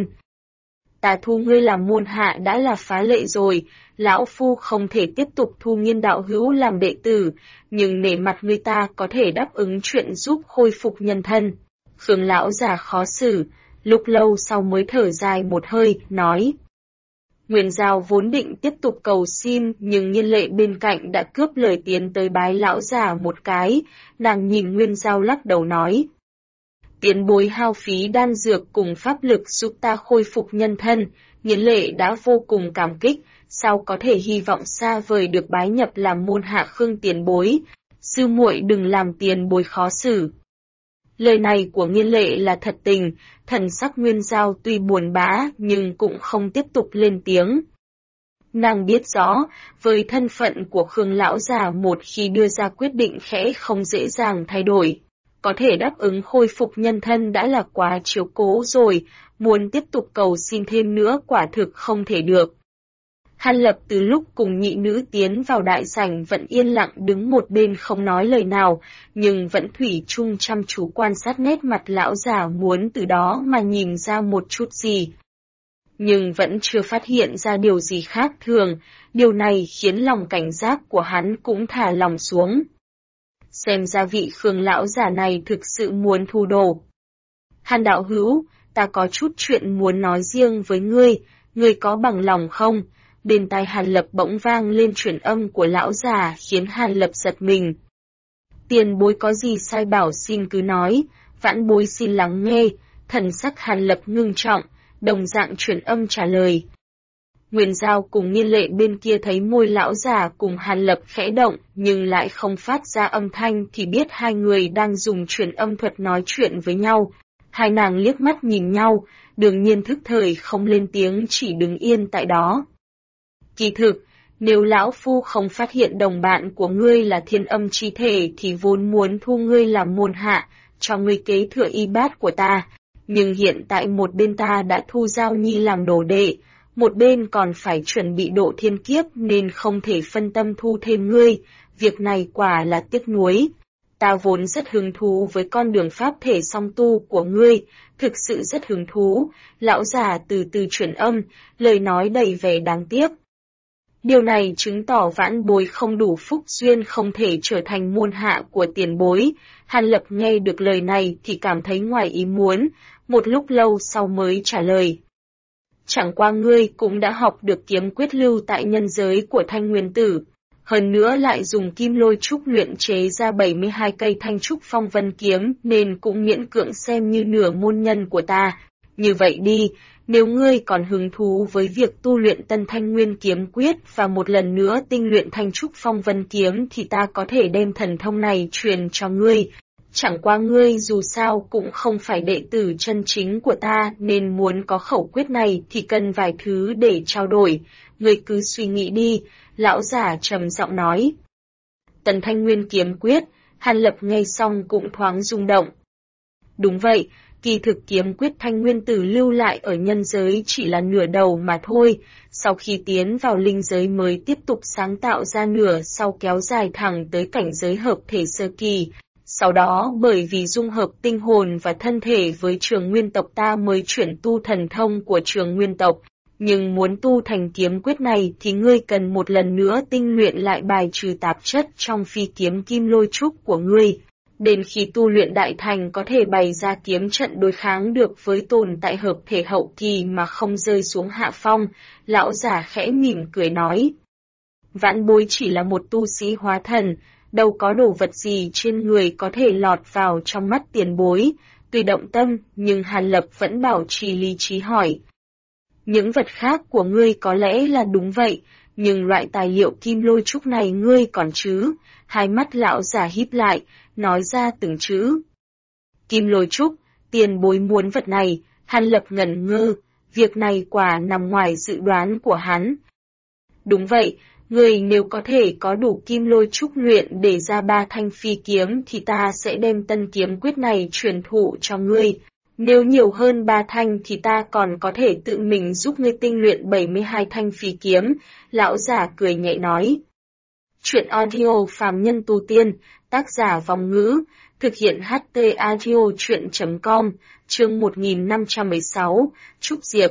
Ta thu ngươi làm môn hạ đã là phá lệ rồi, lão phu không thể tiếp tục thu Nghiên đạo hữu làm đệ tử, nhưng nể mặt người ta có thể đáp ứng chuyện giúp khôi phục nhân thân. Khương lão già khó xử, lúc lâu sau mới thở dài một hơi, nói. Nguyên Giao vốn định tiếp tục cầu xin, nhưng Nhiên Lệ bên cạnh đã cướp lời tiến tới bái lão già một cái, nàng nhìn Nguyên Giao lắc đầu nói. Tiền bối hao phí đan dược cùng pháp lực giúp ta khôi phục nhân thân, Nhiên Lệ đã vô cùng cảm kích, sao có thể hy vọng xa vời được bái nhập làm môn hạ Khương tiền bối, sư muội đừng làm tiền bối khó xử. Lời này của Nhiên Lệ là thật tình, thần sắc Nguyên Giao tuy buồn bã nhưng cũng không tiếp tục lên tiếng. Nàng biết rõ, với thân phận của Khương lão già một khi đưa ra quyết định khẽ không dễ dàng thay đổi. Có thể đáp ứng khôi phục nhân thân đã là quá chiếu cố rồi, muốn tiếp tục cầu xin thêm nữa quả thực không thể được. Hàn Lập từ lúc cùng nhị nữ tiến vào đại sảnh vẫn yên lặng đứng một bên không nói lời nào, nhưng vẫn thủy chung chăm chú quan sát nét mặt lão già muốn từ đó mà nhìn ra một chút gì. Nhưng vẫn chưa phát hiện ra điều gì khác thường, điều này khiến lòng cảnh giác của hắn cũng thả lòng xuống. Xem ra vị Khương lão già này thực sự muốn thu đồ. Hàn đạo hữu, ta có chút chuyện muốn nói riêng với ngươi có bằng lòng không? Bên tai Hàn Lập bỗng vang lên truyền âm của lão già khiến Hàn Lập giật mình. Tiền bối có gì sai bảo xin cứ nói, vãn bối xin lắng nghe, thần sắc Hàn Lập ngưng trọng, đồng dạng truyền âm trả lời. Nguyên Giao cùng Nhiên Lệ bên kia thấy môi lão già cùng Hàn Lập khẽ động nhưng lại không phát ra âm thanh thì biết hai người đang dùng truyền âm thuật nói chuyện với nhau. Hai nàng liếc mắt nhìn nhau, đương nhiên thức thời không lên tiếng chỉ đứng yên tại đó. Kỳ thực, nếu lão phu không phát hiện đồng bạn của ngươi là Thiên Âm chi thể thì vốn muốn thu ngươi làm môn hạ, cho ngươi kế thừa y bát của ta. Nhưng hiện tại một bên ta đã thu Giao Nhi làm đồ đệ, một bên còn phải chuẩn bị độ thiên kiếp nên không thể phân tâm thu thêm ngươi, việc này quả là tiếc nuối. Ta vốn rất hứng thú với con đường pháp thể song tu của ngươi, thực sự rất hứng thú, lão già từ từ chuyển âm, lời nói đầy vẻ đáng tiếc. Điều này chứng tỏ vãn bối không đủ phúc duyên không thể trở thành môn hạ của tiền bối. Hàn Lập nghe được lời này thì cảm thấy ngoài ý muốn, một lúc lâu sau mới trả lời. Chẳng qua ngươi cũng đã học được kiếm quyết lưu tại nhân giới của Thanh Nguyên Tử, hơn nữa lại dùng kim lôi trúc luyện chế ra 72 cây thanh trúc phong vân kiếm nên cũng miễn cưỡng xem như nửa môn nhân của ta. Như vậy đi, nếu ngươi còn hứng thú với việc tu luyện Tân Thanh Nguyên kiếm quyết và một lần nữa tinh luyện thanh trúc phong vân kiếm thì ta có thể đem thần thông này truyền cho ngươi. Chẳng qua ngươi dù sao cũng không phải đệ tử chân chính của ta nên muốn có khẩu quyết này thì cần vài thứ để trao đổi, ngươi cứ suy nghĩ đi, lão giả trầm giọng nói. Tần Thanh Nguyên kiếm quyết, Hàn Lập nghe xong cũng thoáng rung động. Đúng vậy, kỳ thực kiếm quyết Thanh Nguyên Tử lưu lại ở nhân giới chỉ là nửa đầu mà thôi, sau khi tiến vào linh giới mới tiếp tục sáng tạo ra nửa sau kéo dài thẳng tới cảnh giới hợp thể sơ kỳ. Sau đó bởi vì dung hợp tinh hồn và thân thể với Trường Nguyên tộc ta mới chuyển tu thần thông của Trường Nguyên tộc, nhưng muốn tu thành kiếm quyết này thì ngươi cần một lần nữa tinh luyện lại bài trừ tạp chất trong phi kiếm kim lôi trúc của ngươi. Đến khi tu luyện đại thành có thể bày ra kiếm trận đối kháng được với tồn tại hợp thể hậu kỳ mà không rơi xuống hạ phong, lão giả khẽ mỉm cười nói. Vãn Bối chỉ là một tu sĩ hóa thần, đâu có đồ vật gì trên người có thể lọt vào trong mắt tiền bối. Tuy động tâm, nhưng Hàn Lập vẫn bảo trì lý trí hỏi. Những vật khác của ngươi có lẽ là đúng vậy, nhưng loại tài liệu kim lôi trúc này ngươi còn chứ? Hai mắt lão giả híp lại, nói ra từng chữ. Kim lôi trúc, tiền bối muốn vật này. Hàn Lập ngẩn ngơ, việc này quả nằm ngoài dự đoán của hắn. Đúng vậy, ngươi nếu có thể có đủ kim lôi trúc luyện để ra 3 thanh phi kiếm thì ta sẽ đem tân kiếm quyết này truyền thụ cho ngươi. Nếu nhiều hơn 3 thanh thì ta còn có thể tự mình giúp ngươi tinh luyện 72 thanh phi kiếm, lão giả cười nhẹ nói. Chuyện audio phàm nhân tu tiên, tác giả Vong Ngữ, thực hiện HT audio chuyện.com, chương 1516, Trúc Diệp.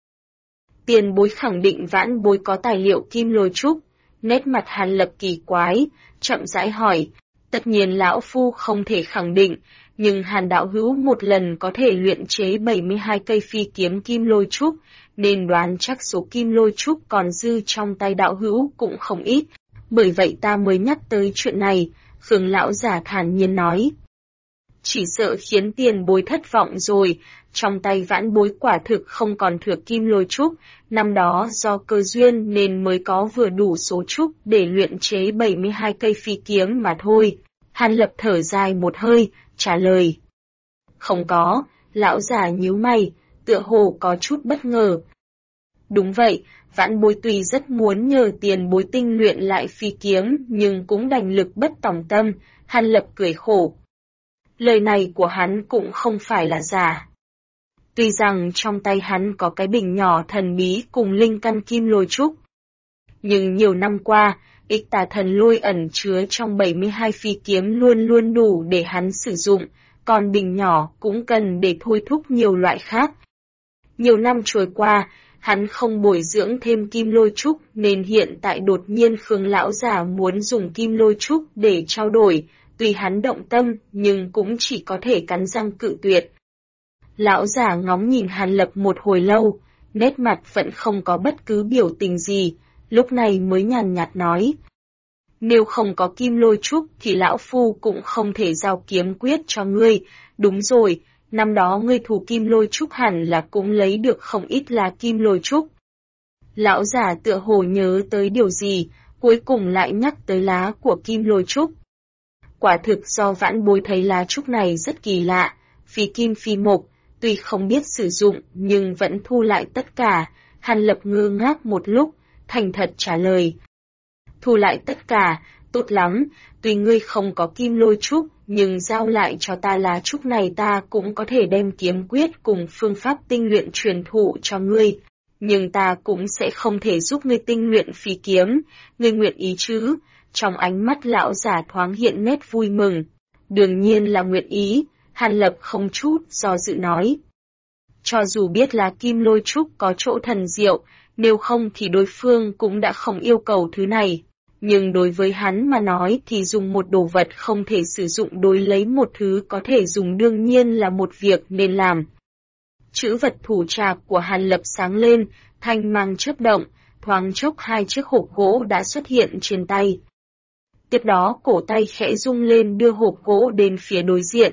Tiền bối khẳng định Vãn Bối có tài liệu kim lôi trúc, nét mặt Hàn Lập kỳ quái, chậm rãi hỏi. Tất nhiên lão phu không thể khẳng định, nhưng Hàn đạo hữu một lần có thể luyện chế 72 cây phi kiếm kim lôi trúc, nên đoán chắc số kim lôi trúc còn dư trong tay đạo hữu cũng không ít. Bởi vậy ta mới nhắc tới chuyện này, Khương lão giả thản nhiên nói. Chỉ sợ khiến tiền bối thất vọng rồi, trong tay Vãn Bối quả thực không còn thừa kim lôi trúc, năm đó do cơ duyên nên mới có vừa đủ số trúc để luyện chế 72 cây phi kiếm mà thôi. Hàn Lập thở dài một hơi, trả lời. Không có, lão giả nhíu mày, tựa hồ có chút bất ngờ. Đúng vậy, Vãn Bối tuy rất muốn nhờ tiền bối tinh luyện lại phi kiếm nhưng cũng đành lực bất tòng tâm, Hàn Lập cười khổ. Lời này của hắn cũng không phải là giả. Tuy rằng trong tay hắn có cái bình nhỏ thần bí cùng linh căn kim lôi trúc. Nhưng nhiều năm qua, ích tà thần lôi ẩn chứa trong 72 phi kiếm luôn luôn đủ để hắn sử dụng, còn bình nhỏ cũng cần để thôi thúc nhiều loại khác. Nhiều năm trôi qua, hắn không bồi dưỡng thêm kim lôi trúc nên hiện tại đột nhiên Khương lão giả muốn dùng kim lôi trúc để trao đổi, tuy hắn động tâm nhưng cũng chỉ có thể cắn răng cự tuyệt. Lão giả ngóng nhìn Hàn Lập một hồi lâu, nét mặt vẫn không có bất cứ biểu tình gì, lúc này mới nhàn nhạt nói. Nếu không có kim lôi trúc thì lão phu cũng không thể giao kiếm quyết cho ngươi, đúng rồi, năm đó ngươi thủ kim lôi trúc hẳn là cũng lấy được không ít lá kim lôi trúc. Lão giả tựa hồ nhớ tới điều gì, cuối cùng lại nhắc tới lá của kim lôi trúc. Quả thực do Vãn Bối thấy lá trúc này rất kỳ lạ, phi kim phi mộc, tuy không biết sử dụng nhưng vẫn thu lại tất cả. Hàn Lập ngơ ngác một lúc, thành thật trả lời. Thu lại tất cả, tốt lắm, tuy ngươi không có kim lôi trúc, nhưng giao lại cho ta lá trúc này ta cũng có thể đem kiếm quyết cùng phương pháp tinh luyện truyền thụ cho ngươi. Nhưng ta cũng sẽ không thể giúp ngươi tinh luyện phi kiếm, ngươi nguyện ý chứ? Trong ánh mắt lão giả thoáng hiện nét vui mừng. Đương nhiên là nguyện ý, Hàn Lập không chút do dự nói. Cho dù biết là kim lôi trúc có chỗ thần diệu, nếu không thì đối phương cũng đã không yêu cầu thứ này. Nhưng đối với hắn mà nói thì dùng một đồ vật không thể sử dụng đối lấy một thứ có thể dùng đương nhiên là một việc nên làm. Chữ vật thủ trạc của Hàn Lập sáng lên, thanh mang chớp động, thoáng chốc 2 chiếc hộp gỗ đã xuất hiện trên tay. Tiếp đó cổ tay khẽ rung lên đưa hộp gỗ đến phía đối diện.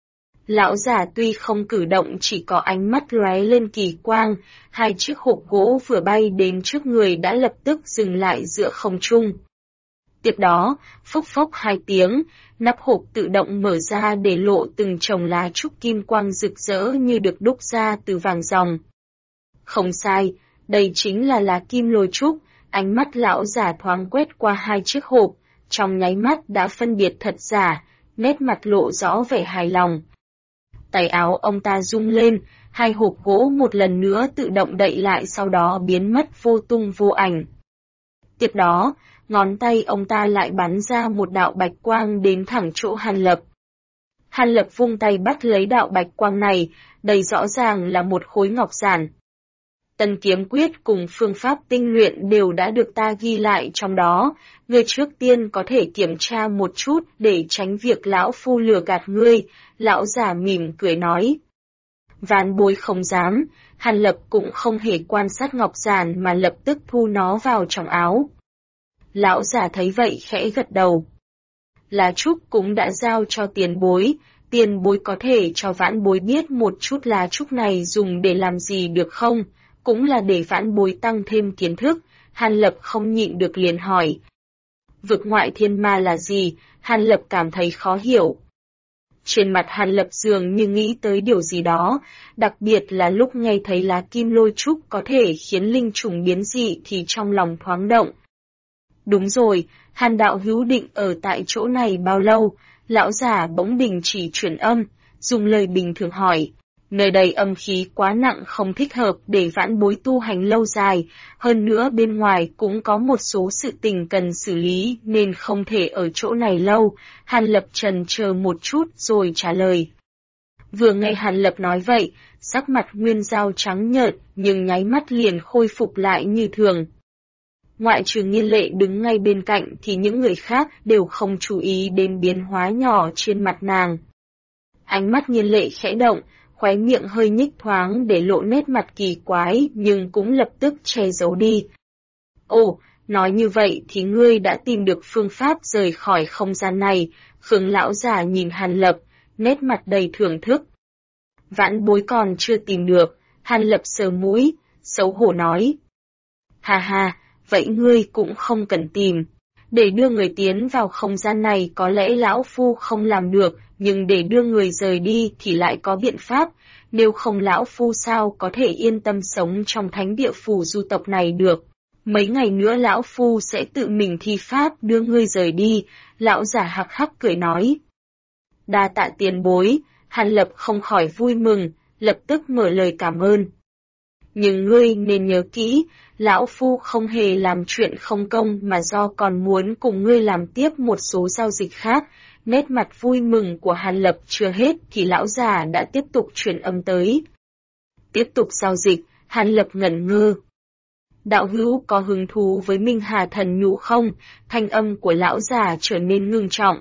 Lão giả tuy không cử động chỉ có ánh mắt lóe lên kỳ quang, 2 chiếc hộp gỗ vừa bay đến trước người đã lập tức dừng lại giữa không trung. Tiếp đó, phốc phốc 2 tiếng, nắp hộp tự động mở ra để lộ từng chồng lá trúc kim quang rực rỡ như được đúc ra từ vàng ròng. Không sai, đây chính là lá kim lôi trúc, ánh mắt lão giả thoáng quét qua 2 chiếc hộp, trong nháy mắt đã phân biệt thật giả, nét mặt lộ rõ vẻ hài lòng. Tay áo ông ta rung lên, 2 hộp gỗ một lần nữa tự động đậy lại sau đó biến mất vô tung vô ảnh. Tiếp đó, ngón tay ông ta lại bắn ra một đạo bạch quang đến thẳng chỗ Hàn Lập. Hàn Lập vung tay bắt lấy đạo bạch quang này, đây rõ ràng là một khối ngọc giản. Tân kiếm quyết cùng phương pháp tinh luyện đều đã được ta ghi lại trong đó, ngươi trước tiên có thể kiểm tra một chút để tránh việc lão phu lừa gạt ngươi, lão giả mỉm cười nói. Vãn Bối không dám, Hàn Lập cũng không hề quan sát ngọc giản mà lập tức thu nó vào trong áo. Lão già thấy vậy khẽ gật đầu. Lá trúc cũng đã giao cho tiền bối có thể cho vãn bối biết một chút lá trúc này dùng để làm gì được không, cũng là để vãn bối tăng thêm kiến thức. Hàn Lập không nhịn được liền hỏi. Vực ngoại thiên ma là gì? Hàn Lập cảm thấy khó hiểu. Trên mặt Hàn Lập dường như nghĩ tới điều gì đó, đặc biệt là lúc nghe thấy lá kim lôi trúc có thể khiến linh trùng biến dị thì trong lòng thoáng động. Đúng rồi, Hàn đạo hữu định ở tại chỗ này bao lâu? Lão già bỗng đình chỉ chuyển âm, dùng lời bình thường hỏi. Nơi đây âm khí quá nặng không thích hợp để vãn bối tu hành lâu dài, hơn nữa bên ngoài cũng có một số sự tình cần xử lý nên không thể ở chỗ này lâu. Hàn Lập trần chờ một chút rồi trả lời. Vừa nghe Hàn Lập nói vậy, sắc mặt Nguyên Giao trắng nhợt nhưng nháy mắt liền khôi phục lại như thường. Ngoại trừ Nghiên Lệ đứng ngay bên cạnh thì những người khác đều không chú ý đến biến hóa nhỏ trên mặt nàng. Ánh mắt Nghiên Lệ khẽ động, khóe miệng hơi nhích thoáng để lộ nét mặt kỳ quái nhưng cũng lập tức che giấu đi. Ồ, nói như vậy thì ngươi đã tìm được phương pháp rời khỏi không gian này. Khương lão già nhìn Hàn Lập, nét mặt đầy thưởng thức. Vãn bối còn chưa tìm được. Hàn Lập sờ mũi, xấu hổ nói. Ha ha, vậy ngươi cũng không cần tìm. Để đưa người tiến vào không gian này có lẽ lão phu không làm được, nhưng để đưa người rời đi thì lại có biện pháp, nếu không lão phu sao có thể yên tâm sống trong thánh địa phù du tộc này được. Mấy ngày nữa lão phu sẽ tự mình thi pháp đưa ngươi rời đi. Lão giả hắc hắc cười nói. Đa tạ tiền bối. Hàn Lập không khỏi vui mừng, lập tức mở lời cảm ơn. Nhưng ngươi nên nhớ kỹ, lão phu không hề làm chuyện không công mà do còn muốn cùng ngươi làm tiếp một số giao dịch khác. Nét mặt vui mừng của Hàn Lập chưa hết thì lão già đã tiếp tục truyền âm tới. Tiếp tục giao dịch, Hàn Lập ngẩn ngơ. Đạo hữu có hứng thú với Minh Hà thần nhũ không? Thanh âm của lão già trở nên ngưng trọng.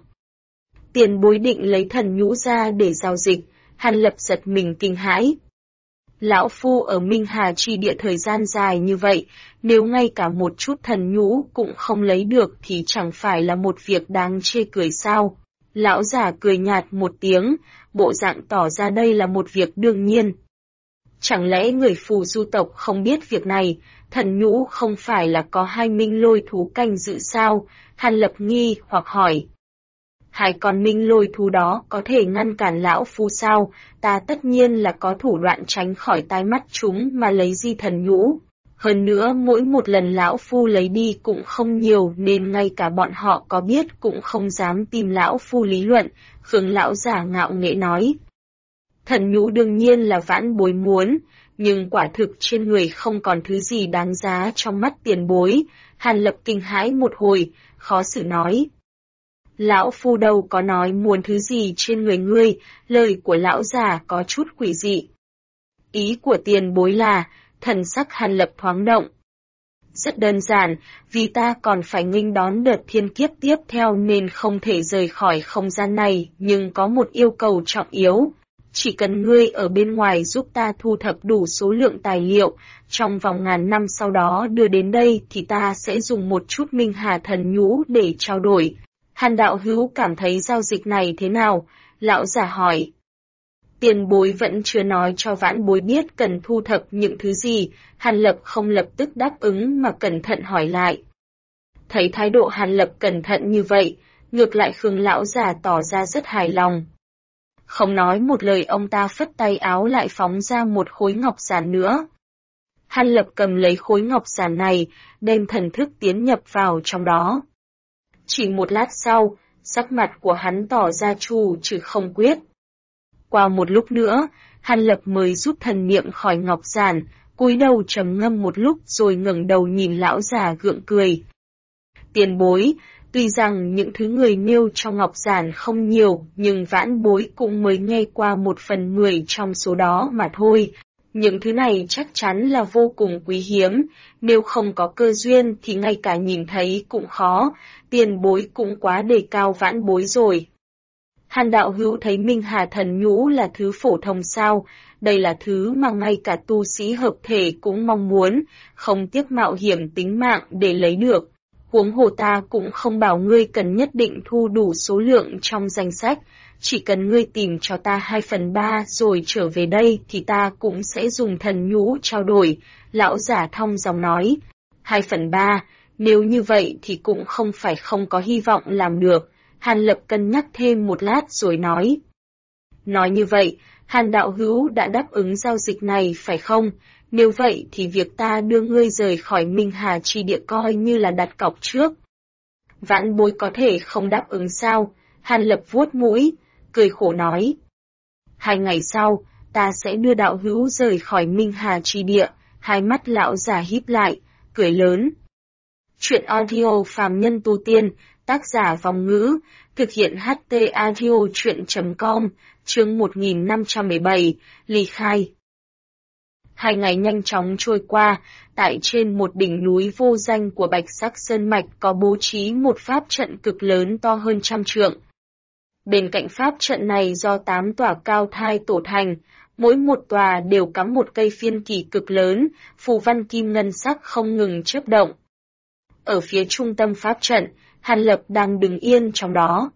Tiền bối định lấy thần nhũ ra để giao dịch. Hàn Lập giật mình kinh hãi. Lão phu ở Minh Hà chi địa thời gian dài như vậy, nếu ngay cả một chút thần nhũ cũng không lấy được thì chẳng phải là một việc đáng chê cười sao? Lão già cười nhạt một tiếng, bộ dạng tỏ ra đây là một việc đương nhiên. Chẳng lẽ người phù du tộc không biết việc này, thần nhũ không phải là có 2 minh lôi thú canh giữ sao? Hàn Lập nghi hoặc hỏi. 2 con minh lôi thú đó có thể ngăn cản lão phu sao? Ta tất nhiên là có thủ đoạn tránh khỏi tai mắt chúng mà lấy di thần nhũ. Hơn nữa mỗi một lần lão phu lấy đi cũng không nhiều nên ngay cả bọn họ có biết cũng không dám tìm lão phu lý luận. Khương lão giả ngạo nghễ nói. Thần nhũ đương nhiên là vãn bối muốn, nhưng quả thực trên người không còn thứ gì đáng giá trong mắt tiền bối. Hàn Lập kinh hãi một hồi, khó xử nói. Lão phu đâu có nói muốn thứ gì trên người ngươi, lời của lão già có chút quỷ dị. Ý của tiền bối là, thần sắc Hàn Lập thoáng động. Rất đơn giản, vì ta còn phải nghênh đón đợt thiên kiếp tiếp theo nên không thể rời khỏi không gian này, nhưng có một yêu cầu trọng yếu. Chỉ cần ngươi ở bên ngoài giúp ta thu thập đủ số lượng tài liệu, trong vòng ngàn năm sau đó đưa đến đây thì ta sẽ dùng một chút Minh Hà thần nhũ để trao đổi. Hàn đạo hữu cảm thấy giao dịch này thế nào? Lão giả hỏi. Tiền bối vẫn chưa nói cho vãn bối biết cần thu thập những thứ gì. Hàn Lập không lập tức đáp ứng mà cẩn thận hỏi lại. Thấy thái độ Hàn Lập cẩn thận như vậy, ngược lại Khương lão giả tỏ ra rất hài lòng. Không nói một lời ông ta phất tay áo lại phóng ra một khối ngọc giản nữa. Hàn Lập cầm lấy khối ngọc giản này, đem thần thức tiến nhập vào trong đó. Chỉ một lát sau, sắc mặt của hắn tỏ ra trù trừ không quyết. Qua một lúc nữa, Hàn Lập mới rút thần niệm khỏi ngọc giản, cúi đầu trầm ngâm một lúc rồi ngẩng đầu nhìn lão già gượng cười. Tiền bối, tuy rằng những thứ người nêu trong ngọc giản không nhiều, nhưng vãn bối cũng mới nghe qua 1/10 trong số đó mà thôi. Những thứ này chắc chắn là vô cùng quý hiếm, nếu không có cơ duyên thì ngay cả nhìn thấy cũng khó, tiền bối cũng quá đề cao vãn bối rồi. Hàn đạo hữu thấy Minh Hà thần nhũ là thứ phổ thông sao? Đây là thứ mà ngay cả tu sĩ hợp thể cũng mong muốn, không tiếc mạo hiểm tính mạng để lấy được. Huống hồ ta cũng không bảo ngươi cần nhất định thu đủ số lượng trong danh sách, chỉ cần ngươi tìm cho ta 2/3 rồi trở về đây thì ta cũng sẽ dùng thần nhũ trao đổi, lão giả thong dong nói. 2/3, nếu như vậy thì cũng không phải không có hy vọng làm được, Hàn Lập cân nhắc thêm một lát rồi nói. Nói như vậy, Hàn đạo hữu đã đáp ứng giao dịch này phải không? Nếu vậy thì việc ta đưa ngươi rời khỏi Minh Hà Chi Địa coi như là đặt cọc trước. Vãn bối có thể không đáp ứng sao? Hàn Lập vuốt mũi, cười khổ nói. 2 ngày sau, ta sẽ đưa đạo hữu rời khỏi Minh Hà Chi Địa. Hai mắt lão già híp lại, cười lớn. Chuyện audio phàm nhân tu tiên, tác giả Vòng Ngữ, thực hiện HT audio chuyện.com, chương 1517, ly khai. 2 ngày nhanh chóng trôi qua, tại trên một đỉnh núi vô danh của Bạch Sắc Sơn Mạch có bố trí một pháp trận cực lớn to hơn 100 trượng. Bên cạnh pháp trận này do 8 tòa cao thai tổ thành, mỗi một tòa đều cắm một cây phiên kỳ cực lớn, phù văn kim ngân sắc không ngừng chớp động. Ở phía trung tâm pháp trận, Hàn Lập đang đứng yên trong đó.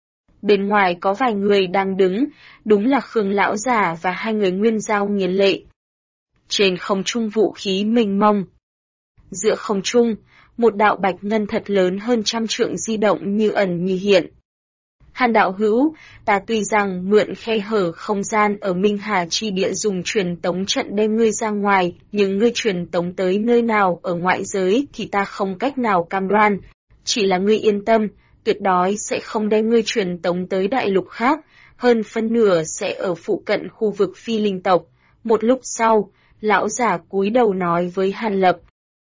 Bên ngoài có vài người đang đứng, đúng là Khương lão giả và 2 người nguyên giao nghiền lệ. Trên không trung vũ khí mênh mông. Giữa không trung, một đạo bạch ngân thật lớn hơn 100 trượng di động như ẩn như hiện. Hàn đạo hữu, ta tuy rằng mượn khe hở không gian ở Minh Hà Chi Địa dùng truyền tống trận đem ngươi ra ngoài, nhưng ngươi truyền tống tới nơi nào ở ngoại giới thì ta không cách nào cam đoan. Chỉ là ngươi yên tâm, tuyệt đối sẽ không đem ngươi truyền tống tới đại lục khác, hơn phân nửa sẽ ở phụ cận khu vực phi linh tộc. Một lúc sau, lão già cúi đầu nói với Hàn Lập.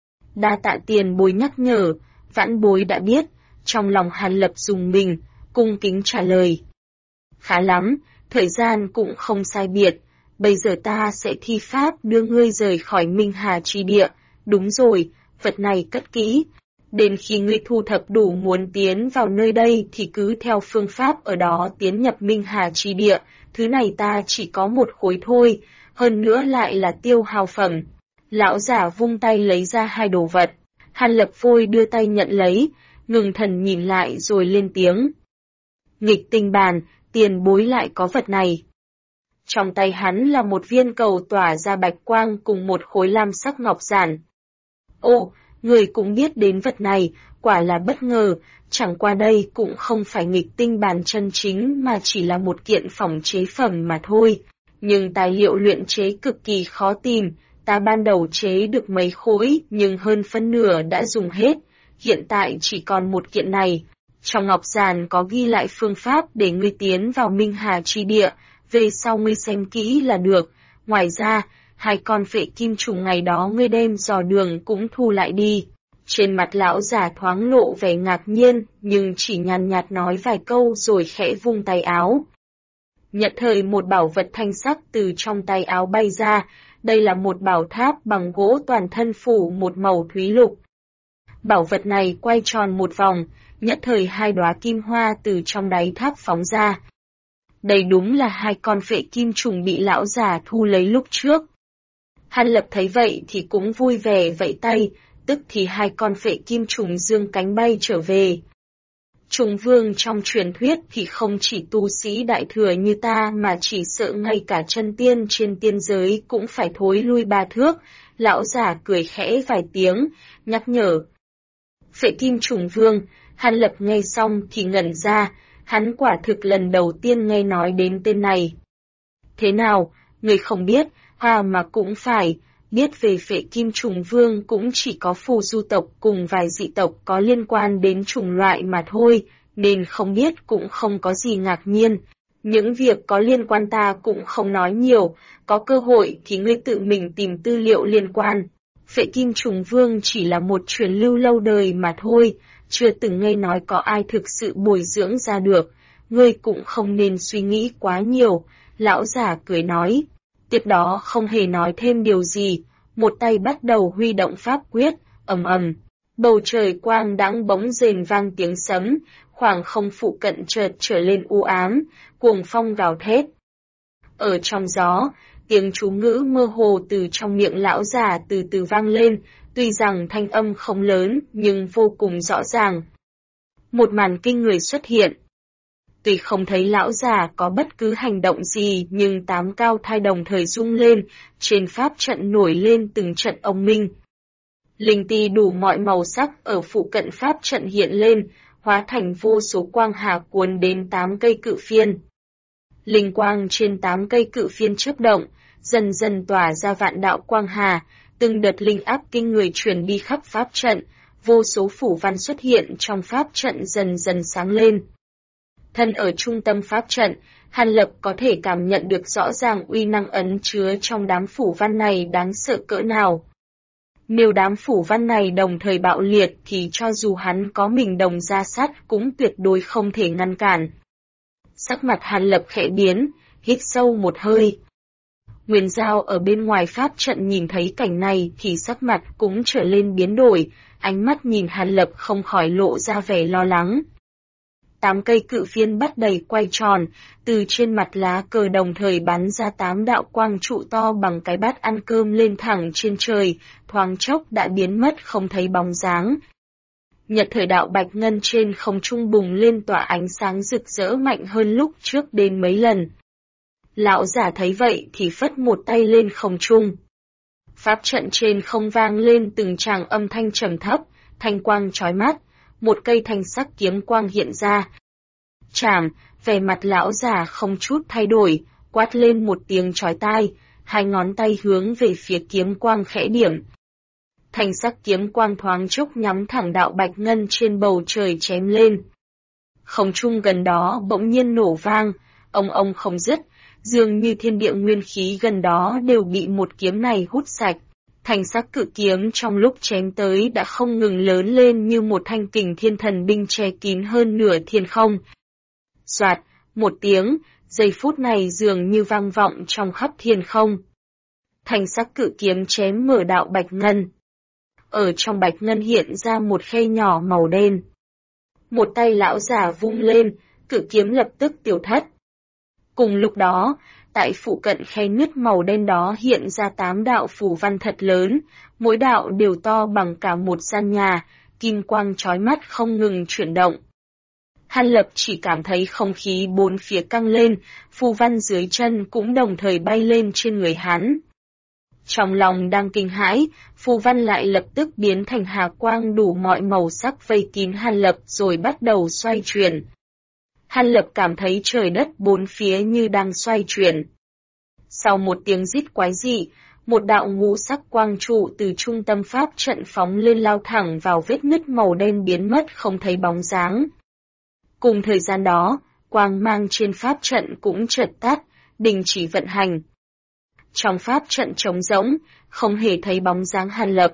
Đa tạ tiền bối nhắc nhở, vãn bối đã biết, trong lòng Hàn Lập rùng mình, cung kính trả lời. Khá lắm, thời gian cũng không sai biệt, bây giờ ta sẽ thi pháp đưa ngươi rời khỏi Minh Hà Chi Địa, đúng rồi, vật này cất kỹ. Đến khi ngươi thu thập đủ muốn tiến vào nơi đây thì cứ theo phương pháp ở đó tiến nhập Minh Hà Chi Địa, thứ này ta chỉ có một khối thôi, hơn nữa lại là tiêu hao phẩm. Lão giả vung tay lấy ra 2 đồ vật, Hàn Lập vội đưa tay nhận lấy, ngừng thần nhìn lại rồi lên tiếng. Nghịch tinh bàn, tiền bối lại có vật này. Trong tay hắn là một viên cầu tỏa ra bạch quang cùng một khối lam sắc ngọc giản. Ồ, người cũng biết đến vật này, quả là bất ngờ, chẳng qua đây cũng không phải nghịch tinh bàn chân chính mà chỉ là một kiện phỏng chế phẩm mà thôi. Nhưng tài liệu luyện chế cực kỳ khó tìm, ta ban đầu chế được mấy khối nhưng hơn phân nửa đã dùng hết, hiện tại chỉ còn một kiện này. Trong ngọc giản có ghi lại phương pháp để ngươi tiến vào Minh Hà Chi Địa, về sau ngươi xem kỹ là được. Ngoài ra, 2 con phệ kim trùng ngày đó ngươi đem dò đường cũng thu lại đi. Trên mặt lão già thoáng lộ vẻ ngạc nhiên, nhưng chỉ nhàn nhạt nói vài câu rồi khẽ vung tay áo. Nhận thời một bảo vật thanh sắc từ trong tay áo bay ra, đây là một bảo tháp bằng gỗ toàn thân phủ một màu thúy lục. Bảo vật này quay tròn một vòng, nhất thời 2 đóa kim hoa từ trong đáy tháp phóng ra. Đây đúng là 2 con phệ kim trùng bị lão già thu lấy lúc trước. Hàn Lập thấy vậy thì cũng vui vẻ vẫy tay, tức thì 2 con phệ kim trùng dương cánh bay trở về. Trùng vương trong truyền thuyết thì không chỉ tu sĩ đại thừa như ta mà chỉ sợ ngay cả chân tiên trên tiên giới cũng phải thối lui 3 thước, lão già cười khẽ vài tiếng, nhắc nhở. Phệ kim trùng vương, Hàn Lập nghe xong thì ngẩn ra, hắn quả thực lần đầu tiên nghe nói đến tên này. Thế nào, người không biết, mà cũng phải, biết về phệ kim trùng vương cũng chỉ có phù du tộc cùng vài dị tộc có liên quan đến chủng loại mà thôi, nên không biết cũng không có gì ngạc nhiên. Những việc có liên quan ta cũng không nói nhiều, có cơ hội thì ngươi tự mình tìm tư liệu liên quan. Phệ kim trùng vương chỉ là một truyền lưu lâu đời mà thôi, chưa từng nghe nói có ai thực sự bồi dưỡng ra được, ngươi cũng không nên suy nghĩ quá nhiều, lão già cười nói. Tiếp đó không hề nói thêm điều gì, một tay bắt đầu huy động pháp quyết, ầm ầm. Bầu trời quang đãng bỗng rền vang tiếng sấm, khoảng không phụ cận chợt trở lên u ám, cuồng phong gào thét. Ở trong gió, tiếng chú ngữ mơ hồ từ trong miệng lão già từ từ vang lên, tuy rằng thanh âm không lớn nhưng vô cùng rõ ràng. Một màn kinh người xuất hiện. Tuy không thấy lão già có bất cứ hành động gì nhưng 8 cao thai đồng thời rung lên, trên pháp trận nổi lên từng trận ông minh. Linh ti đủ mọi màu sắc ở phụ cận pháp trận hiện lên, hóa thành vô số quang hà cuốn đến 8 cây cự phiên. Linh quang trên 8 cây cự phiên chớp động, dần dần tỏa ra vạn đạo quang hà, từng đợt linh áp kinh người truyền đi khắp pháp trận, vô số phủ văn xuất hiện trong pháp trận dần dần sáng lên. Thân ở trung tâm pháp trận, Hàn Lập có thể cảm nhận được rõ ràng uy năng ấn chứa trong đám phủ văn này đáng sợ cỡ nào. Nếu đám phủ văn này đồng thời bạo liệt thì cho dù hắn có mình đồng ra sát cũng tuyệt đối không thể ngăn cản. Sắc mặt Hàn Lập khẽ biến, hít sâu một hơi. Nguyên Giao ở bên ngoài pháp trận nhìn thấy cảnh này thì sắc mặt cũng trở lên biến đổi, ánh mắt nhìn Hàn Lập không khỏi lộ ra vẻ lo lắng. 8 cây cự phiên bắt đầy quay tròn, từ trên mặt lá cờ đồng thời bắn ra 8 đạo quang trụ to bằng cái bát ăn cơm lên thẳng trên trời, thoáng chốc đã biến mất không thấy bóng dáng. Nhật thời đạo bạch ngân trên không trung bùng lên tỏa ánh sáng rực rỡ mạnh hơn lúc trước đến mấy lần. Lão giả thấy vậy thì phất một tay lên không trung. Pháp trận trên không vang lên từng tràng âm thanh trầm thấp, thanh quang chói mắt, một cây thanh sắc kiếm quang hiện ra. Chảm, vẻ mặt lão giả không chút thay đổi, quát lên một tiếng chói tai, hai ngón tay hướng về phía kiếm quang khẽ điểm. Thanh sắc kiếm quang thoáng chốc nhắm thẳng đạo bạch ngân trên bầu trời chém lên. Không trung gần đó bỗng nhiên nổ vang, ông không dứt, dường như thiên địa nguyên khí gần đó đều bị một kiếm này hút sạch. Thanh sắc cự kiếm trong lúc chém tới đã không ngừng lớn lên như một thanh kình thiên thần binh che kín hơn nửa thiên không. Soạt, một tiếng, giây phút này dường như vang vọng trong khắp thiên không. Thanh sắc cự kiếm chém mở đạo bạch ngân. Ở trong bạch ngân hiện ra một khe nhỏ màu đen. Một tay lão giả vung lên, cự kiếm lập tức tiêu thất. Cùng lúc đó, tại phụ cận khe nứt màu đen đó hiện ra 8 đạo phù văn thật lớn, mỗi đạo đều to bằng cả một gian nhà, kim quang chói mắt không ngừng chuyển động. Hàn Lập chỉ cảm thấy không khí bốn phía căng lên, phù văn dưới chân cũng đồng thời bay lên trên người hắn. Trong lòng đang kinh hãi, phù văn lại lập tức biến thành hà quang đủ mọi màu sắc vây kín Hàn Lập rồi bắt đầu xoay chuyển. Hàn Lập cảm thấy trời đất bốn phía như đang xoay chuyển. Sau một tiếng rít quái dị, một đạo ngũ sắc quang trụ từ trung tâm pháp trận phóng lên lao thẳng vào vết nứt màu đen biến mất không thấy bóng dáng. Cùng thời gian đó, quang mang trên pháp trận cũng chợt tắt, đình chỉ vận hành. Trong pháp trận trống rỗng, không hề thấy bóng dáng Hàn Lập.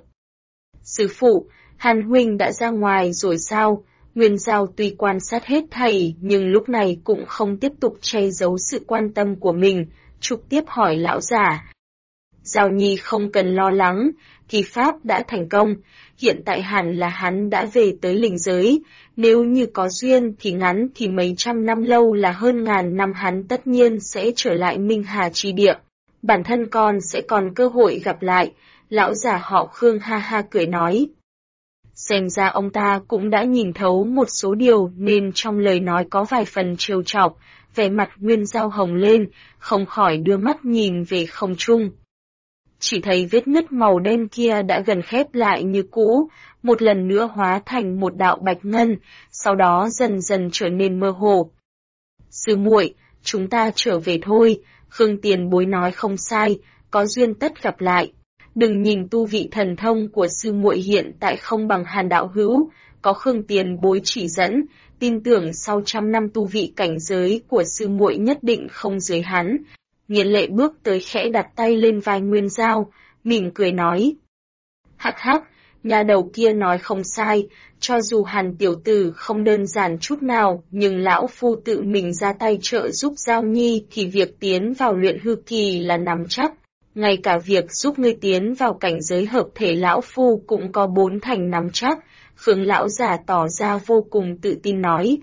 Sư phụ, Hàn huynh đã ra ngoài rồi sao? Nguyên Giao tuy quan sát hết thảy nhưng lúc này cũng không tiếp tục che giấu sự quan tâm của mình, trực tiếp hỏi lão giả. Giao Nhi không cần lo lắng, kỳ pháp đã thành công, hiện tại hẳn là hắn đã về tới linh giới, nếu như có duyên thì ngắn thì mấy trăm năm lâu là hơn ngàn năm hắn tất nhiên sẽ trở lại Minh Hà chi địa. Bản thân con sẽ còn cơ hội gặp lại, lão giả họ Khương ha ha cười nói. Xem ra ông ta cũng đã nhìn thấu một số điều nên trong lời nói có vài phần trêu chọc, vẻ mặt Nguyên Giao hồng lên, không khỏi đưa mắt nhìn về không trung. Chỉ thấy vết nứt màu đen kia đã gần khép lại như cũ, một lần nữa hóa thành một đạo bạch ngân, sau đó dần dần trở nên mơ hồ. Sư muội, chúng ta trở về thôi, Khương tiền bối nói không sai, có duyên tất gặp lại. Đừng nhìn tu vị thần thông của sư muội hiện tại không bằng Hàn đạo hữu, có Khương tiền bối chỉ dẫn, tin tưởng sau trăm năm tu vị cảnh giới của sư muội nhất định không dưới hắn. Nghiền lệ bước tới khẽ đặt tay lên vai Nguyên Giao, mỉm cười nói. Hắc hắc, nhà đầu kia nói không sai, cho dù Hàn tiểu tử không đơn giản chút nào, nhưng lão phu tự mình ra tay trợ giúp Giao Nhi thì việc tiến vào luyện hư kỳ là nắm chắc. Ngay cả việc giúp ngươi tiến vào cảnh giới hợp thể lão phu cũng có 4 thành nắm chắc, Khương lão giả tỏ ra vô cùng tự tin nói.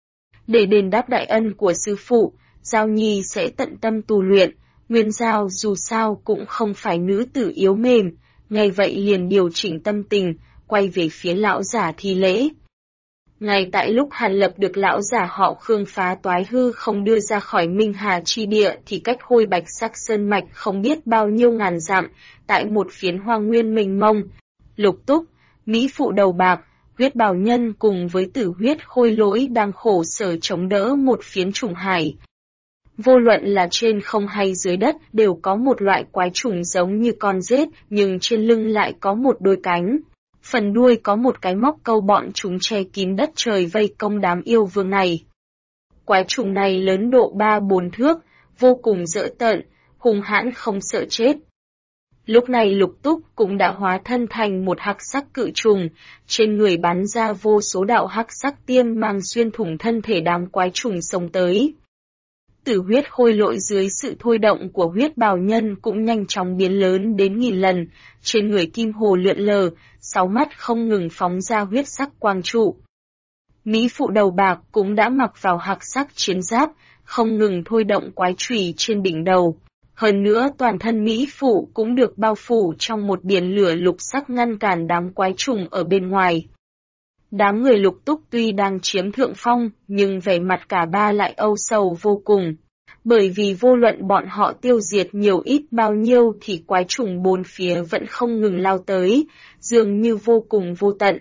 Để đền đáp đại ân của sư phụ, Giao Nhi sẽ tận tâm tu luyện, Nguyên Giao dù sao cũng không phải nữ tử yếu mềm, Nghe vậy liền điều chỉnh tâm tình, quay về phía lão giả thi lễ. Ngay tại lúc Hàn Lập được lão giả họ Khương phá toái hư không đưa ra khỏi Minh Hà chi địa thì cách Hôi Bạch Sắc Sơn Mạch không biết bao nhiêu ngàn dặm, tại một phiến hoang nguyên mênh mông. Lục Túc, Mỹ Phụ đầu bạc, Huyết Bào Nhân cùng với Tử Huyết Khôi Lỗi đang khổ sở chống đỡ một phiến trùng hải. Vô luận là trên không hay dưới đất đều có một loại quái trùng giống như con rết, nhưng trên lưng lại có một đôi cánh. Phần đuôi có một cái móc câu bọn chúng che kín đất trời vây công đám yêu vương này. Quái trùng này lớn độ 3-4 thước, vô cùng dữ tợn, hung hãn không sợ chết. Lúc này Lục Túc cũng đã hóa thân thành một hắc sắc cự trùng, trên người bắn ra vô số đạo hắc sắc tiêm mang xuyên thủng thân thể đám quái trùng xông tới. Tử Huyết Khôi Lỗi dưới sự thôi động của Huyết Bào Nhân cũng nhanh chóng biến lớn đến 1000 lần, trên người kim hồ lượn lờ, 6 mắt không ngừng phóng ra huyết sắc quang trụ. Mỹ Phụ đầu bạc cũng đã mặc vào hắc sắc chiến giáp, không ngừng thôi động quái chùy trên đỉnh đầu. Hơn nữa toàn thân Mỹ Phụ cũng được bao phủ trong một biển lửa lục sắc ngăn cản đám quái trùng ở bên ngoài. Đám người Lục Túc tuy đang chiếm thượng phong, nhưng vẻ mặt cả ba lại âu sầu vô cùng. Bởi vì vô luận bọn họ tiêu diệt nhiều ít bao nhiêu thì quái trùng bốn phía vẫn không ngừng lao tới, dường như vô cùng vô tận.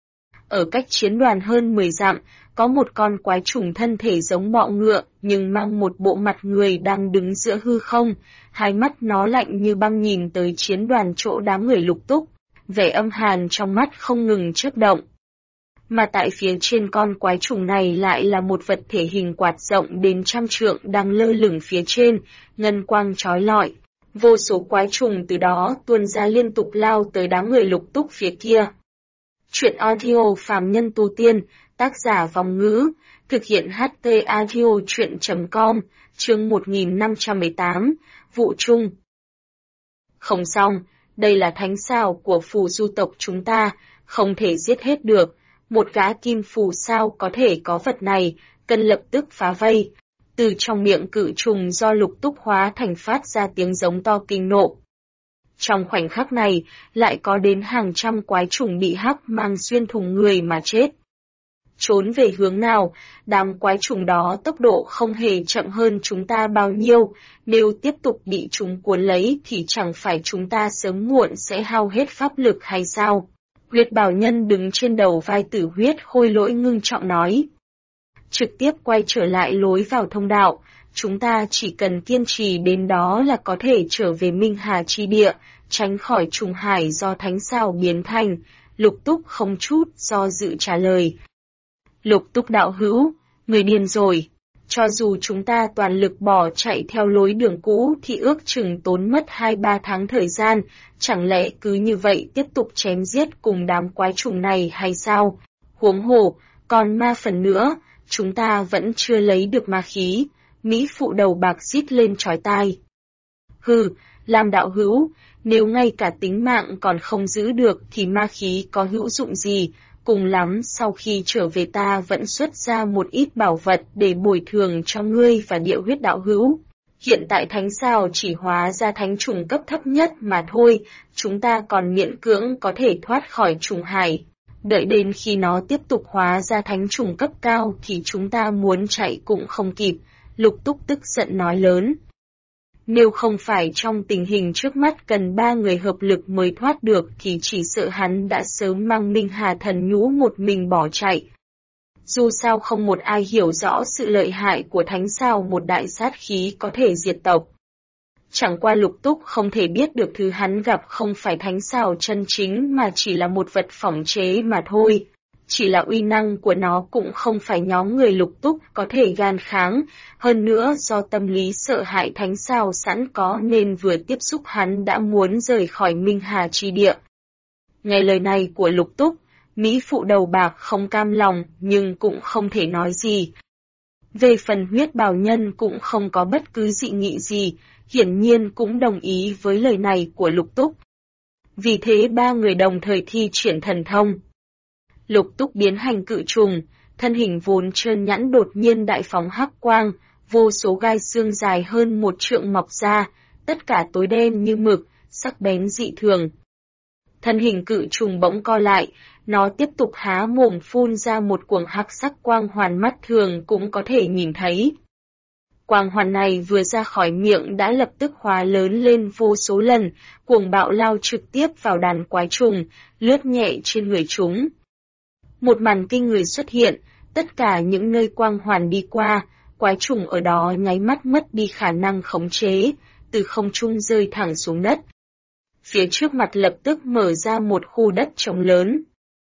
Ở cách chiến đoàn hơn 10 dặm, có một con quái trùng thân thể giống bọ ngựa, nhưng mang một bộ mặt người đang đứng giữa hư không, hai mắt nó lạnh như băng nhìn tới chiến đoàn chỗ đám người Lục Túc, vẻ âm hàn trong mắt không ngừng chớp động. Mà tại phía trên con quái trùng này lại là một vật thể hình quạt rộng đến 100 trượng đang lơ lửng phía trên, ngân quang chói lọi. Vô số quái trùng từ đó tuôn ra liên tục lao tới đám người Lục Túc phía kia. Truyện audio phàm nhân tu tiên, tác giả Vong Ngữ, thực hiện HT audio truyện.com, chương 1518, Vụ Trung. Không xong, đây là thánh sao của phù du tộc chúng ta, không thể giết hết được. Một gã kim phù sao có thể có vật này, cần lập tức phá vây. Từ trong miệng cự trùng do Lục Túc hóa thành phát ra tiếng giống to kinh nộ. Trong khoảnh khắc này, lại có đến hàng trăm quái trùng bị hắc mang xuyên thủng người mà chết. Trốn về hướng nào, đám quái trùng đó tốc độ không hề chậm hơn chúng ta bao nhiêu, nếu tiếp tục bị chúng cuốn lấy thì chẳng phải chúng ta sớm muộn sẽ hao hết pháp lực hay sao? Huyết Bào Nhân đứng trên đầu vai Tử Huyết Khôi Lỗi ngưng trọng nói. Trực tiếp quay trở lại lối vào thông đạo, chúng ta chỉ cần kiên trì đến đó là có thể trở về Minh Hà chi địa, tránh khỏi trùng hải do thánh sao biến thành. Lục Túc không chút do dự trả lời. Lục Túc đạo hữu, người điên rồi. Cho dù chúng ta toàn lực bỏ chạy theo lối đường cũ thì ước chừng tốn mất 2-3 tháng thời gian, chẳng lẽ cứ như vậy tiếp tục chém giết cùng đám quái trùng này hay sao? Huống hồ, còn ma phần nữa, chúng ta vẫn chưa lấy được ma khí. Mỹ Phụ đầu bạc rít lên chói tai. Hừ, Lam đạo hữu, nếu ngay cả tính mạng còn không giữ được thì ma khí có hữu dụng gì? Cùng lắm sau khi trở về ta vẫn xuất ra một ít bảo vật để bồi thường cho ngươi và Địa Huyết đạo hữu. Hiện tại thánh sao chỉ hóa ra thánh trùng cấp thấp nhất mà thôi, chúng ta còn miễn cưỡng có thể thoát khỏi trùng hải. Đợi đến khi nó tiếp tục hóa ra thánh trùng cấp cao thì chúng ta muốn chạy cũng không kịp, Lục Túc tức giận nói lớn. Nếu không phải trong tình hình trước mắt cần 3 người hợp lực mới thoát được thì chỉ sợ hắn đã sớm mang Minh Hà thần nhũ một mình bỏ chạy. Dù sao không một ai hiểu rõ sự lợi hại của thánh sao một đại sát khí có thể diệt tộc. Chẳng qua Lục Túc không thể biết được thứ hắn gặp không phải thánh sao chân chính mà chỉ là một vật phỏng chế mà thôi. Chỉ là uy năng của nó cũng không phải nhóm người Lục Túc có thể gan kháng, hơn nữa do tâm lý sợ hãi thánh sao sẵn có nên vừa tiếp xúc hắn đã muốn rời khỏi Minh Hà chi địa. Nghe lời này của Lục Túc, Mỹ Phụ đầu bạc không cam lòng nhưng cũng không thể nói gì. Về phần Huyết Bào Nhân cũng không có bất cứ dị nghị gì, hiển nhiên cũng đồng ý với lời này của Lục Túc. Vì thế 3 người đồng thời thi triển thần thông. Lục Túc biến hành cự trùng, thân hình vốn trơn nhẵn đột nhiên đại phóng hắc quang, vô số gai xương dài hơn 1 trượng mọc ra, tất cả tối đen như mực, sắc bén dị thường. Thân hình cự trùng bỗng co lại, nó tiếp tục há mồm phun ra một cuồng hắc sắc quang hoàn mắt thường cũng có thể nhìn thấy. Quang hoàn này vừa ra khỏi miệng đã lập tức hóa lớn lên vô số lần, cuồng bạo lao trực tiếp vào đàn quái trùng, lướt nhẹ trên người chúng. Một màn kinh người xuất hiện, tất cả những nơi quang hoàn đi qua, quái trùng ở đó nháy mắt mất đi khả năng khống chế, từ không trung rơi thẳng xuống đất. Phía trước mặt lập tức mở ra một khu đất trống lớn.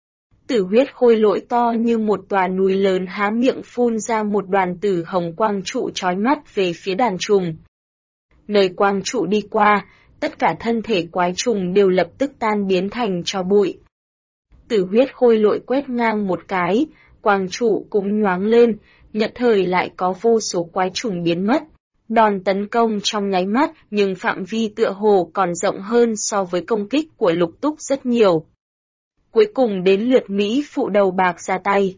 Tử huyết khôi lỗi to như một tòa núi lớn há miệng phun ra một đoàn tử hồng quang trụ chói mắt về phía đàn trùng. Nơi quang trụ đi qua, tất cả thân thể quái trùng đều lập tức tan biến thành tro bụi. Tử huyết khôi lỗi quét ngang một cái, quang trụ cũng nhoáng lên, nhất thời lại có vô số quái trùng biến mất. Đòn tấn công trong nháy mắt nhưng phạm vi tựa hồ còn rộng hơn so với công kích của Lục Túc rất nhiều. Cuối cùng đến lượt Mỹ phụ đầu bạc ra tay.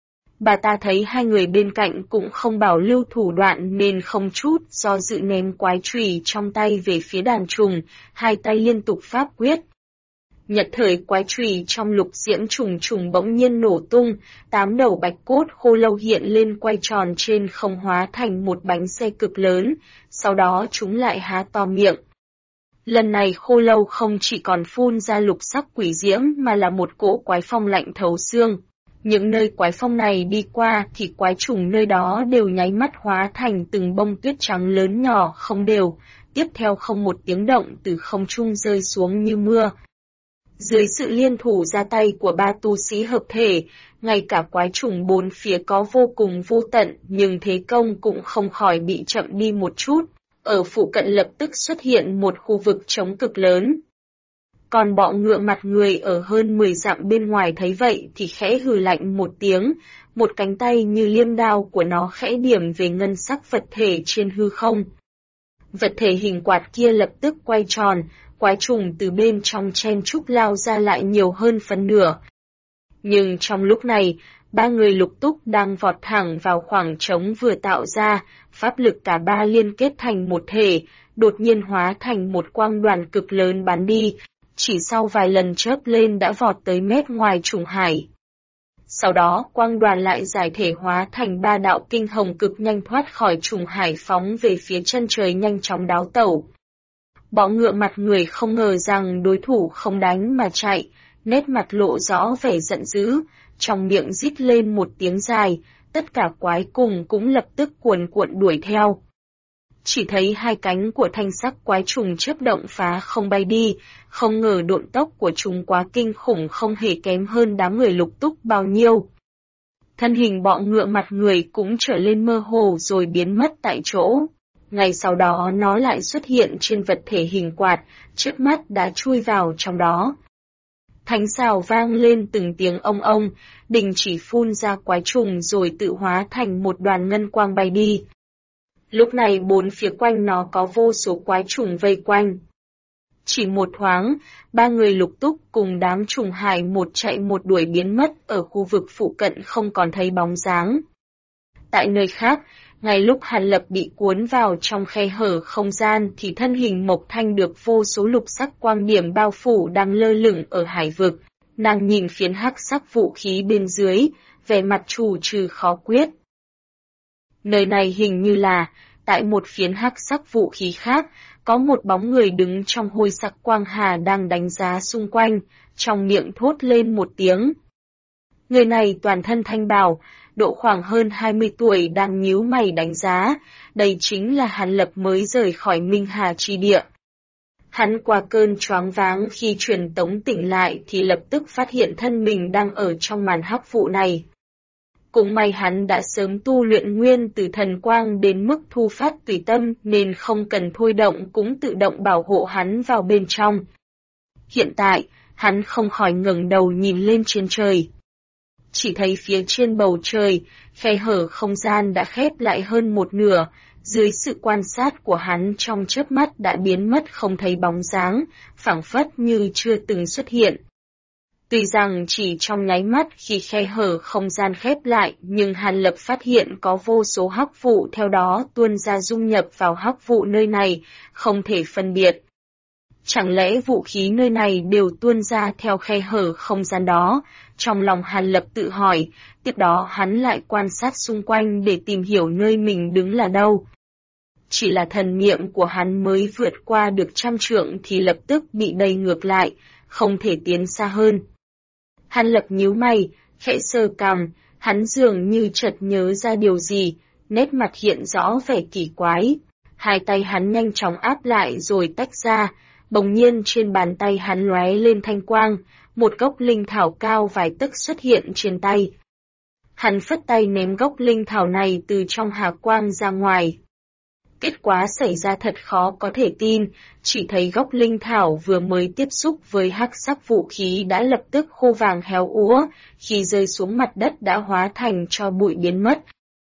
Bà ta thấy hai người bên cạnh cũng không bảo lưu thủ đoạn nên không chút do dự ném quái chùy trong tay về phía đàn trùng, hai tay liên tục pháp quyết. Nhất thời quái chùy trong lục diễm trùng bỗng nhiên nổ tung, 8 đầu bạch cốt khô lâu hiện lên quay tròn trên không hóa thành một bánh xe cực lớn, sau đó chúng lại há to miệng. Lần này khô lâu không chỉ còn phun ra lục sắc quỷ diễm mà là một cỗ quái phong lạnh thấu xương. Những nơi quái phong này đi qua thì quái trùng nơi đó đều nháy mắt hóa thành từng bông tuyết trắng lớn nhỏ không đều, tiếp theo không một tiếng động từ không trung rơi xuống như mưa. Dưới sự liên thủ ra tay của ba tu sĩ hợp thể, ngay cả quái trùng bốn phía có vô cùng vô tận nhưng thế công cũng không khỏi bị chậm đi một chút. Ở phụ cận lập tức xuất hiện một khu vực trống cực lớn. Còn bọ ngựa mặt người ở hơn 10 dặm bên ngoài thấy vậy thì khẽ hừ lạnh một tiếng, một cánh tay như liêm đao của nó khẽ điểm về ngân sắc vật thể trên hư không. Vật thể hình quạt kia lập tức quay tròn, quái trùng từ bên trong chen chúc lao ra lại nhiều hơn phần nửa. Nhưng trong lúc này, ba người Lục Túc đang vọt thẳng vào khoảng trống vừa tạo ra, pháp lực cả ba liên kết thành một thể, đột nhiên hóa thành một quang đoàn cực lớn bắn đi, chỉ sau vài lần chớp lên đã vọt tới mét ngoài trùng hải. Sau đó quang đoàn lại giải thể hóa thành ba đạo kinh hồng cực nhanh thoát khỏi trùng hải phóng về phía chân trời nhanh chóng đáo tẩu. Bọ ngựa mặt người không ngờ rằng đối thủ không đánh mà chạy, nét mặt lộ rõ vẻ giận dữ, trong miệng rít lên một tiếng dài, tất cả quái cùng cũng lập tức cuồn cuộn đuổi theo. Chỉ thấy hai cánh của thanh sắc quái trùng chớp động phá không bay đi, không ngờ độn tốc của chúng quá kinh khủng không hề kém hơn đám người Lục Túc bao nhiêu. Thân hình bọ ngựa mặt người cũng trở lên mơ hồ rồi biến mất tại chỗ. Ngay sau đó nó lại xuất hiện trên vật thể hình quạt, trước mắt đã chui vào trong đó. Thánh xào vang lên từng tiếng ông, đình chỉ phun ra quái trùng rồi tự hóa thành một đoàn ngân quang bay đi. Lúc này bốn phía quanh nó có vô số quái trùng vây quanh. Chỉ một thoáng, ba người Lục Túc cùng đám trùng hải một chạy một đuổi biến mất ở khu vực phụ cận không còn thấy bóng dáng. Tại nơi khác, ngay lúc Hàn Lập bị cuốn vào trong khe hở không gian thì thân hình Mộc Thanh được vô số lục sắc quang điểm bao phủ đang lơ lửng ở hải vực. Nàng nhìn phiến hắc sắc vũ khí bên dưới, vẻ mặt trù trừ khó quyết. Nơi này hình như là, tại một phiến hắc sắc vũ khí khác, có một bóng người đứng trong hôi sắc quang hà đang đánh giá xung quanh, trong miệng thốt lên một tiếng. Người này toàn thân thanh bào, độ khoảng hơn 20 tuổi đang nhíu mày đánh giá, đây chính là Hàn Lập mới rời khỏi Minh Hà chi địa. Hắn qua cơn choáng váng khi truyền tống tỉnh lại thì lập tức phát hiện thân mình đang ở trong màn hắc vụ này. Cũng may hắn đã sớm tu luyện nguyên từ thần quang đến mức thu phát tùy tâm nên không cần thôi động cũng tự động bảo hộ hắn vào bên trong. Hiện tại, hắn không khỏi ngẩng đầu nhìn lên trên trời. Chỉ thấy phía trên bầu trời, khe hở không gian đã khép lại hơn một nửa, dưới sự quan sát của hắn trong chớp mắt đã biến mất không thấy bóng dáng, phảng phất như chưa từng xuất hiện. Tuy rằng chỉ trong nháy mắt khi khe hở không gian khép lại nhưng Hàn Lập phát hiện có vô số hắc vụ theo đó tuôn ra dung nhập vào hắc vụ nơi này, không thể phân biệt. Chẳng lẽ vũ khí nơi này đều tuôn ra theo khe hở không gian đó? Trong lòng Hàn Lập tự hỏi, tiếp đó hắn lại quan sát xung quanh để tìm hiểu nơi mình đứng là đâu. Chỉ là thần niệm của hắn mới vượt qua được 100 trượng thì lập tức bị đẩy ngược lại, không thể tiến xa hơn. Hàn Lập nhíu mày, khẽ sờ cằm, hắn dường như chợt nhớ ra điều gì, nét mặt hiện rõ vẻ kỳ quái. Hai tay hắn nhanh chóng áp lại rồi tách ra, bỗng nhiên trên bàn tay hắn lóe lên thanh quang, một gốc linh thảo cao vài tấc xuất hiện trên tay. Hắn phất tay ném gốc linh thảo này từ trong hà quang ra ngoài. Kết quả xảy ra thật khó có thể tin, chỉ thấy gốc linh thảo vừa mới tiếp xúc với hắc sắc vũ khí đã lập tức khô vàng héo úa, khi rơi xuống mặt đất đã hóa thành tro bụi biến mất.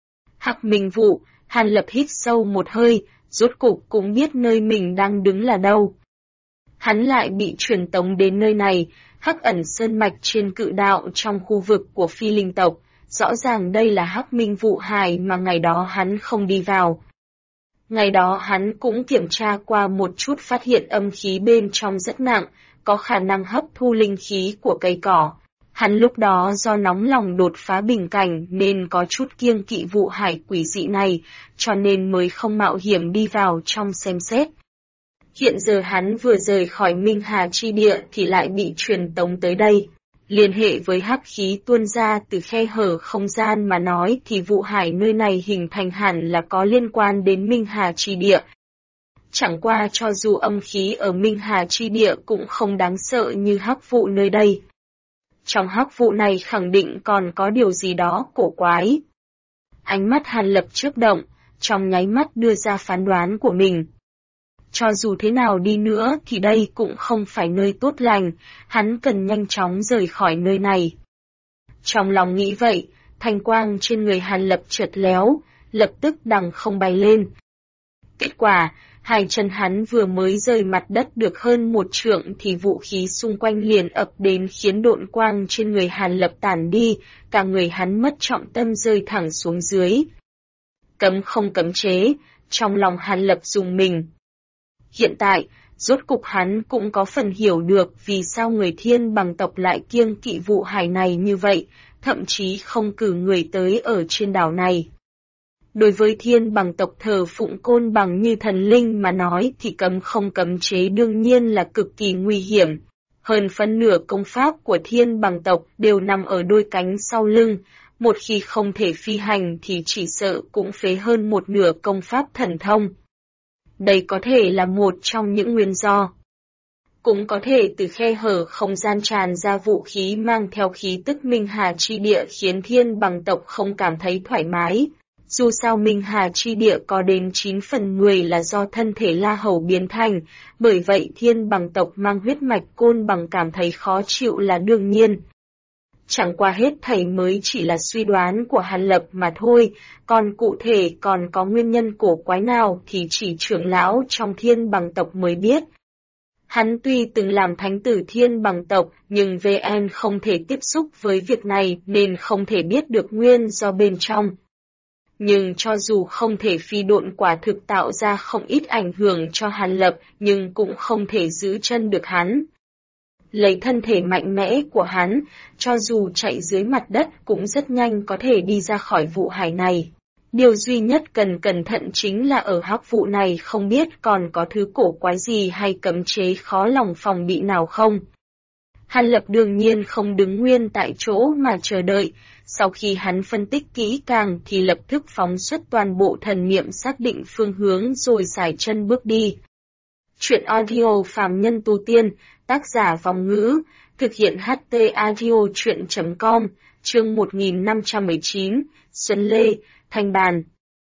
Hắc Minh Vụ, Hàn Lập hít sâu một hơi, rốt cục cũng biết nơi mình đang đứng là đâu. Hắn lại bị truyền tống đến nơi này, Hắc Ẩn Sơn Mạch trên cự đạo trong khu vực của phi linh tộc, rõ ràng đây là Hắc Minh Vụ Hải mà ngày đó hắn không đi vào. Ngày đó hắn cũng kiểm tra qua một chút phát hiện âm khí bên trong rất nặng, có khả năng hấp thu linh khí của cây cỏ. Hắn lúc đó do nóng lòng đột phá bình cảnh nên có chút kiêng kỵ vụ hải quỷ dị này, cho nên mới không mạo hiểm đi vào trong xem xét. Hiện giờ hắn vừa rời khỏi Minh Hà chi địa thì lại bị truyền tống tới đây. Liên hệ với hắc khí tuôn ra từ khe hở không gian mà nói thì vụ hải nơi này hình thành hẳn là có liên quan đến Minh Hà chi địa. Chẳng qua cho dù âm khí ở Minh Hà chi địa cũng không đáng sợ như hắc vụ nơi đây. Trong hắc vụ này khẳng định còn có điều gì đó cổ quái. Ánh mắt Hàn Lập chớp động, trong nháy mắt đưa ra phán đoán của mình. Cho dù thế nào đi nữa thì đây cũng không phải nơi tốt lành, hắn cần nhanh chóng rời khỏi nơi này. Trong lòng nghĩ vậy, thanh quang trên người Hàn Lập chợt léo, lập tức đằng không bay lên. Kết quả, hai chân hắn vừa mới rời mặt đất được hơn 1 trượng thì vũ khí xung quanh liền ập đến khiến độn quang trên người Hàn Lập tản đi, cả người hắn mất trọng tâm rơi thẳng xuống dưới. Cấm không cấm chế, trong lòng Hàn Lập rùng mình. Hiện tại, rốt cục hắn cũng có phần hiểu được vì sao người Thiên Bằng tộc lại kiêng kỵ vụ hải này như vậy, thậm chí không cử người tới ở trên đảo này. Đối với Thiên Bằng tộc thờ phụng côn bằng như thần linh mà nói thì cấm không cấm chế đương nhiên là cực kỳ nguy hiểm. Hơn phân nửa công pháp của Thiên Bằng tộc đều nằm ở đôi cánh sau lưng, một khi không thể phi hành thì chỉ sợ cũng phế hơn một nửa công pháp thần thông. Đây có thể là một trong những nguyên do. Cũng có thể từ khe hở không gian tràn ra vũ khí mang theo khí tức Minh Hà chi địa khiến Thiên Bằng tộc không cảm thấy thoải mái. Dù sao Minh Hà chi địa có đến 9/10 là do thân thể La Hầu biến thành, bởi vậy Thiên Bằng tộc mang huyết mạch côn bằng cảm thấy khó chịu là đương nhiên. Chẳng qua hết thảy mới chỉ là suy đoán của Hàn Lập mà thôi, còn cụ thể còn có nguyên nhân cổ quái nào thì chỉ trưởng lão trong Thiên Bằng tộc mới biết. Hắn tuy từng làm thánh tử Thiên Bằng tộc nhưng VN không thể tiếp xúc với việc này nên không thể biết được nguyên do bên trong. Nhưng cho dù không thể phi độn quả thực tạo ra không ít ảnh hưởng cho Hàn Lập nhưng cũng không thể giữ chân được hắn. Lấy thân thể mạnh mẽ của hắn, cho dù chạy dưới mặt đất cũng rất nhanh có thể đi ra khỏi vụ hải này. Điều duy nhất cần cẩn thận chính là ở hắc vụ này không biết còn có thứ cổ quái gì hay cấm chế khó lòng phòng bị nào không. Hàn Lập đương nhiên không đứng nguyên tại chỗ mà chờ đợi, sau khi hắn phân tích kỹ càng thì lập tức phóng xuất toàn bộ thần niệm xác định phương hướng rồi sải chân bước đi. Chuyện audio phàm nhân tu tiên, tác giả Vong Ngữ, thực hiện HT audio chuyện.com, chương 1519, Xuân Lê, Thanh Bàn.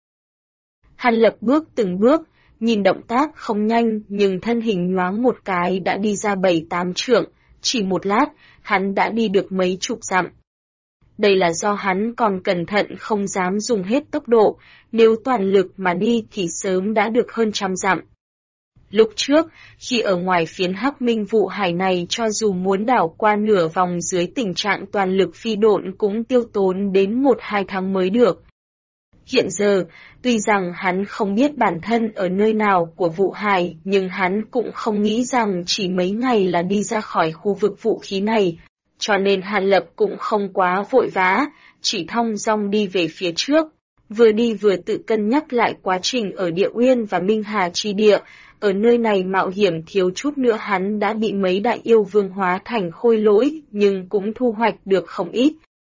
Hàn Lập bước từng bước, nhìn động tác không nhanh nhưng thân hình nhoáng một cái đã đi ra 7-8 trượng, chỉ một lát, hắn đã đi được mấy chục dặm. Đây là do hắn còn cẩn thận không dám dùng hết tốc độ, nếu toàn lực mà đi thì sớm đã được hơn 100 dặm. Lúc trước, khi ở ngoài phiến Hắc Minh vụ hải này cho dù muốn đảo qua nửa vòng dưới tình trạng toàn lực phi độn cũng tiêu tốn đến 1-2 tháng mới được. Hiện giờ, tuy rằng hắn không biết bản thân ở nơi nào của vụ hải, nhưng hắn cũng không nghĩ rằng chỉ mấy ngày là đi ra khỏi khu vực vũ khí này, cho nên Hàn Lập cũng không quá vội vã, chỉ thong dong đi về phía trước. Vừa đi vừa tự cân nhắc lại quá trình ở Địa Uyên và Minh Hà chi địa, ở nơi này mạo hiểm thiếu chút nữa hắn đã bị mấy đại yêu vương hóa thành khôi lỗi, nhưng cũng thu hoạch được không ít.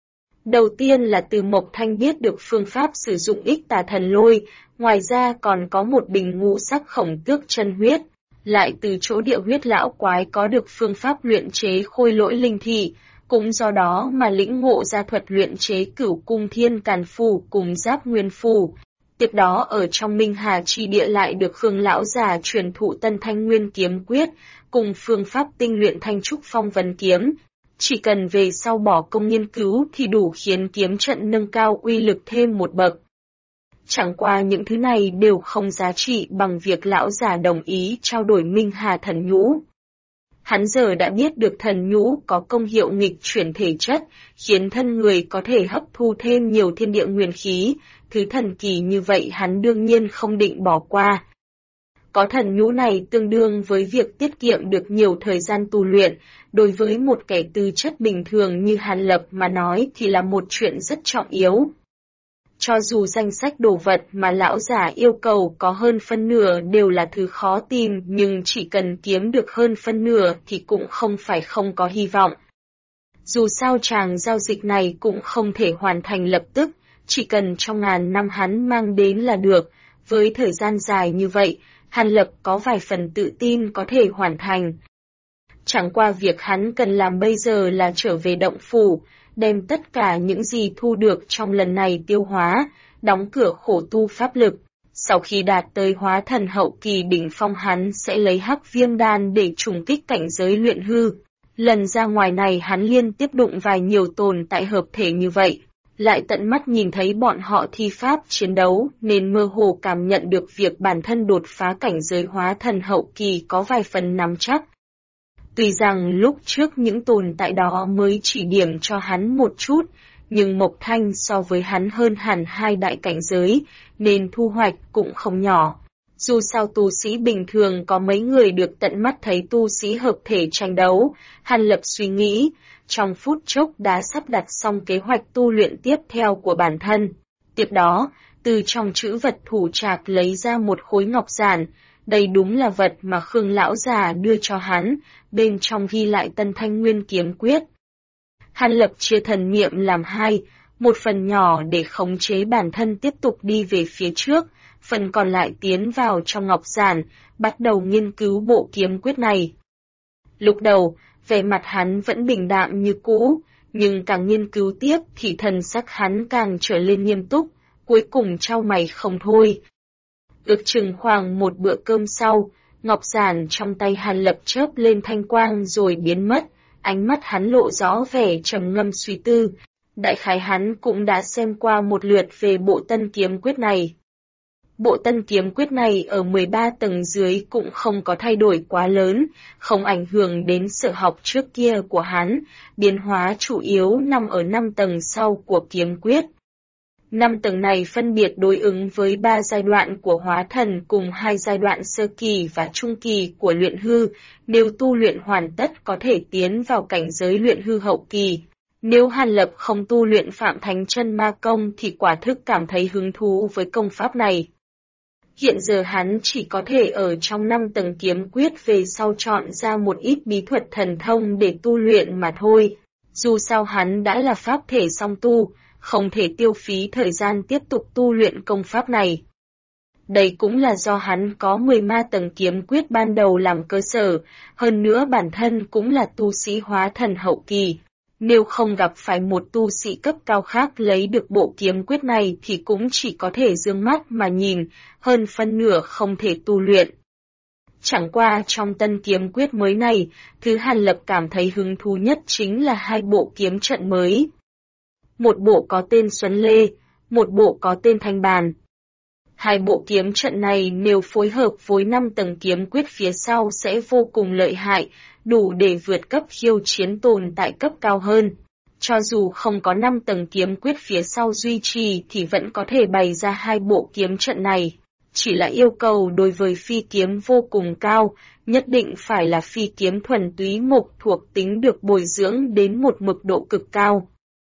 Đầu tiên là từ Mộc Thanh biết được phương pháp sử dụng ích tà thần lôi, ngoài ra còn có một bình ngũ sắc khổng tước chân huyết, lại từ chỗ Địa Huyết lão quái có được phương pháp luyện chế khôi lỗi linh thị, cũng do đó mà lĩnh ngộ ra thuật luyện chế Cửu Cung Thiên Càn Phù cùng Giáp Nguyên Phù. Tiếp đó ở trong Minh Hà chi địa lại được Khương lão già truyền thụ Tân Thanh Nguyên kiếm quyết, cùng phương pháp tinh luyện Thanh Trúc Phong Vân kiếm. Chỉ cần về sau bỏ công nghiên cứu thì đủ khiến kiếm trận nâng cao uy lực thêm một bậc. Chẳng qua những thứ này đều không giá trị bằng việc lão già đồng ý trao đổi Minh Hà thần nhũ. Hắn giờ đã biết được thần nhũ có công hiệu nghịch chuyển thể chất, khiến thân người có thể hấp thu thêm nhiều thiên địa nguyên khí, thứ thần kỳ như vậy hắn đương nhiên không định bỏ qua. Có thần nhũ này tương đương với việc tiết kiệm được nhiều thời gian tu luyện, đối với một kẻ tư chất bình thường như Hàn Lập mà nói thì là một chuyện rất trọng yếu. Cho dù danh sách đồ vật mà lão giả yêu cầu có hơn phân nửa đều là thứ khó tìm, nhưng chỉ cần kiếm được hơn phân nửa thì cũng không phải không có hy vọng. Dù sao chàng giao dịch này cũng không thể hoàn thành lập tức, chỉ cần trong ngàn năm hắn mang đến là được, với thời gian dài như vậy, Hàn Lập có vài phần tự tin có thể hoàn thành. Chẳng qua việc hắn cần làm bây giờ là trở về động phủ, đem tất cả những gì thu được trong lần này tiêu hóa, đóng cửa khổ tu pháp lực. Sau khi đạt tới hóa thần hậu kỳ đỉnh phong hắn sẽ lấy hắc viêm đan để trùng kích cảnh giới luyện hư. Lần ra ngoài này hắn liên tiếp đụng vài nhiều tồn tại hợp thể như vậy, lại tận mắt nhìn thấy bọn họ thi pháp chiến đấu nên mơ hồ cảm nhận được việc bản thân đột phá cảnh giới hóa thần hậu kỳ có vài phần nắm chắc. Tuy rằng lúc trước những tồn tại đó mới chỉ điểm cho hắn một chút, nhưng Mộc Thanh so với hắn hơn hẳn 2 đại cảnh giới, nên thu hoạch cũng không nhỏ. Dù sao tu sĩ bình thường có mấy người được tận mắt thấy tu sĩ hợp thể tranh đấu, Hàn Lập suy nghĩ, trong phút chốc đã sắp đặt xong kế hoạch tu luyện tiếp theo của bản thân. Tiếp đó, từ trong trữ vật thủ trạc lấy ra một khối ngọc giản, đây đúng là vật mà Khương lão già đưa cho hắn, bên trong ghi lại Tân Thanh Nguyên kiếm quyết. Hàn Lập chia thần niệm làm hai, một phần nhỏ để khống chế bản thân tiếp tục đi về phía trước, phần còn lại tiến vào trong ngọc giản, bắt đầu nghiên cứu bộ kiếm quyết này. Lúc đầu, vẻ mặt hắn vẫn bình đạm như cũ, nhưng càng nghiên cứu tiếp thì thần sắc hắn càng trở lên nghiêm túc, cuối cùng chau mày không thôi. Ước chừng khoảng một bữa cơm sau, ngọc giản trong tay Hàn Lập chớp lên thanh quang rồi biến mất, ánh mắt hắn lộ rõ vẻ trầm ngâm suy tư. Đại khái hắn cũng đã xem qua một lượt về bộ tân kiếm quyết này. Bộ tân kiếm quyết này ở 13 tầng dưới cũng không có thay đổi quá lớn, không ảnh hưởng đến sở học trước kia của hắn, biến hóa chủ yếu nằm ở 5 tầng sau của kiếm quyết. 5 tầng này phân biệt đối ứng với 3 giai đoạn của hóa thần cùng 2 giai đoạn sơ kỳ và trung kỳ của luyện hư, nếu tu luyện hoàn tất có thể tiến vào cảnh giới luyện hư hậu kỳ. Nếu Hàn Lập không tu luyện Phạm Thánh Chân Ma Công thì quả thực cảm thấy hứng thú với công pháp này. Hiện giờ hắn chỉ có thể ở trong 5 tầng kiếm quyết về sau chọn ra một ít bí thuật thần thông để tu luyện mà thôi. Dù sao hắn đã là pháp thể song tu, không thể tiêu phí thời gian tiếp tục tu luyện công pháp này. Đây cũng là do hắn có 10 ma tầng kiếm quyết ban đầu làm cơ sở, hơn nữa bản thân cũng là tu sĩ hóa thần hậu kỳ. Nếu không gặp phải một tu sĩ cấp cao khác lấy được bộ kiếm quyết này thì cũng chỉ có thể dương mắt mà nhìn, hơn phân nửa không thể tu luyện. Chẳng qua trong tân kiếm quyết mới này, thứ Hàn Lập cảm thấy hứng thú nhất chính là 2 bộ kiếm trận mới. Một bộ có tên Xuân Lê, một bộ có tên Thanh Bàn. 2 bộ kiếm trận này nếu phối hợp với 5 tầng kiếm quyết phía sau sẽ vô cùng lợi hại, đủ để vượt cấp khiêu chiến tồn tại cấp cao hơn. Cho dù không có 5 tầng kiếm quyết phía sau duy trì thì vẫn có thể bày ra 2 bộ kiếm trận này. Chỉ là yêu cầu đối với phi kiếm vô cùng cao, nhất định phải là phi kiếm thuần túy mộc thuộc tính được bồi dưỡng đến một mực độ cực cao.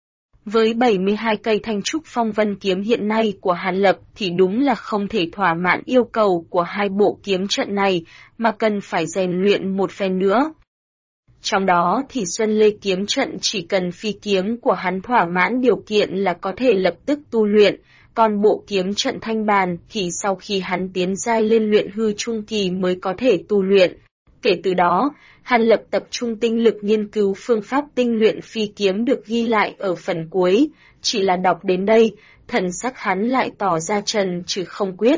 Với 72 cây thanh trúc phong vân kiếm hiện nay của Hàn Lập thì đúng là không thể thỏa mãn yêu cầu của 2 bộ kiếm trận này, mà cần phải rèn luyện một phen nữa. Trong đó thì Xuân Lê kiếm trận chỉ cần phi kiếm của hắn thỏa mãn điều kiện là có thể lập tức tu luyện, còn bộ kiếm trận thanh bàn thì sau khi hắn tiến giai lên luyện hư trung kỳ mới có thể tu luyện. Kể từ đó, Hàn Lập tập trung tinh lực nghiên cứu phương pháp tinh luyện phi kiếm được ghi lại ở phần cuối, chỉ là đọc đến đây, thần sắc hắn lại tỏ ra trần chứ không quyết.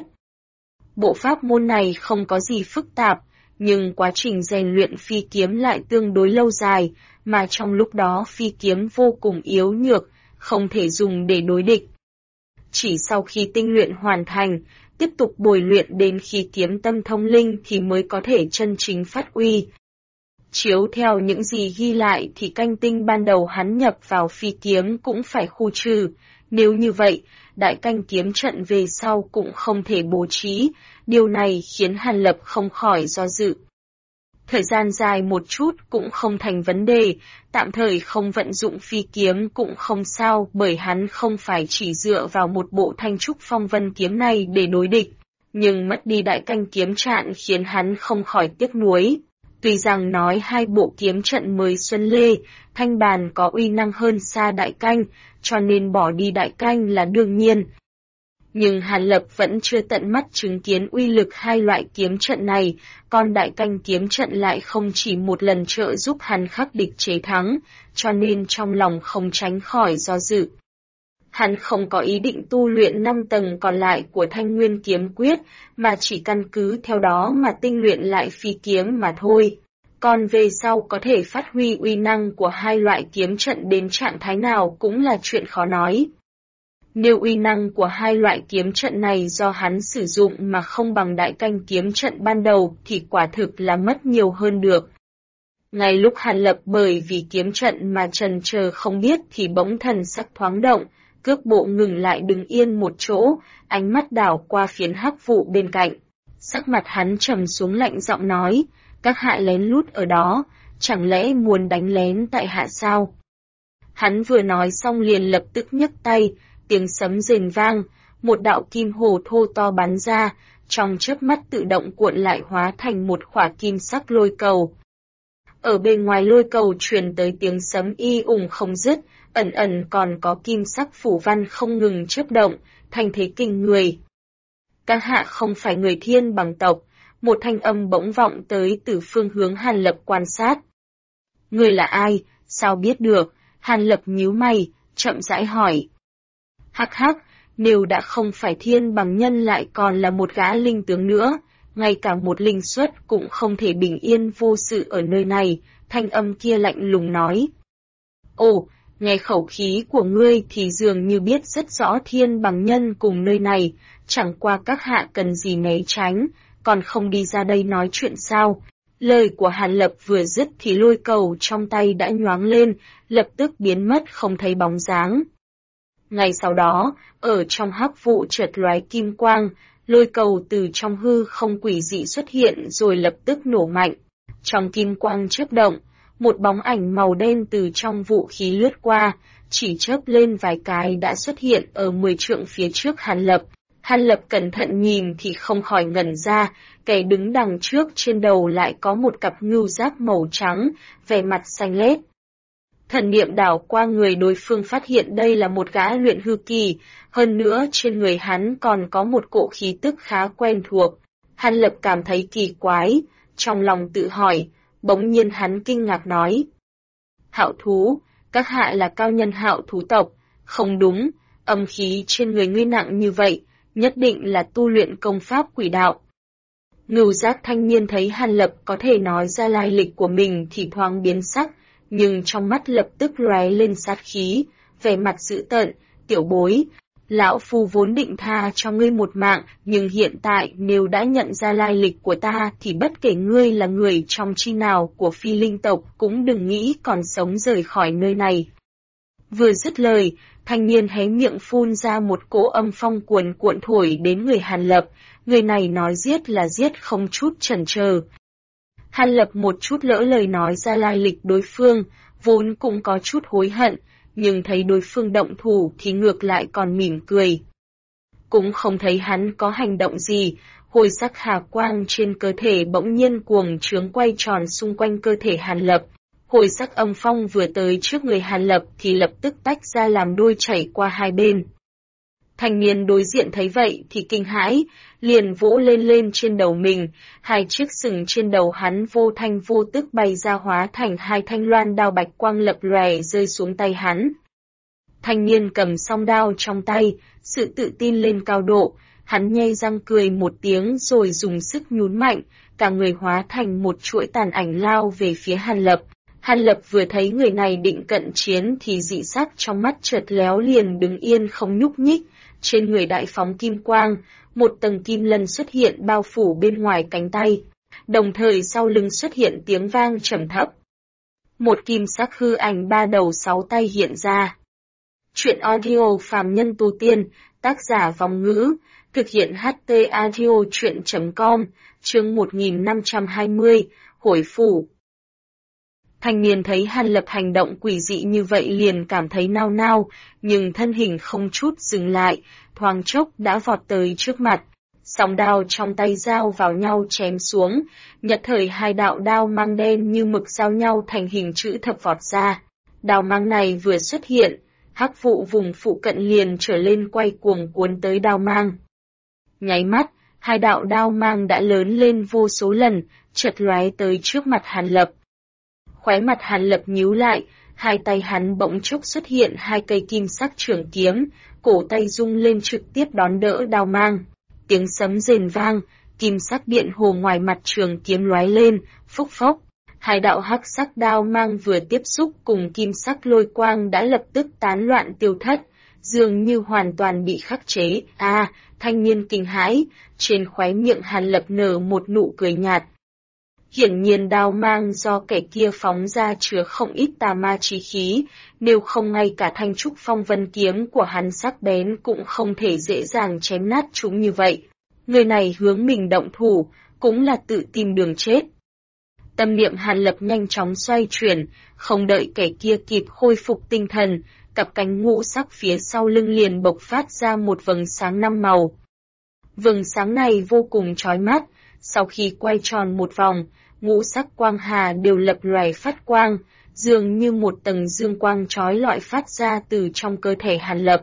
Bộ pháp môn này không có gì phức tạp, nhưng quá trình rèn luyện phi kiếm lại tương đối lâu dài, mà trong lúc đó phi kiếm vô cùng yếu nhược, không thể dùng để đối địch. Chỉ sau khi tinh luyện hoàn thành, tiếp tục bồi luyện đến khi kiếm tâm thông linh thì mới có thể chân chính phát uy. Chiếu theo những gì ghi lại thì canh tinh ban đầu hắn nhập vào phi kiếm cũng phải khu trừ, nếu như vậy, đại canh kiếm trận về sau cũng không thể bố trí, điều này khiến Hàn Lập không khỏi do dự. Thời gian dài một chút cũng không thành vấn đề, tạm thời không vận dụng phi kiếm cũng không sao bởi hắn không phải chỉ dựa vào một bộ thanh trúc phong vân kiếm này để đối địch, nhưng mất đi đại canh kiếm trận khiến hắn không khỏi tiếc nuối. Tuy rằng nói 2 bộ kiếm trận mới Xuân Lê, thanh bàn có uy năng hơn xa đại canh, cho nên bỏ đi đại canh là đương nhiên. Nhưng Hàn Lập vẫn chưa tận mắt chứng kiến uy lực 2 loại kiếm trận này, còn đại canh kiếm trận lại không chỉ một lần trợ giúp hắn khắc địch chế thắng, cho nên trong lòng không tránh khỏi do dự. Hắn không có ý định tu luyện 5 tầng còn lại của Thanh Nguyên kiếm quyết, mà chỉ căn cứ theo đó mà tinh luyện lại phi kiếm mà thôi. Còn về sau có thể phát huy uy năng của 2 loại kiếm trận đến trạng thái nào cũng là chuyện khó nói. Nếu uy năng của 2 loại kiếm trận này do hắn sử dụng mà không bằng đại canh kiếm trận ban đầu thì quả thực là mất nhiều hơn được. Ngay lúc Hàn Lập bởi vì kiếm trận mà trần chờ không biết thì bỗng thần sắc thoáng động, cước bộ ngừng lại đứng yên một chỗ, ánh mắt đảo qua phiến hắc vụ bên cạnh. Sắc mặt hắn trầm xuống lạnh giọng nói, các hạ lén lút ở đó, chẳng lẽ muốn đánh lén tại hạ sao? Hắn vừa nói xong liền lập tức nhấc tay, tiếng sấm rền vang, một đạo kim hồ thô to bắn ra, trong chớp mắt tự động cuộn lại hóa thành một khỏa kim sắc lôi cầu. Ở bên ngoài lôi cầu truyền tới tiếng sấm y ùng không dứt, ẩn ẩn còn có kim sắc phủ văn không ngừng chớp động, thành thế kinh người. Các hạ không phải người Thiên Bằng tộc, một thanh âm bỗng vọng tới từ phương hướng Hàn Lập quan sát. Người là ai, sao biết được? Hàn Lập nhíu mày, chậm rãi hỏi. Hắc hắc, nếu đã không phải Thiên Bằng nhân lại còn là một gã linh tướng nữa, ngay cả một linh xuất cũng không thể bình yên vô sự ở nơi này, thanh âm kia lạnh lùng nói. Ồ, nghe khẩu khí của ngươi thì dường như biết rất rõ Thiên Bằng nhân cùng nơi này, chẳng qua các hạ cần gì né tránh, còn không đi ra đây nói chuyện sao. Lời của Hàn Lập vừa dứt thì lôi cầu trong tay đã nhoáng lên, lập tức biến mất không thấy bóng dáng. Ngay sau đó, ở trong hắc vụ chợt lóe kim quang, lôi cầu từ trong hư không quỷ dị xuất hiện rồi lập tức nổ mạnh. Trong kim quang chớp động, một bóng ảnh màu đen từ trong vũ khí lướt qua, chỉ chớp lên vài cái đã xuất hiện ở 10 trượng phía trước Hàn Lập. Hàn Lập cẩn thận nhìn thì không khỏi ngẩn ra, kẻ đứng đằng trước trên đầu lại có một cặp ngưu giác màu trắng, vẻ mặt xanh lét. Thần niệm đảo qua người đối phương phát hiện đây là một gã luyện hư kỳ, hơn nữa trên người hắn còn có một cỗ khí tức khá quen thuộc. Hàn Lập cảm thấy kỳ quái, trong lòng tự hỏi, bỗng nhiên hắn kinh ngạc nói. Hạo thú, các hạ là cao nhân hạo thú tộc, không đúng, âm khí trên người ngươi nặng như vậy, nhất định là tu luyện công pháp quỷ đạo. Ngưu giác thanh niên thấy Hàn Lập có thể nói ra lai lịch của mình thì thoáng biến sắc, nhưng trong mắt lập tức lóe lên sát khí, vẻ mặt dữ tợn, tiểu bối. Lão phu vốn định tha cho ngươi một mạng, nhưng hiện tại nếu đã nhận ra lai lịch của ta thì bất kể ngươi là người trong chi nào của phi linh tộc cũng đừng nghĩ còn sống rời khỏi nơi này. Vừa dứt lời, thanh niên hé miệng phun ra một cỗ âm phong cuồn cuộn thổi đến người Hàn Lập, người này nói giết là giết không chút chần chờ. Hàn Lập một chút lỡ lời nói ra lai lịch đối phương, vốn cũng có chút hối hận, nhưng thấy đối phương động thủ thì ngược lại còn mỉm cười. Cũng không thấy hắn có hành động gì, hồi sắc hà quang trên cơ thể bỗng nhiên cuồng trướng quay tròn xung quanh cơ thể Hàn Lập. Hồi sắc âm phong vừa tới trước người Hàn Lập thì lập tức tách ra làm đôi chảy qua hai bên. Thanh niên đối diện thấy vậy thì kinh hãi, liền vỗ lên trên đầu mình, hai chiếc sừng trên đầu hắn vô thanh vô tức bay ra hóa thành hai thanh loan đao bạch quang lập lòe rơi xuống tay hắn. Thanh niên cầm song đao trong tay, sự tự tin lên cao độ, hắn nhe răng cười một tiếng rồi dùng sức nhún mạnh, cả người hóa thành một chuỗi tàn ảnh lao về phía Hàn Lập. Hàn Lập vừa thấy người này định cận chiến thì dị sắc trong mắt chợt léo liền đứng yên không nhúc nhích, trên người đại phóng kim quang, một tầng kim lân xuất hiện bao phủ bên ngoài cánh tay, đồng thời sau lưng xuất hiện tiếng vang trầm thấp. Một kim sắc hư ảnh ba đầu sáu tay hiện ra. Truyện audio phàm nhân tu tiên, tác giả Vong Ngữ, thực hiện HT audio truyện.com, chương 1520, hồi phủ. Thanh niên thấy Hàn Lập hành động quỷ dị như vậy liền cảm thấy nao nao, nhưng thân hình không chút dừng lại, thoáng chốc đã vọt tới trước mặt. Song đao trong tay giao vào nhau chém xuống, nhất thời hai đạo đao mang đen như mực giao nhau thành hình chữ thập vọt ra. Đao mang này vừa xuất hiện, hắc vụ vùng phụ cận liền trở lên quay cuồng cuốn tới đao mang. Nháy mắt, hai đạo đao mang đã lớn lên vô số lần, chợt lóe tới trước mặt Hàn Lập. Khóe mặt Hàn Lập nhíu lại, hai tay hắn bỗng chốc xuất hiện hai cây kim sắc trường kiếm, cổ tay rung lên trực tiếp đón đỡ đao mang. Tiếng sấm rền vang, kim sắc điện hồ ngoài mặt trường kiếm lóe lên, phốc phốc. Hai đạo hắc sắc đao mang vừa tiếp xúc cùng kim sắc lôi quang đã lập tức tán loạn tiêu thất, dường như hoàn toàn bị khắc chế. Thanh niên kinh hãi, trên khóe miệng Hàn Lập nở một nụ cười nhạt. Hiển nhiên đao mang do kẻ kia phóng ra chứa không ít tà ma chí khí, nếu không ngay cả thanh trúc phong vân kiếm của hắn sắc bén cũng không thể dễ dàng chém nát chúng như vậy. Người này hướng mình động thủ, cũng là tự tìm đường chết. Tâm niệm Hàn Lập nhanh chóng xoay chuyển, không đợi kẻ kia kịp khôi phục tinh thần, cặp cánh ngũ sắc phía sau lưng liền bộc phát ra một vầng sáng năm màu. Vầng sáng này vô cùng chói mắt, sau khi quay tròn một vòng, ngũ sắc quang hà đều lập lòe phát quang, dường như một tầng dương quang chói lọi phát ra từ trong cơ thể Hàn Lập.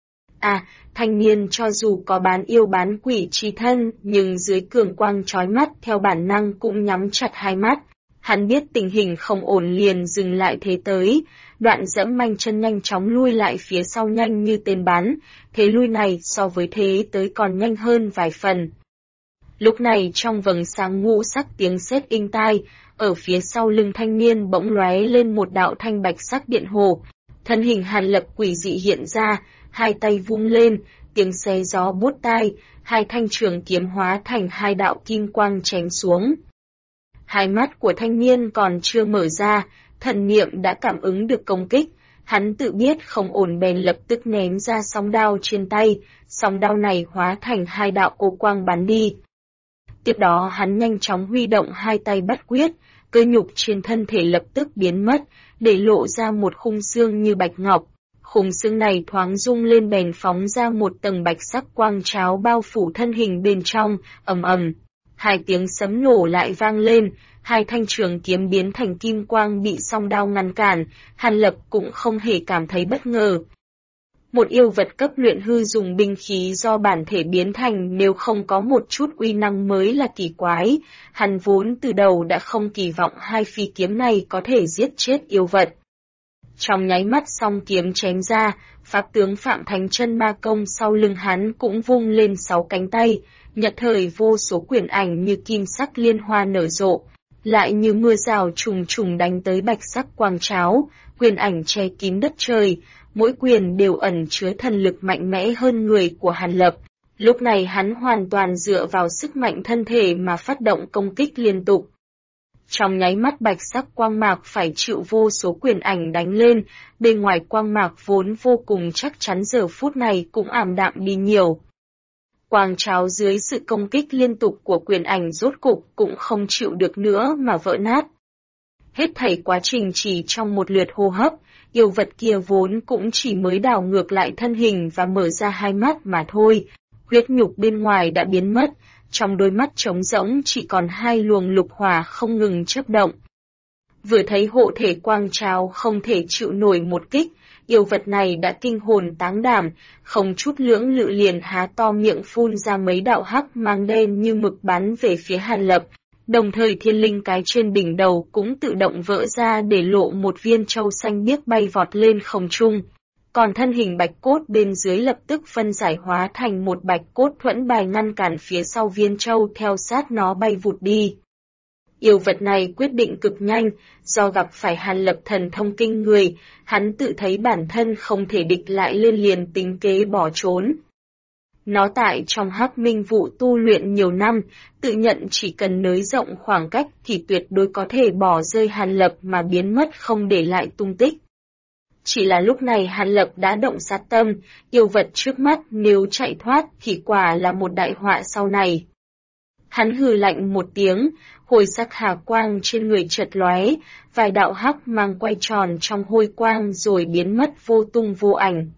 Thanh niên cho dù có bán yêu bán quỷ chi thân, nhưng dưới cường quang chói mắt theo bản năng cũng nhắm chặt hai mắt. Hắn biết tình hình không ổn liền dừng lại thế tới, đoạn dẫm manh chân nhanh chóng lui lại phía sau nhanh như tên bắn, thế lui này so với thế tới còn nhanh hơn vài phần. Lúc này trong vầng sáng ngũ sắc tiếng sét inh tai, ở phía sau lưng thanh niên bỗng lóe lên một đạo thanh bạch sắc điện hồ. Thân hình Hàn Lập quỷ dị hiện ra, hai tay vung lên, tiếng xé gió buốt tai, hai thanh trường kiếm hóa thành hai đạo kim quang chém xuống. Hai mắt của thanh niên còn chưa mở ra, thần niệm đã cảm ứng được công kích, hắn tự biết không ổn bèn lập tức ném ra song đao trên tay, song đao này hóa thành hai đạo ô quang bắn đi. Tiếp đó hắn nhanh chóng huy động hai tay bắt quyết, cơ nhục trên thân thể lập tức biến mất, để lộ ra một khung xương như bạch ngọc. Khung xương này thoáng rung lên bèn phóng ra một tầng bạch sắc quang cháo bao phủ thân hình bên trong, ầm ầm. Hai tiếng sấm nổ lại vang lên, hai thanh trường kiếm biến thành kim quang bị song đao ngăn cản, Hàn Lập cũng không hề cảm thấy bất ngờ. Một yêu vật cấp luyện hư dùng binh khí do bản thể biến thành nếu không có một chút uy năng mới là kỳ quái, hắn vốn từ đầu đã không kỳ vọng hai phi kiếm này có thể giết chết yêu vật. Trong nháy mắt song kiếm chém ra, pháp tướng Phạm Thánh Chân Ma Công sau lưng hắn cũng vung lên 6 cánh tay, nhật thời vô số quyền ảnh như kim sắc liên hoa nở rộ, lại như mưa rào trùng trùng đánh tới bạch sắc quang cháo, quyền ảnh che kín đất trời, mỗi quyền đều ẩn chứa thần lực mạnh mẽ hơn người của Hàn Lập. Lúc này hắn hoàn toàn dựa vào sức mạnh thân thể mà phát động công kích liên tục. Trong nháy mắt bạch sắc quang mạc phải chịu vô số quyền ảnh đánh lên, bên ngoài quang mạc vốn vô cùng chắc chắn giờ phút này cũng ảm đạm đi nhiều. Quang tráo dưới sự công kích liên tục của quyền ảnh rốt cục cũng không chịu được nữa mà vỡ nát. Hết thảy quá trình chỉ trong một lượt hô hấp, yêu vật kia vốn cũng chỉ mới đảo ngược lại thân hình và mở ra hai mắt mà thôi. Huyết nhục bên ngoài đã biến mất, trong đôi mắt trống rỗng chỉ còn hai luồng lục hỏa không ngừng chớp động. Vừa thấy hộ thể quang tráo không thể chịu nổi một kích, yêu vật này đã kinh hồn táng đảm, không chút lưỡng lự liền há to miệng phun ra mấy đạo hắc mang đen như mực bắn về phía Hàn Lập. Đồng thời thiên linh cái trên đỉnh đầu cũng tự động vỡ ra để lộ một viên châu xanh biếc bay vọt lên không trung. Còn thân hình bạch cốt bên dưới lập tức phân giải hóa thành một bạch cốt thuẫn bài ngăn cản phía sau viên châu theo sát nó bay vụt đi. Yêu vật này quyết định cực nhanh, do gặp phải Hàn Lập thần thông kinh người, hắn tự thấy bản thân không thể địch lại lên liền tính kế bỏ trốn. Nó tại trong Hắc Minh Vụ tu luyện nhiều năm, tự nhận chỉ cần nới rộng khoảng cách thì tuyệt đối có thể bỏ rơi Hàn Lập mà biến mất không để lại tung tích. Chỉ là lúc này Hàn Lập đã động sát tâm, yêu vật trước mắt nếu chạy thoát thì quả là một đại họa sau này. Hắn hừ lạnh một tiếng, hồi sắc hà quang trên người chợt lóe, vài đạo hắc mang quay tròn trong hôi quang rồi biến mất vô tung vô ảnh.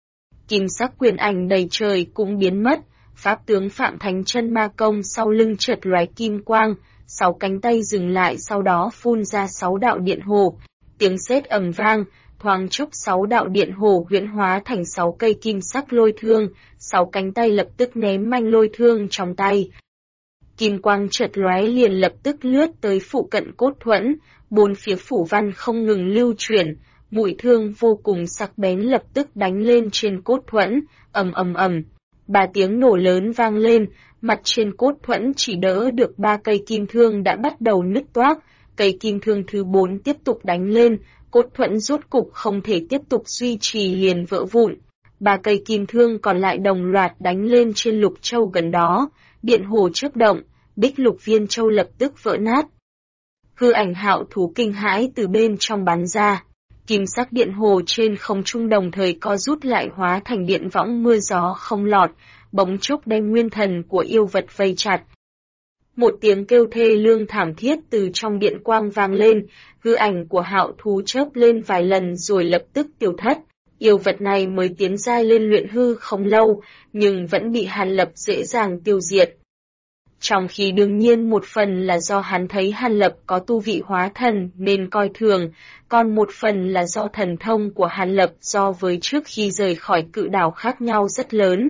Kim sắc quyền ảnh đầy trời cũng biến mất, pháp tướng Phạm Thánh Chân Ma Công sau lưng chợt lóe kim quang, 6 cánh tay dừng lại sau đó phun ra 6 đạo điện hồ, tiếng sét ầm vang, thoáng chốc 6 đạo điện hồ huyễn hóa thành 6 cây kim sắc lôi thương, 6 cánh tay lập tức ném manh lôi thương trong tay. Kim quang chợt lóe liền lập tức lướt tới phụ cận cốt thuẫn, bốn phía phủ văn không ngừng lưu chuyển, mũi thương vô cùng sắc bén lập tức đánh lên trên cốt thuẫn, ầm ầm ầm. 3 tiếng nổ lớn vang lên, mặt trên cốt thuẫn chỉ đỡ được 3 cây kim thương đã bắt đầu nứt toác, cây kim thương thứ 4 tiếp tục đánh lên, cốt thuẫn rốt cục không thể tiếp tục duy trì liền vỡ vụn. 3 cây kim thương còn lại đồng loạt đánh lên trên lục châu gần đó, điện hồ chớp động, bích lục viên châu lập tức vỡ nát. Hư ảnh hạo thú kinh hãi từ bên trong bắn ra, kim sắc điện hồ trên không trung đồng thời co rút lại hóa thành điện võng mưa gió không lọt, bỗng chốc đem nguyên thần của yêu vật vây chặt. Một tiếng kêu thê lương thảm thiết từ trong điện quang vang lên, hư ảnh của hạo thú chớp lên vài lần rồi lập tức tiêu thất. Yêu vật này mới tiến giai lên luyện hư không lâu, nhưng vẫn bị Hàn Lập dễ dàng tiêu diệt. Trong khi đương nhiên một phần là do hắn thấy Hàn Lập có tu vị hóa thần nên coi thường, còn một phần là do thần thông của Hàn Lập so với trước khi rời khỏi cự đảo khác nhau rất lớn.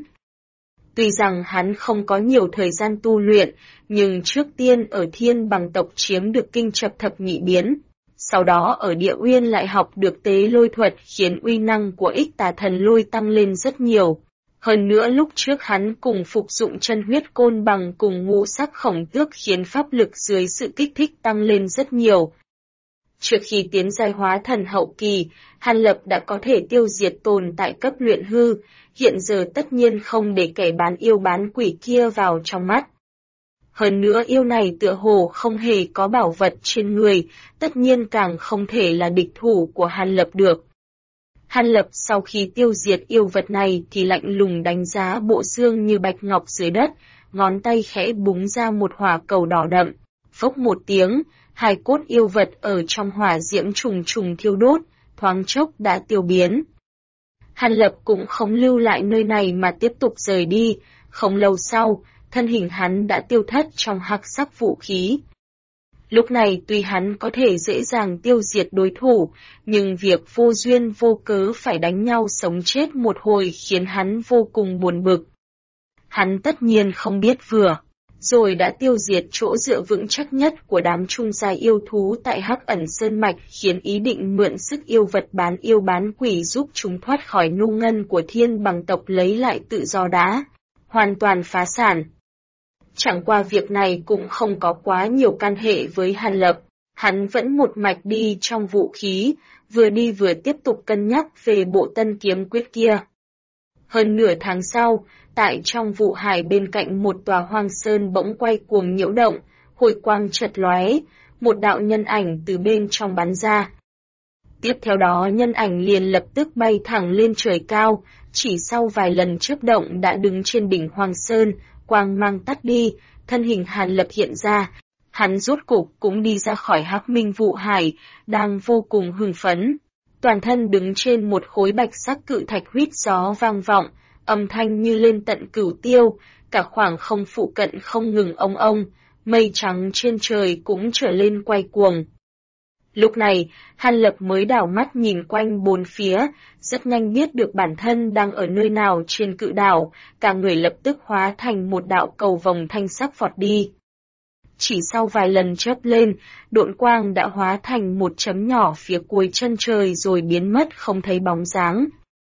Tuy rằng hắn không có nhiều thời gian tu luyện, nhưng trước tiên ở Thiên Bằng tộc chiếm được kinh chập thập nhị biến. Sau đó ở Địa Uyên lại học được tế lôi thuật khiến uy năng của Ích Tà Thần Lôi tăng lên rất nhiều. Hơn nữa lúc trước hắn cùng phục dụng chân huyết côn bằng cùng ngũ sắc khổng tước khiến pháp lực dưới sự kích thích tăng lên rất nhiều. Trước khi tiến giai hóa thần hậu kỳ, Hàn Lập đã có thể tiêu diệt tồn tại cấp luyện hư, hiện giờ tất nhiên không để kẻ bán yêu bán quỷ kia vào trong mắt. Hơn nữa yêu này tựa hồ không hề có bảo vật trên người, tất nhiên càng không thể là địch thủ của Hàn Lập được. Hàn Lập sau khi tiêu diệt yêu vật này thì lạnh lùng đánh giá bộ xương như bạch ngọc dưới đất, ngón tay khẽ búng ra một hỏa cầu đỏ đậm, phốc một tiếng, hai cốt yêu vật ở trong hỏa diễm trùng trùng thiêu đốt, thoáng chốc đã tiêu biến. Hàn Lập cũng không lưu lại nơi này mà tiếp tục rời đi, không lâu sau, thân hình hắn đã tiêu thất trong hắc sắc vũ khí. Lúc này tuy hắn có thể dễ dàng tiêu diệt đối thủ, nhưng việc vô duyên vô cớ phải đánh nhau sống chết một hồi khiến hắn vô cùng buồn bực. Hắn tất nhiên không biết vừa rồi đã tiêu diệt chỗ dựa vững chắc nhất của đám trung giai yêu thú tại Hắc Ẩn Sơn Mạch khiến ý định mượn sức yêu vật bán yêu bán quỷ giúp chúng thoát khỏi nô ngân của Thiên Bằng tộc lấy lại tự do đã hoàn toàn phá sản. Chẳng qua việc này cũng không có quá nhiều can hệ với Hàn Lập, hắn vẫn một mạch đi trong vũ khí, vừa đi vừa tiếp tục cân nhắc về bộ tân kiếm quyết kia. Hơn nửa tháng sau, tại trong vụ hải bên cạnh một tòa hoang sơn bỗng quay cuồng nhiễu động, hồi quang chợt lóe, một đạo nhân ảnh từ bên trong bắn ra. Tiếp theo đó nhân ảnh liền lập tức bay thẳng lên trời cao, chỉ sau vài lần chớp động đã đứng trên đỉnh Hoàng Sơn, quang mang tắt đi, thân hình Hàn Lập hiện ra. Hắn rốt cục cũng đi ra khỏi Hắc Minh Vụ Hải, đang vô cùng hưng phấn. Toàn thân đứng trên một khối bạch sắc cự thạch huýt gió vang vọng, âm thanh như lên tận cửu tiêu, cả khoảng không phụ cận không ngừng ông, mây trắng trên trời cũng trở lên quay cuồng. Lúc này, Hàn Lập mới đảo mắt nhìn quanh bốn phía, rất nhanh biết được bản thân đang ở nơi nào trên cự đảo, cả người lập tức hóa thành một đạo cầu vồng thanh sắc vọt đi. Chỉ sau vài lần chớp lên, độn quang đã hóa thành một chấm nhỏ phía cuối chân trời rồi biến mất không thấy bóng dáng.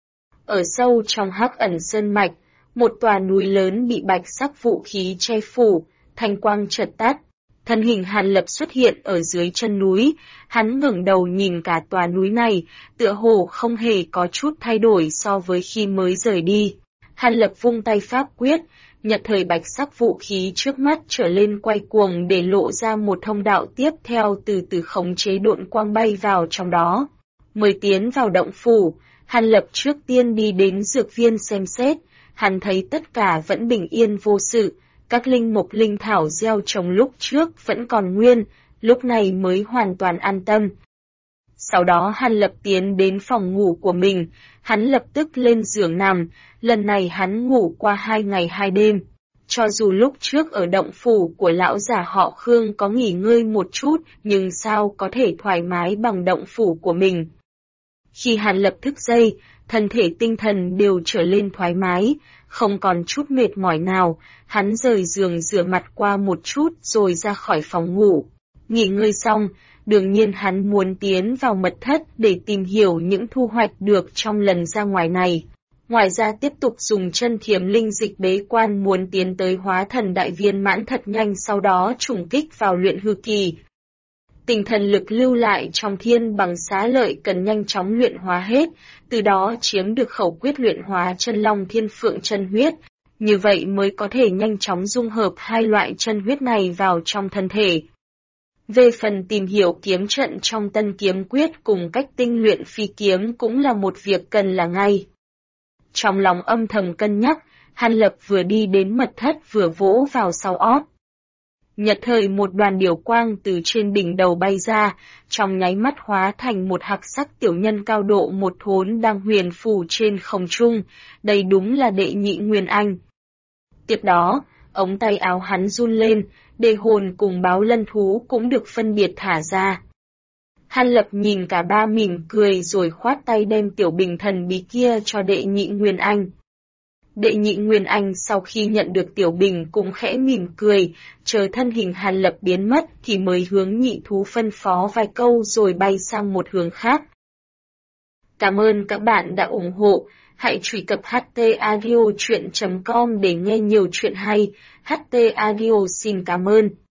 Ở sâu trong Hắc Ẩn Sơn Mạch, một tòa núi lớn bị bạch sắc vũ khí che phủ, thanh quang chợt tắt. Thân hình Hàn Lập xuất hiện ở dưới chân núi, hắn ngẩng đầu nhìn cả tòa núi này, tựa hồ không hề có chút thay đổi so với khi mới rời đi. Hàn Lập vung tay pháp quyết, nhật thời bạch sắc vũ khí trước mắt trở lên quay cuồng để lộ ra một thông đạo tiếp theo từ từ khống chế độn quang bay vào trong đó. Mới tiến vào động phủ, Hàn Lập trước tiên đi đến dược viên xem xét, hắn thấy tất cả vẫn bình yên vô sự. Các linh mục linh thảo gieo trồng lúc trước vẫn còn nguyên, lúc này mới hoàn toàn an tâm. Sau đó Hàn Lập tiến đến phòng ngủ của mình, hắn lập tức lên giường nằm, lần này hắn ngủ qua 2 ngày 2 đêm. Cho dù lúc trước ở động phủ của lão già họ Khương có nghỉ ngơi một chút, nhưng sao có thể thoải mái bằng động phủ của mình. Khi Hàn Lập thức dậy, thân thể tinh thần đều trở lên thoải mái, không còn chút mệt mỏi nào, hắn rời giường rửa mặt qua một chút rồi ra khỏi phòng ngủ. Nghỉ ngơi xong, đương nhiên hắn muốn tiến vào mật thất để tìm hiểu những thu hoạch được trong lần ra ngoài này. Ngoài ra tiếp tục dùng chân thiểm linh dịch bế quan muốn tiến tới hóa thần đại viên mãn thật nhanh, sau đó trùng kích vào luyện hư kỳ. Tinh thần lực lưu lại trong thiên bằng xá lợi cần nhanh chóng luyện hóa hết, từ đó chiếm được khẩu quyết luyện hóa chân long thiên phượng chân huyết, như vậy mới có thể nhanh chóng dung hợp hai loại chân huyết này vào trong thân thể. Về phần tìm hiểu kiếm trận trong Tân Kiếm Quyết cùng cách tinh luyện phi kiếm cũng là một việc cần là ngay. Trong lòng âm thầm cân nhắc, Hàn Lập vừa đi đến mật thất vừa vỗ vào sau ót. Nhật thời một đoàn điểu quang từ trên đỉnh đầu bay ra, trong nháy mắt hóa thành một hạc sắc tiểu nhân cao độ một thốn đang huyền phù trên không trung, đây đúng là đệ nhị Nguyên Anh. Tiếp đó, ống tay áo hắn run lên, đề hồn cùng báo lân thú cũng được phân biệt thả ra. Hàn Lập nhìn cả ba mỉm cười rồi khoát tay đem tiểu bình thần bí kia cho đệ nhị Nguyên Anh. Đệ nhị Nguyên Anh sau khi nhận được tiểu bình cũng khẽ mỉm cười, chờ thân hình Hàn Lập biến mất thì mới hướng nhị thú phân phó vài câu rồi bay sang một hướng khác. Cảm ơn các bạn đã ủng hộ, hãy truy cập htaudio.com để nghe nhiều chuyện hay, HT Audio xin cảm ơn.